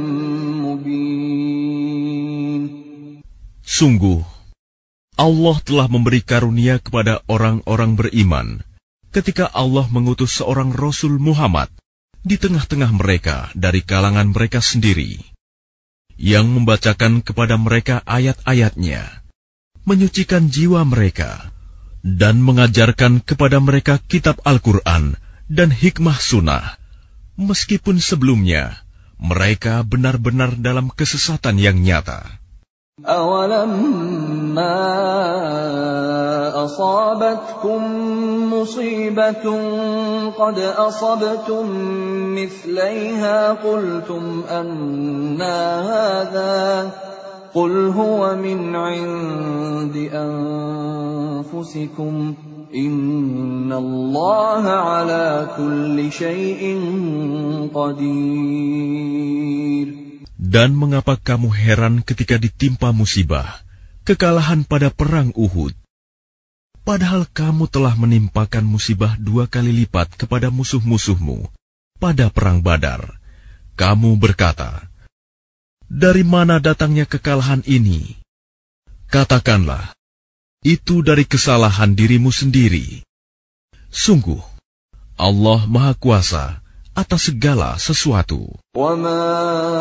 مبين. Sungguh, Allah telah memberi karunia kepada orang-orang beriman ketika Allah mengutus seorang Rasul Muhammad di tengah-tengah mereka dari kalangan mereka sendiri, yang membacakan kepada mereka ayat-ayatnya, menyucikan jiwa mereka, dan mengajarkan kepada mereka kitab Al-Quran dan hikmah sunnah, meskipun sebelumnya mereka benar-benar dalam kesesatan yang nyata. أَوَلَمَّا أَصَابَتْكُم مُّصِيبَةٌ قَدْ أَصَبْتُم مِّثْلَيْهَا قُلْتُمْ أَنَّىٰ هَٰذَا قُلْ هُوَ مِنْ عِندِ أَنفُسِكُمْ إِنَّ اللَّهَ عَلَىٰ كُلِّ شَيْءٍ قَدِيرٌ. Dan mengapa kamu heran ketika ditimpa musibah, kekalahan pada perang Uhud? Padahal kamu telah menimpakan musibah dua kali lipat kepada musuh-musuhmu pada perang Badar. Kamu berkata, dari mana datangnya kekalahan ini? Katakanlah, itu dari kesalahan dirimu sendiri. Sungguh, Allah Maha Kuasa atas segala sesuatu. وَمَا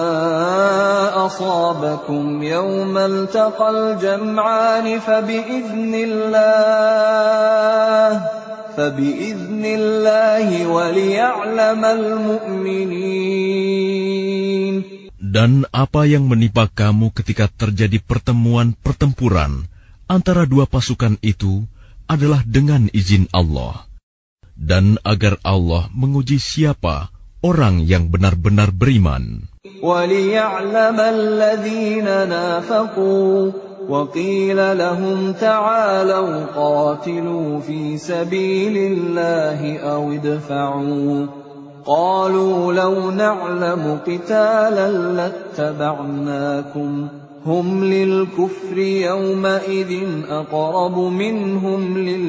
أَصَابَكُمْ يَوْمَ الْتَقَى الْجَمْعَانِ فَبِإِذْنِ اللَّهِ فبإذن الله وليعلم المؤمنين. Dan apa yang menimpa kamu ketika terjadi pertemuan pertempuran antara dua pasukan itu adalah dengan izin Allah, dan agar Allah menguji siapa orang yang benar-benar beriman. وَلِيَعْلَمَ الَّذِينَ نَافَقُوا وَقِيلَ لَهُمْ تَعَالَوْا قَاتِلُوا فِي سَبِيلِ اللَّهِ أَوِ ادْفَعُوا قَالُوا لَوْ نَعْلَمُ قِتَالًا لَاتَّبَعْنَاكُمْ هُمْ لِلْكُفْرِ يَوْمَئِذٍ أَقْرَبُ مِنْهُمْ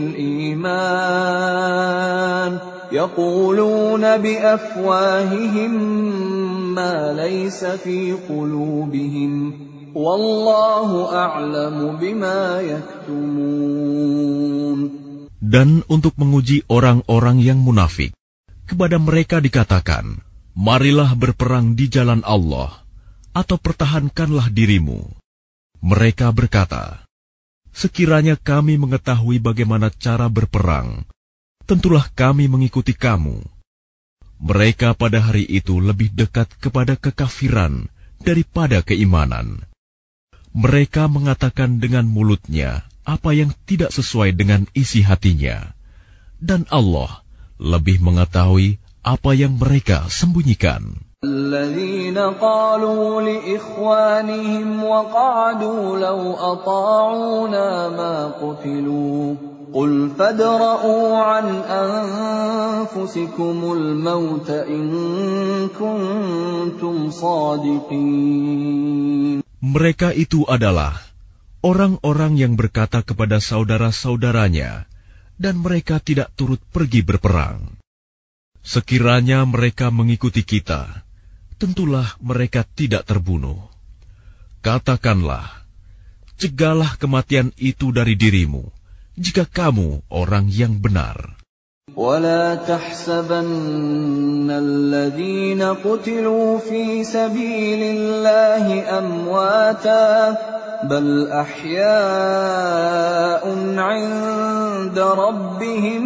لِلْإِيمَانِ يَقُولُونَ بِأَفْوَاهِهِمْ مَا لَيْسَ فِي قُلُوبِهِمْ وَاللَّهُ أَعْلَمُ بِمَا يَكْتُمُونَ. Dan untuk menguji orang-orang yang munafik, kepada mereka dikatakan, marilah berperang di jalan Allah, atau pertahankanlah dirimu. Mereka berkata, sekiranya kami mengetahui bagaimana cara berperang, tentulah kami mengikuti kamu. Mereka pada hari itu lebih dekat kepada kekafiran daripada keimanan. Mereka mengatakan dengan mulutnya apa yang tidak sesuai dengan isi hatinya, dan Allah lebih mengetahui apa yang mereka sembunyikan. الَّذِينَ قَالُوا لِإِخْوَانِهِمْ وَقَعَدُوا لَوْ أَطَاعُونَا مَا قُتِلُوا قُلْ فَادْرَءُوا عَنْ أَنفُسِكُمُ الْمَوْتَ إِن كُنتُمْ صَادِقِينَ. Mereka itu adalah orang-orang yang berkata kepada saudara-saudaranya, dan mereka tidak turut pergi berperang. Sekiranya mereka mengikuti kita, tentulah mereka tidak terbunuh. Katakanlah, cegahlah kematian itu dari dirimu, jika kamu orang yang benar. وَلَا تَحْسَبَنَّ الَّذِينَ قُتِلُوا فِي سَبِيلِ اللَّهِ أَمْوَاتًا بَلْ أَحْيَاءٌ عِندَ رَبِّهِمْ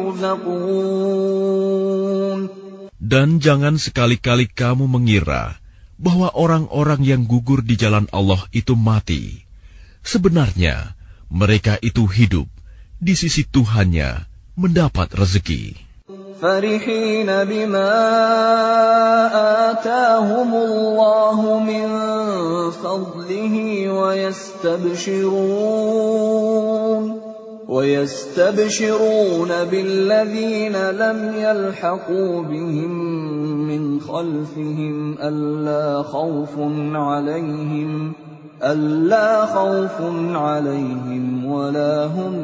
يُرْزَقُونَ. Dan jangan sekali-kali kamu mengira bahwa orang-orang yang gugur di jalan Allah itu mati. Sebenarnya mereka itu hidup di sisi Tuhannya, mendapat rezeki. فَرِحِينَ بِمَا آتَاهُمُ اللَّهُ مِنْ فَضْلِهِ وَيَسْتَبْشِرُونَ وَيَسْتَبْشِرُونَ بِالَّذِينَ لَمْ يَلْحَقُوا بِهِمْ مِنْ خَلْفِهِمْ أَلَّا خَوْفٌ عَلَيْهِمْ أَلَّا خَوْفٌ عَلَيْهِمْ وَلَا هُمْ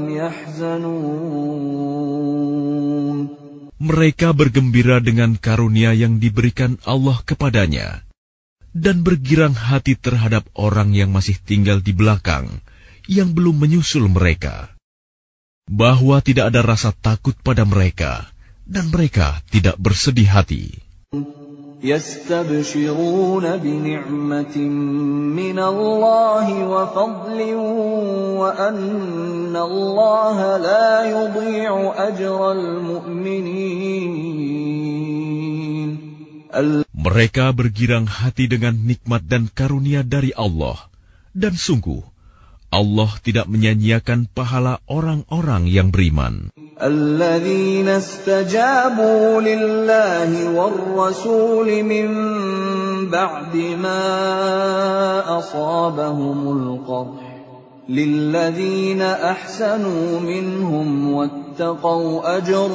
يَحْزَنُونَ. Mereka bergembira dengan karunia yang diberikan Allah kepadanya, dan bergirang hati terhadap orang yang masih tinggal di belakang, yang belum menyusul mereka, bahwa tidak ada rasa takut pada mereka, dan mereka tidak bersedih hati. يَسْتَبْشِرُونَ بِنِعْمَةٍ مِّنَ اللَّهِ وَفَضْلٍ وَأَنَّ اللَّهَ لَا يُضِيعُ أَجْرَ الْمُؤْمِنِينَ. Mereka bergirang hati dengan nikmat dan karunia dari Allah, dan sungguh Allah tidak menyanyiakan pahala orang-orang yang beriman. الَّذِينَ اسْتَجَابُوا لِلَّهِ وَالرَّسُولِ مِن بَعْدِ مَا أَصَابَهُمُ الْقَرْحُ لِلَّذِينَ أَحْسَنُوا مِنْهُمْ وَاتَّقَوْا أَجْرٌ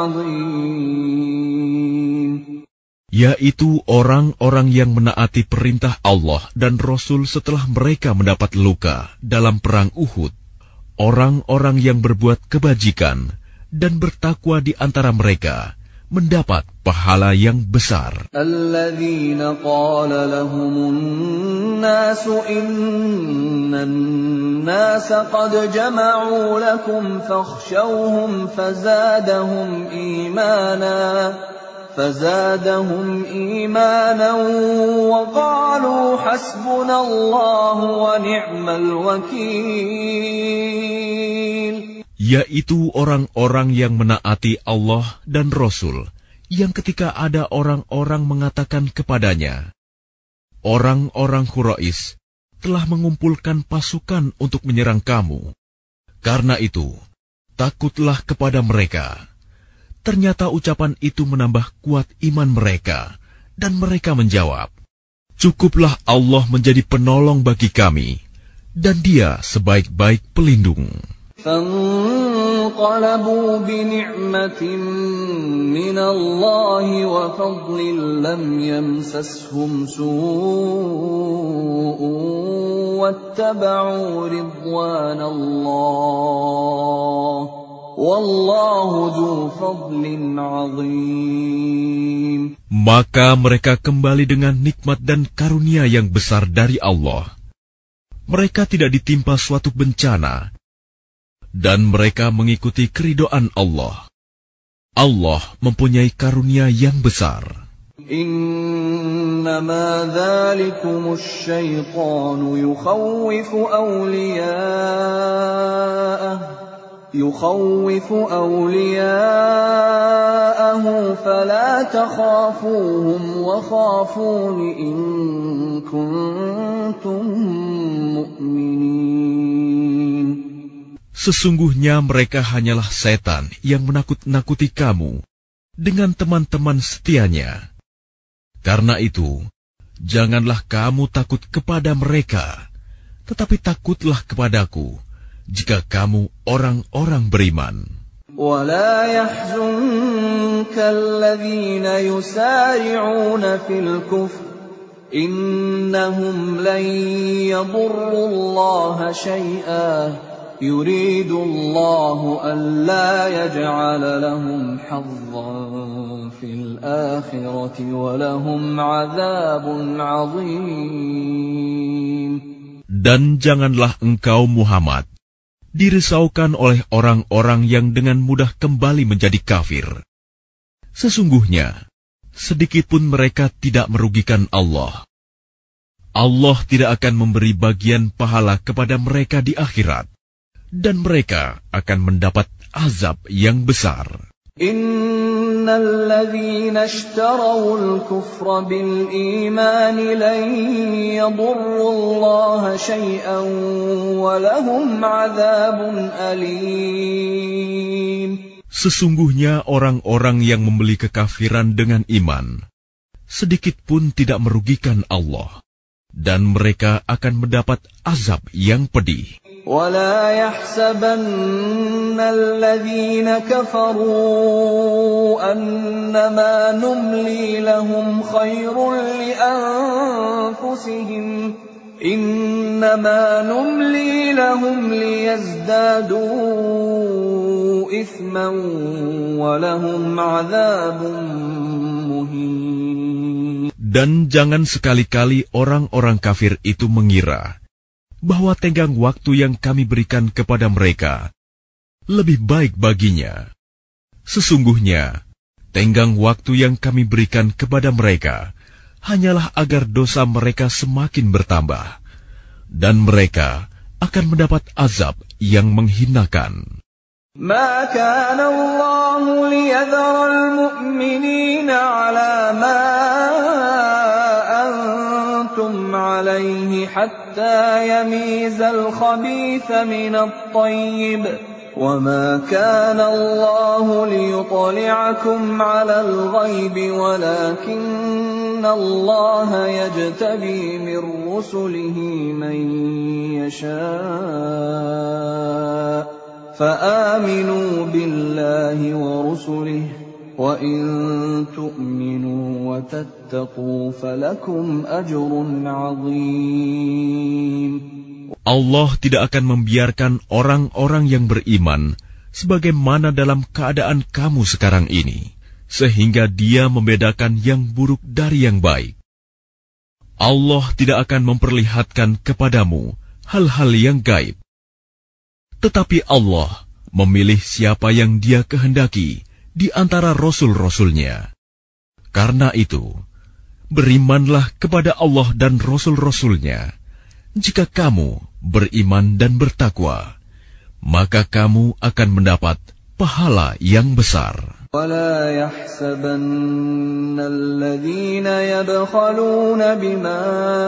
عَظِيمٌ. Yaitu orang-orang yang menaati perintah Allah dan Rasul setelah mereka mendapat luka dalam perang Uhud, orang-orang yang berbuat kebajikan dan bertakwa di antara mereka mendapat pahala yang besar. Alladzina qala lahumun nasu innan nasa qad jama'u lakum fakhshawhum fazadahum imana fazadahum imanan wa qalu hasbunallahu wa ni'mal wakeel. yaitu orang-orang yang menaati Allah dan Rasul, yang ketika ada orang-orang mengatakan kepadanya, orang-orang Quraisy telah mengumpulkan pasukan untuk menyerang kamu. Karena itu, takutlah kepada mereka. Ternyata ucapan itu menambah kuat iman mereka, dan mereka menjawab, cukuplah Allah menjadi penolong bagi kami, dan Dia sebaik-baik pelindung. فانقلبوا بنعمة من الله وفضل لم يمسسهم سوء واتبعوا رضوان الله والله ذو فضل عظيم. Maka mereka kembali dengan nikmat dan karunia yang besar dari Allah. Mereka tidak ditimpa suatu bencana, dan mereka mengikuti keridhaan Allah. Allah mempunyai karunia yang besar. Innama dzalikumus syaitanu yukhawwifu awliya'ah yukhawwifu awliya'ahu fala takhafuhum wa khafuni in kuntum mu'minin. Sesungguhnya mereka hanyalah setan yang menakut-nakuti kamu dengan teman-teman setianya. Karena itu, janganlah kamu takut kepada mereka, tetapi takutlah kepadaku jika kamu orang-orang beriman. وَلَا يَحْزُنكَ الَّذِينَ يُسَارِعُونَ فِي الْكُفْرِ إِنَّهُمْ لَن يَضُرُّوا اللَّهَ شَيْئًا يريد الله ألا يجعل لهم حظا في الآخرة ولهم عذاب عظيم. Dan janganlah engkau Muhammad dirisaukan oleh orang-orang yang dengan mudah kembali menjadi kafir. Sesungguhnya, sedikitpun mereka tidak merugikan Allah. Allah tidak akan memberi bagian pahala kepada mereka di akhirat, dan mereka akan mendapat azab yang besar. Innal ladzina ishtarawul kufra bil iman lan yadurrullaha syai'an wa lahum 'adzabun alim. Sesungguhnya orang-orang yang membeli kekafiran dengan iman sedikit pun tidak merugikan Allah, dan mereka akan mendapat azab yang pedih. وَلَا يَحْسَبَنَّ الَّذِينَ كَفَرُوا أَنَّمَا نُمْلِي لَهُمْ خَيْرٌ لِأَنفُسِهِمْ إِنَّمَا نُمْلِي لَهُمْ لِيَزْدَادُوا إِثْمًا وَلَهُمْ عَذَابٌ مُهِينٌ. Dan jangan sekali-kali orang-orang kafir itu mengira bahwa tenggang waktu yang kami berikan kepada mereka lebih baik baginya. Sesungguhnya, tenggang waktu yang kami berikan kepada mereka hanyalah agar dosa mereka semakin bertambah, dan mereka akan mendapat azab yang menghinakan. ما كان الله ليذر المؤمنين على ما أنتم عليه حتى يميز الخبيث من الطيب وما كان الله ليطلعكم على الغيب ولكن الله يجتبي من رسله من يشاء فآمنوا بالله ورسله وإن تؤمنوا وتتقوا فلكم أجر عظيم. Allah tidak akan membiarkan orang-orang yang beriman sebagaimana dalam keadaan kamu sekarang ini, sehingga Dia membedakan yang buruk dari yang baik. Allah tidak akan memperlihatkan kepadamu hal-hal yang gaib. Tetapi Allah memilih siapa yang Dia kehendaki di antara rasul-rasulnya. Karena itu, berimanlah kepada Allah dan rasul-rasulnya. Jika kamu beriman dan bertakwa, maka kamu akan mendapat pahala yang besar. ولا يحسبن الذين يبخلون بما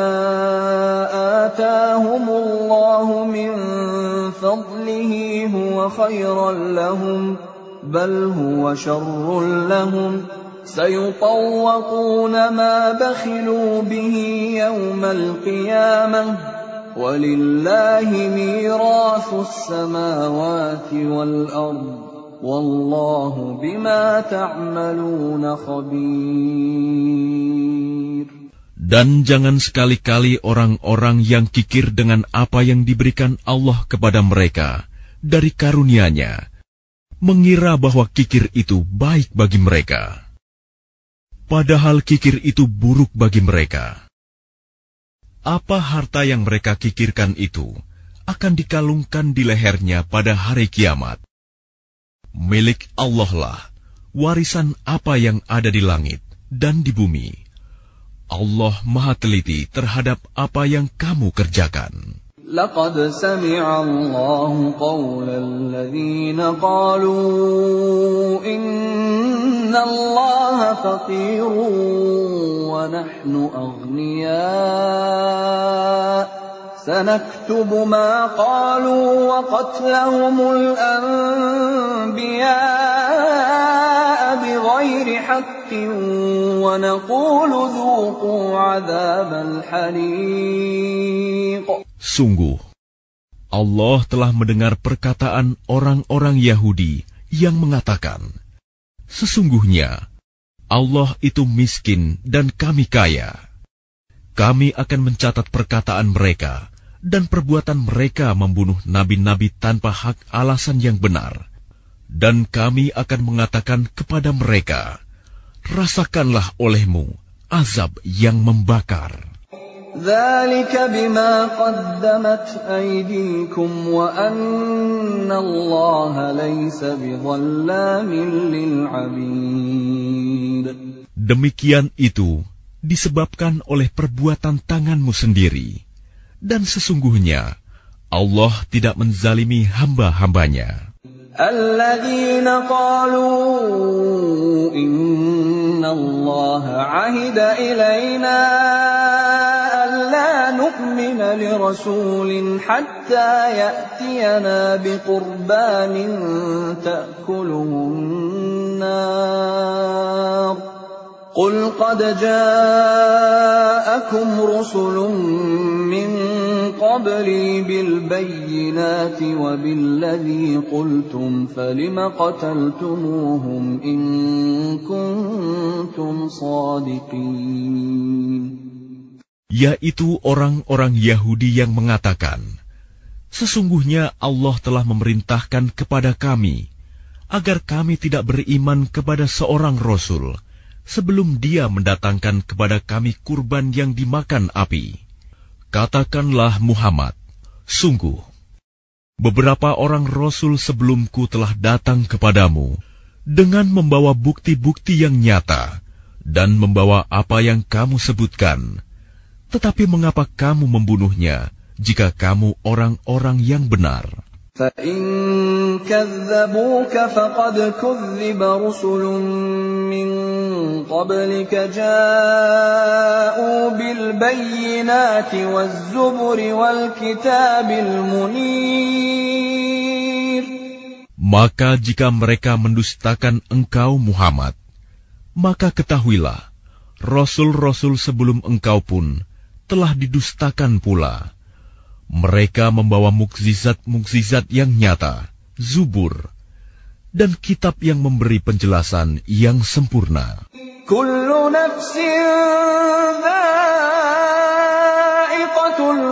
آتاهم الله من فضله هو خيرا لهم بل هو شر لهم سيطوقون ما بخلوا به يوم القيامة ولله ميراث السماوات والأرض Wallahu bima ta'maluna khabir. Dan jangan sekali-kali orang-orang yang kikir dengan apa yang diberikan Allah kepada mereka dari karunia-Nya mengira bahwa kikir itu baik bagi mereka. Padahal kikir itu buruk bagi mereka. Apa harta yang mereka kikirkan itu akan dikalungkan di lehernya pada hari kiamat. Milik Allah lah warisan apa yang ada di langit dan di bumi. Allah Maha Teliti terhadap apa yang kamu kerjakan. Laqad sami'a Allahu qawla alladhina qalu inna Allaha faqirun wa nahnu aghniya. سنكتب ما قالوا وقتلهم الأنبياء بغير حق ونقول ذوقوا عذاب الحريق. Sungguh, Allah telah mendengar perkataan orang-orang Yahudi yang mengatakan, sesungguhnya Allah itu miskin dan kami kaya. Kami akan mencatat perkataan mereka dan perbuatan mereka membunuh nabi-nabi tanpa hak alasan yang benar. Dan kami akan mengatakan kepada mereka, rasakanlah olehmu azab yang membakar. Dzalika bima qaddamat aydikum wa anna Allaha laysa bidzallamin lil 'abid. Demikian itu disebabkan oleh perbuatan tanganmu sendiri, dan sesungguhnya Allah tidak menzalimi hamba-hambanya. Alladzina qalu inna Allaha 'ahida ilaina alla nu'mina li rasulin hatta ya'tiyana biqurbanin ta'kuluhu an-nar. قل قد جاءكم رسل من قبلي بالبينات وبالذي قلتم فلم قتلتموهم إن كنتم صادقين. Yaitu orang-orang Yahudi yang mengatakan, sesungguhnya Allah telah memerintahkan kepada kami agar kami tidak beriman kepada seorang Rasul sebelum dia mendatangkan kepada kami kurban yang dimakan api. Katakanlah Muhammad, sungguh, beberapa orang Rasul sebelumku telah datang kepadamu dengan membawa bukti-bukti yang nyata dan membawa apa yang kamu sebutkan. Tetapi mengapa kamu membunuhnya jika kamu orang-orang yang benar? فَإِن كَذَّبُوكَ فَقَدْ كُذِّبَ رُسُلٌ مِّن قَبْلِكَ جَاءُوا بِالْبَيِّنَاتِ وَالزُّبُرِ وَالْكِتَابِ الْمُنِيرِ. Maka jika mereka mendustakan engkau Muhammad, maka ketahuilah, Rasul-Rasul sebelum engkau pun telah didustakan pula. Mereka membawa mukjizat-mukjizat yang nyata, Zubur, dan kitab yang memberi penjelasan yang sempurna. Kullu nafsin dha'iqatul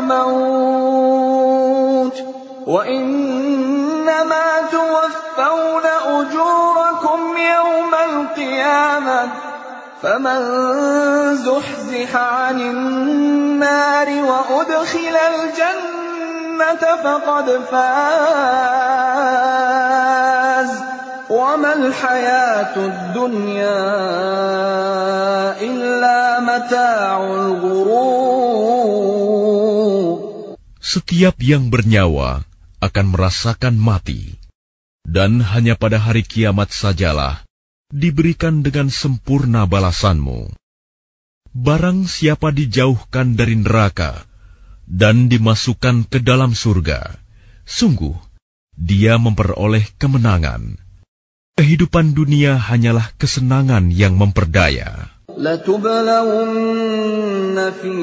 maut, wa innama tuwaffawna ujurakum yawmal qiyamah, faman zuhziha 'anil nari wa udkhilal jannata faqad faz wa mal hayatud dunya illa mata'ul ghurur. Setiap yang bernyawa akan merasakan mati, dan hanya pada hari kiamat sajalah diberikan dengan sempurna balasanmu. Barang siapa dijauhkan dari neraka dan dimasukkan ke dalam surga, sungguh dia memperoleh kemenangan. Kehidupan dunia hanyalah kesenangan yang memperdaya. لَتُبْلَوُنَّ فِي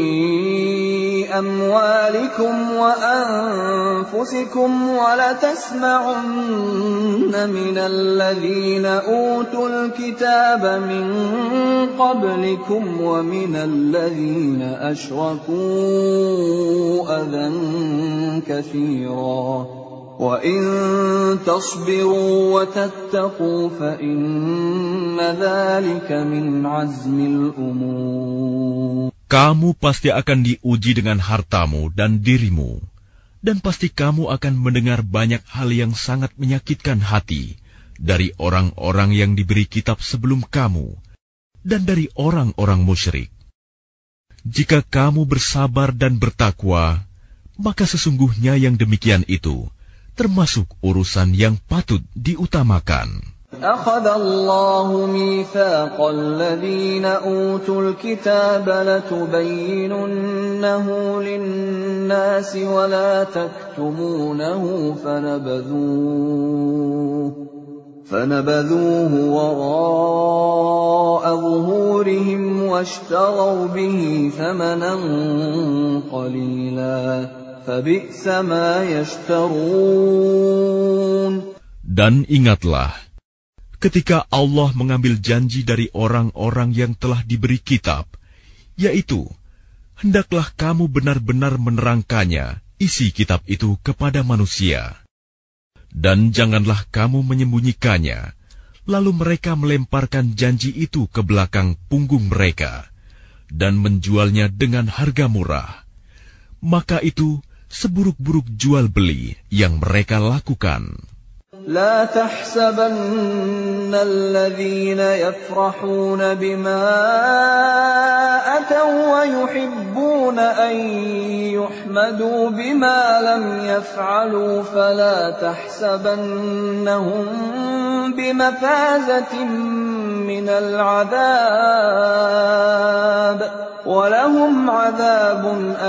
أَمْوَالِكُمْ وَأَنفُسِكُمْ وَلَتَسْمَعُنَّ مِنَ الَّذِينَ أُوتُوا الْكِتَابَ مِنْ قَبْلِكُمْ وَمِنَ الَّذِينَ أَشْرَكُوا أَذًى كَثِيرًا وَإِن تَصْبِرُوا وَتَتَّقُوا فَإِنَّ ذَلِكَ مِنْ عَزْمِ الْأُمُورِ. Kamu pasti akan diuji dengan hartamu dan dirimu, dan pasti kamu akan mendengar banyak hal yang sangat menyakitkan hati dari orang-orang yang diberi kitab sebelum kamu dan dari orang-orang musyrik. Jika kamu bersabar dan bertakwa, maka sesungguhnya yang demikian itu termasuk urusan yang patut diutamakan. أَخَذَ اللَّهُ مِيثَاقَ الَّذِينَ أُوتُوا الْكِتَابَ لَتُبَيِّنُنَّهُ لِلنَّاسِ وَلَا تَكْتُمُونَهُ فَنَبَذُوهُ فَنَبَذُوهُ وَرَاءَ ظُهُورِهِمْ وَاشْتَرَوْا بِهِ ثَمَنًا قَلِيلًا فَبِئْسَ مَا يَشْتَرُونَ. Dan ingatlah, ketika Allah mengambil janji dari orang-orang yang telah diberi kitab, yaitu, hendaklah kamu benar-benar menerangkannya, isi kitab itu kepada manusia. Dan janganlah kamu menyembunyikannya, lalu mereka melemparkan janji itu ke belakang punggung mereka, dan menjualnya dengan harga murah. Maka itu seburuk-buruk jual beli yang mereka lakukan. لا تحسبن الذين يفرحون بما أتوا ويحبون أن يحمدوا بما لم يفعلوا فلا تحسبنهم بمفازة من العذاب ولهم عذاب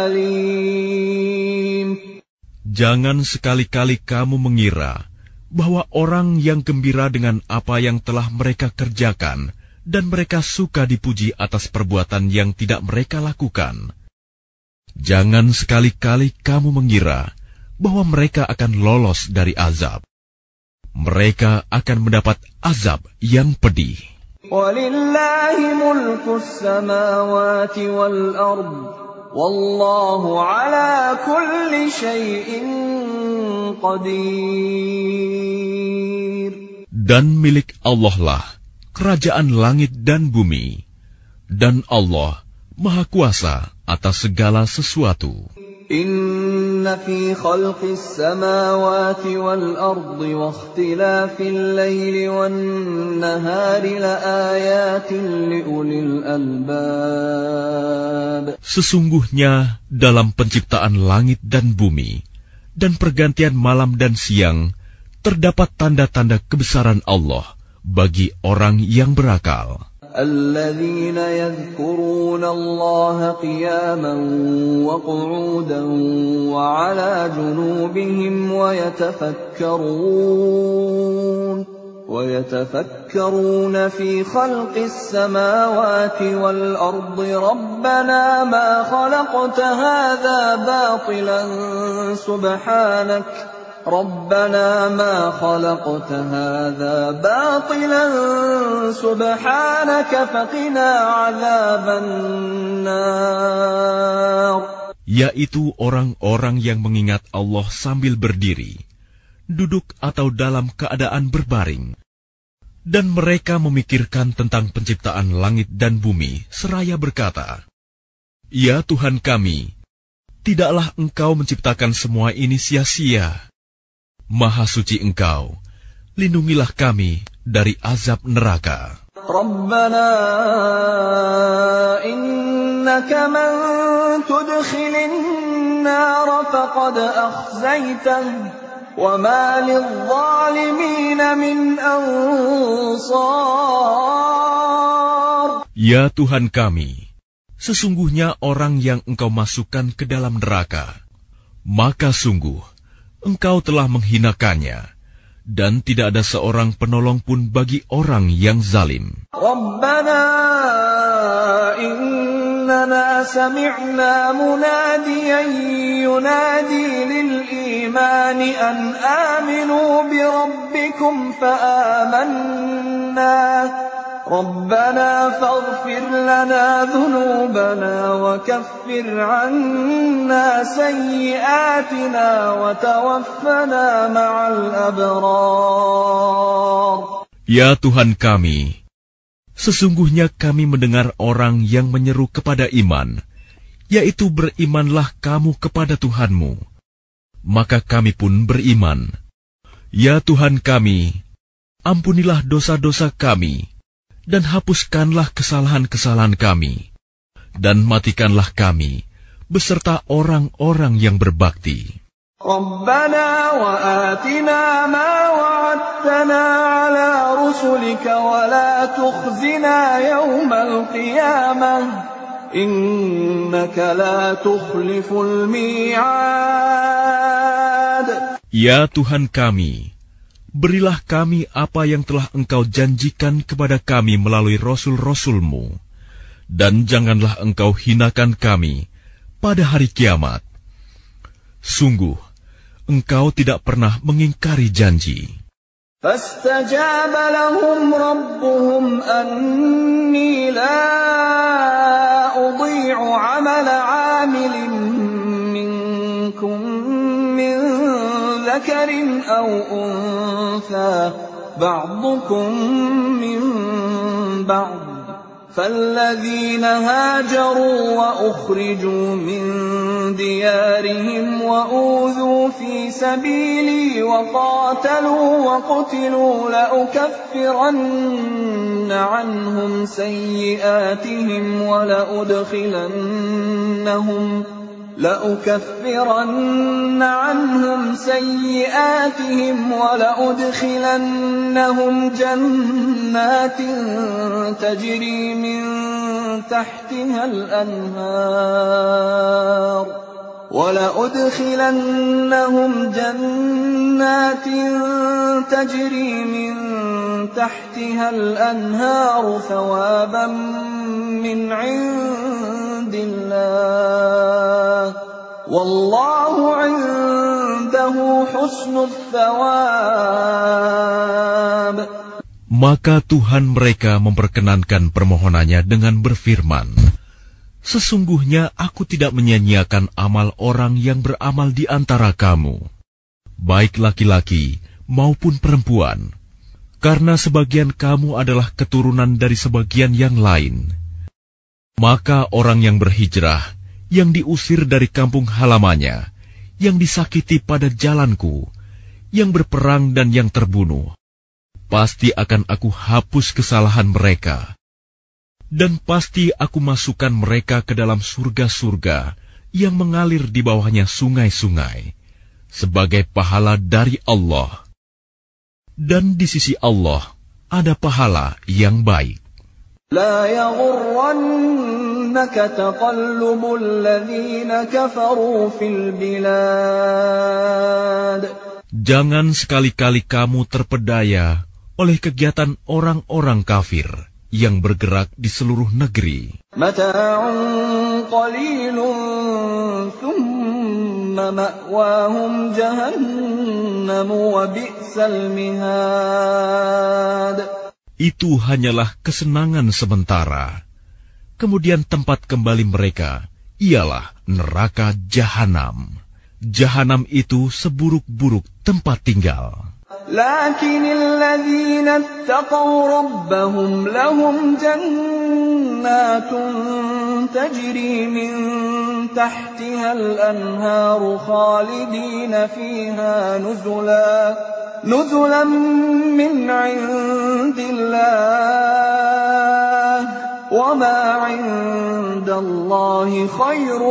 أليم. Jangan sekali-kali kamu mengira bahwa orang yang gembira dengan apa yang telah mereka kerjakan dan mereka suka dipuji atas perbuatan yang tidak mereka lakukan. Jangan sekali-kali kamu mengira bahwa mereka akan lolos dari azab. Mereka akan mendapat azab yang pedih. Walillahi mulkus samawati wal ard. Wallahu ala kulli syai'in qadir. Dan milik Allah lah kerajaan langit dan bumi, dan Allah Maha Kuasa atas segala sesuatu. Inna fi khalqis samawati wal ardi wa ikhtilafil laili wan nahari laayatin liulil albab. Sesungguhnya dalam penciptaan langit dan bumi dan pergantian malam dan siang terdapat tanda-tanda kebesaran Allah bagi orang yang berakal. الذين يذكرون الله قياما وقعودا وعلى جنوبهم ويتفكرون ويتفكرون في خلق السماوات والأرض ربنا ما خلقت هذا باطلا سبحانك ربنا ما خلقت هذا باطلا سبحانك فقنا عذاب النار. Yaitu orang-orang yang mengingat Allah sambil berdiri, duduk atau dalam keadaan berbaring. Dan mereka memikirkan tentang penciptaan langit dan bumi seraya berkata, Ya Tuhan kami, tidaklah Engkau menciptakan semua ini sia-sia. Maha suci Engkau, lindungilah kami dari azab neraka. Rabbana innaka man tudkhilin النَّارَ فَقَدْ أَخْزَيْتَهُ وَمَا لِلظَّالِمِينَ مِنْ أَنصَارٍ. Ya Tuhan kami, sesungguhnya orang yang Engkau masukkan ke dalam neraka, maka sungguh Engkau telah menghinakannya, dan tidak ada seorang penolong pun bagi orang yang zalim. Rabbana innana sami'na munadiyan yunadi lil imani an aminu bi rabbikum fa amanna. Rabbana faghfir lana dhunubana wa kaffir 'anna sayyi'atina wa tawaffana ma'al abrar. Ya Tuhan kami, sesungguhnya kami mendengar orang yang menyeru kepada iman, yaitu berimanlah kamu kepada Tuhanmu. Maka kami pun beriman. Ya Tuhan kami, ampunilah dosa-dosa kami, dan hapuskanlah kesalahan-kesalahan kami, dan matikanlah kami beserta orang-orang yang berbakti. Rabbana wa atina ma wa'adtana ala rusulika wa la tukhzina yawmal qiyamah innaka la tukhliful mi'ad. Ya Tuhan kami, berilah kami apa yang telah Engkau janjikan kepada kami melalui Rasul-Rasul-Mu, dan janganlah Engkau hinakan kami pada hari kiamat. Sungguh, Engkau tidak pernah mengingkari janji. Fastajaba lahum rabbuhum anni la udhi'u 'amala 'amilin minkum min dhakarin aw untha ba'dukum min ba'd. فالذين هاجروا وأخرجوا من ديارهم وأوذوا في سبيلي وقاتلوا وقتلوا لأكفرن عنهم سيئاتهم ولأدخلنهم لأكفرن عنهم سيئاتهم ولأدخلنهم جنات تجري من تحتها الأنهار ولأدخلنهم جنات تجري من تحتها الأنهار ثوابا من عند الله والله عنده حسن الثواب. Maka Tuhan mereka memperkenankan permohonannya dengan berfirman, sesungguhnya aku tidak menyia-nyiakan amal orang yang beramal di antara kamu, baik laki-laki maupun perempuan, karena sebagian kamu adalah keturunan dari sebagian yang lain. Maka orang yang berhijrah, yang diusir dari kampung halamannya, yang disakiti pada jalanku, yang berperang dan yang terbunuh, pasti akan aku hapus kesalahan mereka, dan pasti aku masukkan mereka ke dalam surga-surga yang mengalir di bawahnya sungai-sungai, sebagai pahala dari Allah. Dan di sisi Allah ada pahala yang baik. لا يغرنك تقلب الذين كفروا في البلاد. Jangan sekali-kali kamu terpedaya oleh kegiatan orang-orang kafir yang bergerak di seluruh negeri. Mata'un qalilun thumma ma'wahum jahannam wa bi'sal mihad. Itu hanyalah kesenangan sementara. Kemudian tempat kembali mereka ialah neraka Jahanam. Jahanam itu seburuk-buruk tempat tinggal. لكن الذين اتقوا ربهم لهم جنات تجري من تحتها الأنهار خالدين فيها نزلا نزلا من عند الله وَمَا عِندَ اللَّهِ خَيْرٌ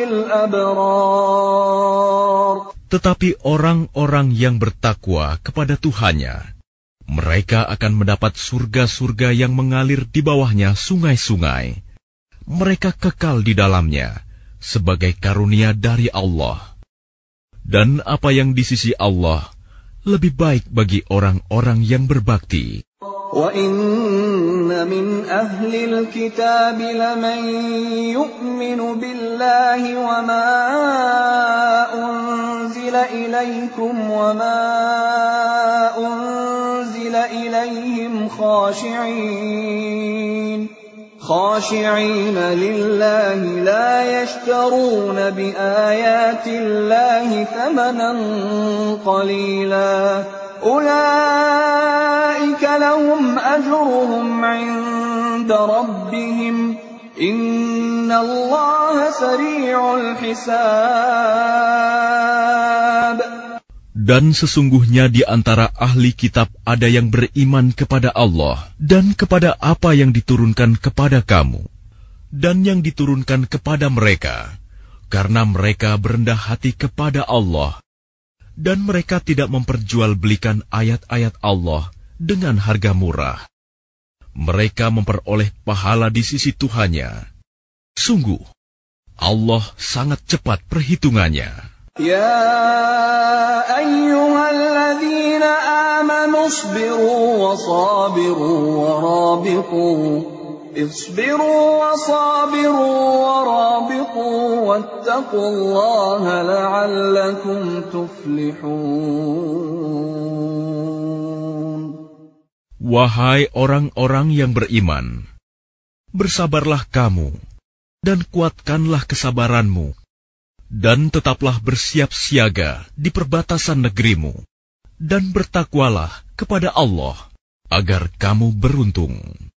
لِلْأَبْرَارِ. Tetapi orang-orang yang bertakwa kepada Tuhannya, mereka akan mendapat surga-surga yang mengalir di bawahnya sungai-sungai. Mereka kekal di dalamnya sebagai karunia dari Allah. Dan apa yang di sisi Allah lebih baik bagi orang-orang yang berbakti. وَإِنَّ مِنْ أَهْلِ الْكِتَابِ لَمَنْ يُؤْمِنُ بِاللَّهِ وَمَا أُنْزِلَ إِلَيْكُمْ وَمَا أُنْزِلَ إِلَيْهِمْ خَاشِعِينَ خَاشِعِينَ لِلَّهِ لَا يَشْتَرُونَ بِآيَاتِ اللَّهِ ثَمَنًا قَلِيلًا أُولَئِكَ لَهُمْ أَجْرُهُمْ عِندَ رَبِّهِمْ إِنَّ اللَّهَ سَرِيعُ الْحِسَابِ. Dan sesungguhnya di antara ahli kitab ada yang beriman kepada Allah dan kepada apa yang diturunkan kepada kamu dan yang diturunkan kepada mereka, karena mereka berendah hati kepada Allah dan mereka tidak memperjualbelikan ayat-ayat Allah dengan harga murah. Mereka memperoleh pahala di sisi Tuhannya. Sungguh, Allah sangat cepat perhitungannya. يا أيها الذين آمنوا اصبروا وصابروا ورابطوا اصبروا وصابروا ورابطوا واتقوا الله لعلكم تفلحون. Wahai orang-orang yang beriman, bersabarlah kamu dan kuatkanlah kesabaranmu. Dan tetaplah bersiap siaga di perbatasan negerimu, dan bertakwalah kepada Allah, agar kamu beruntung.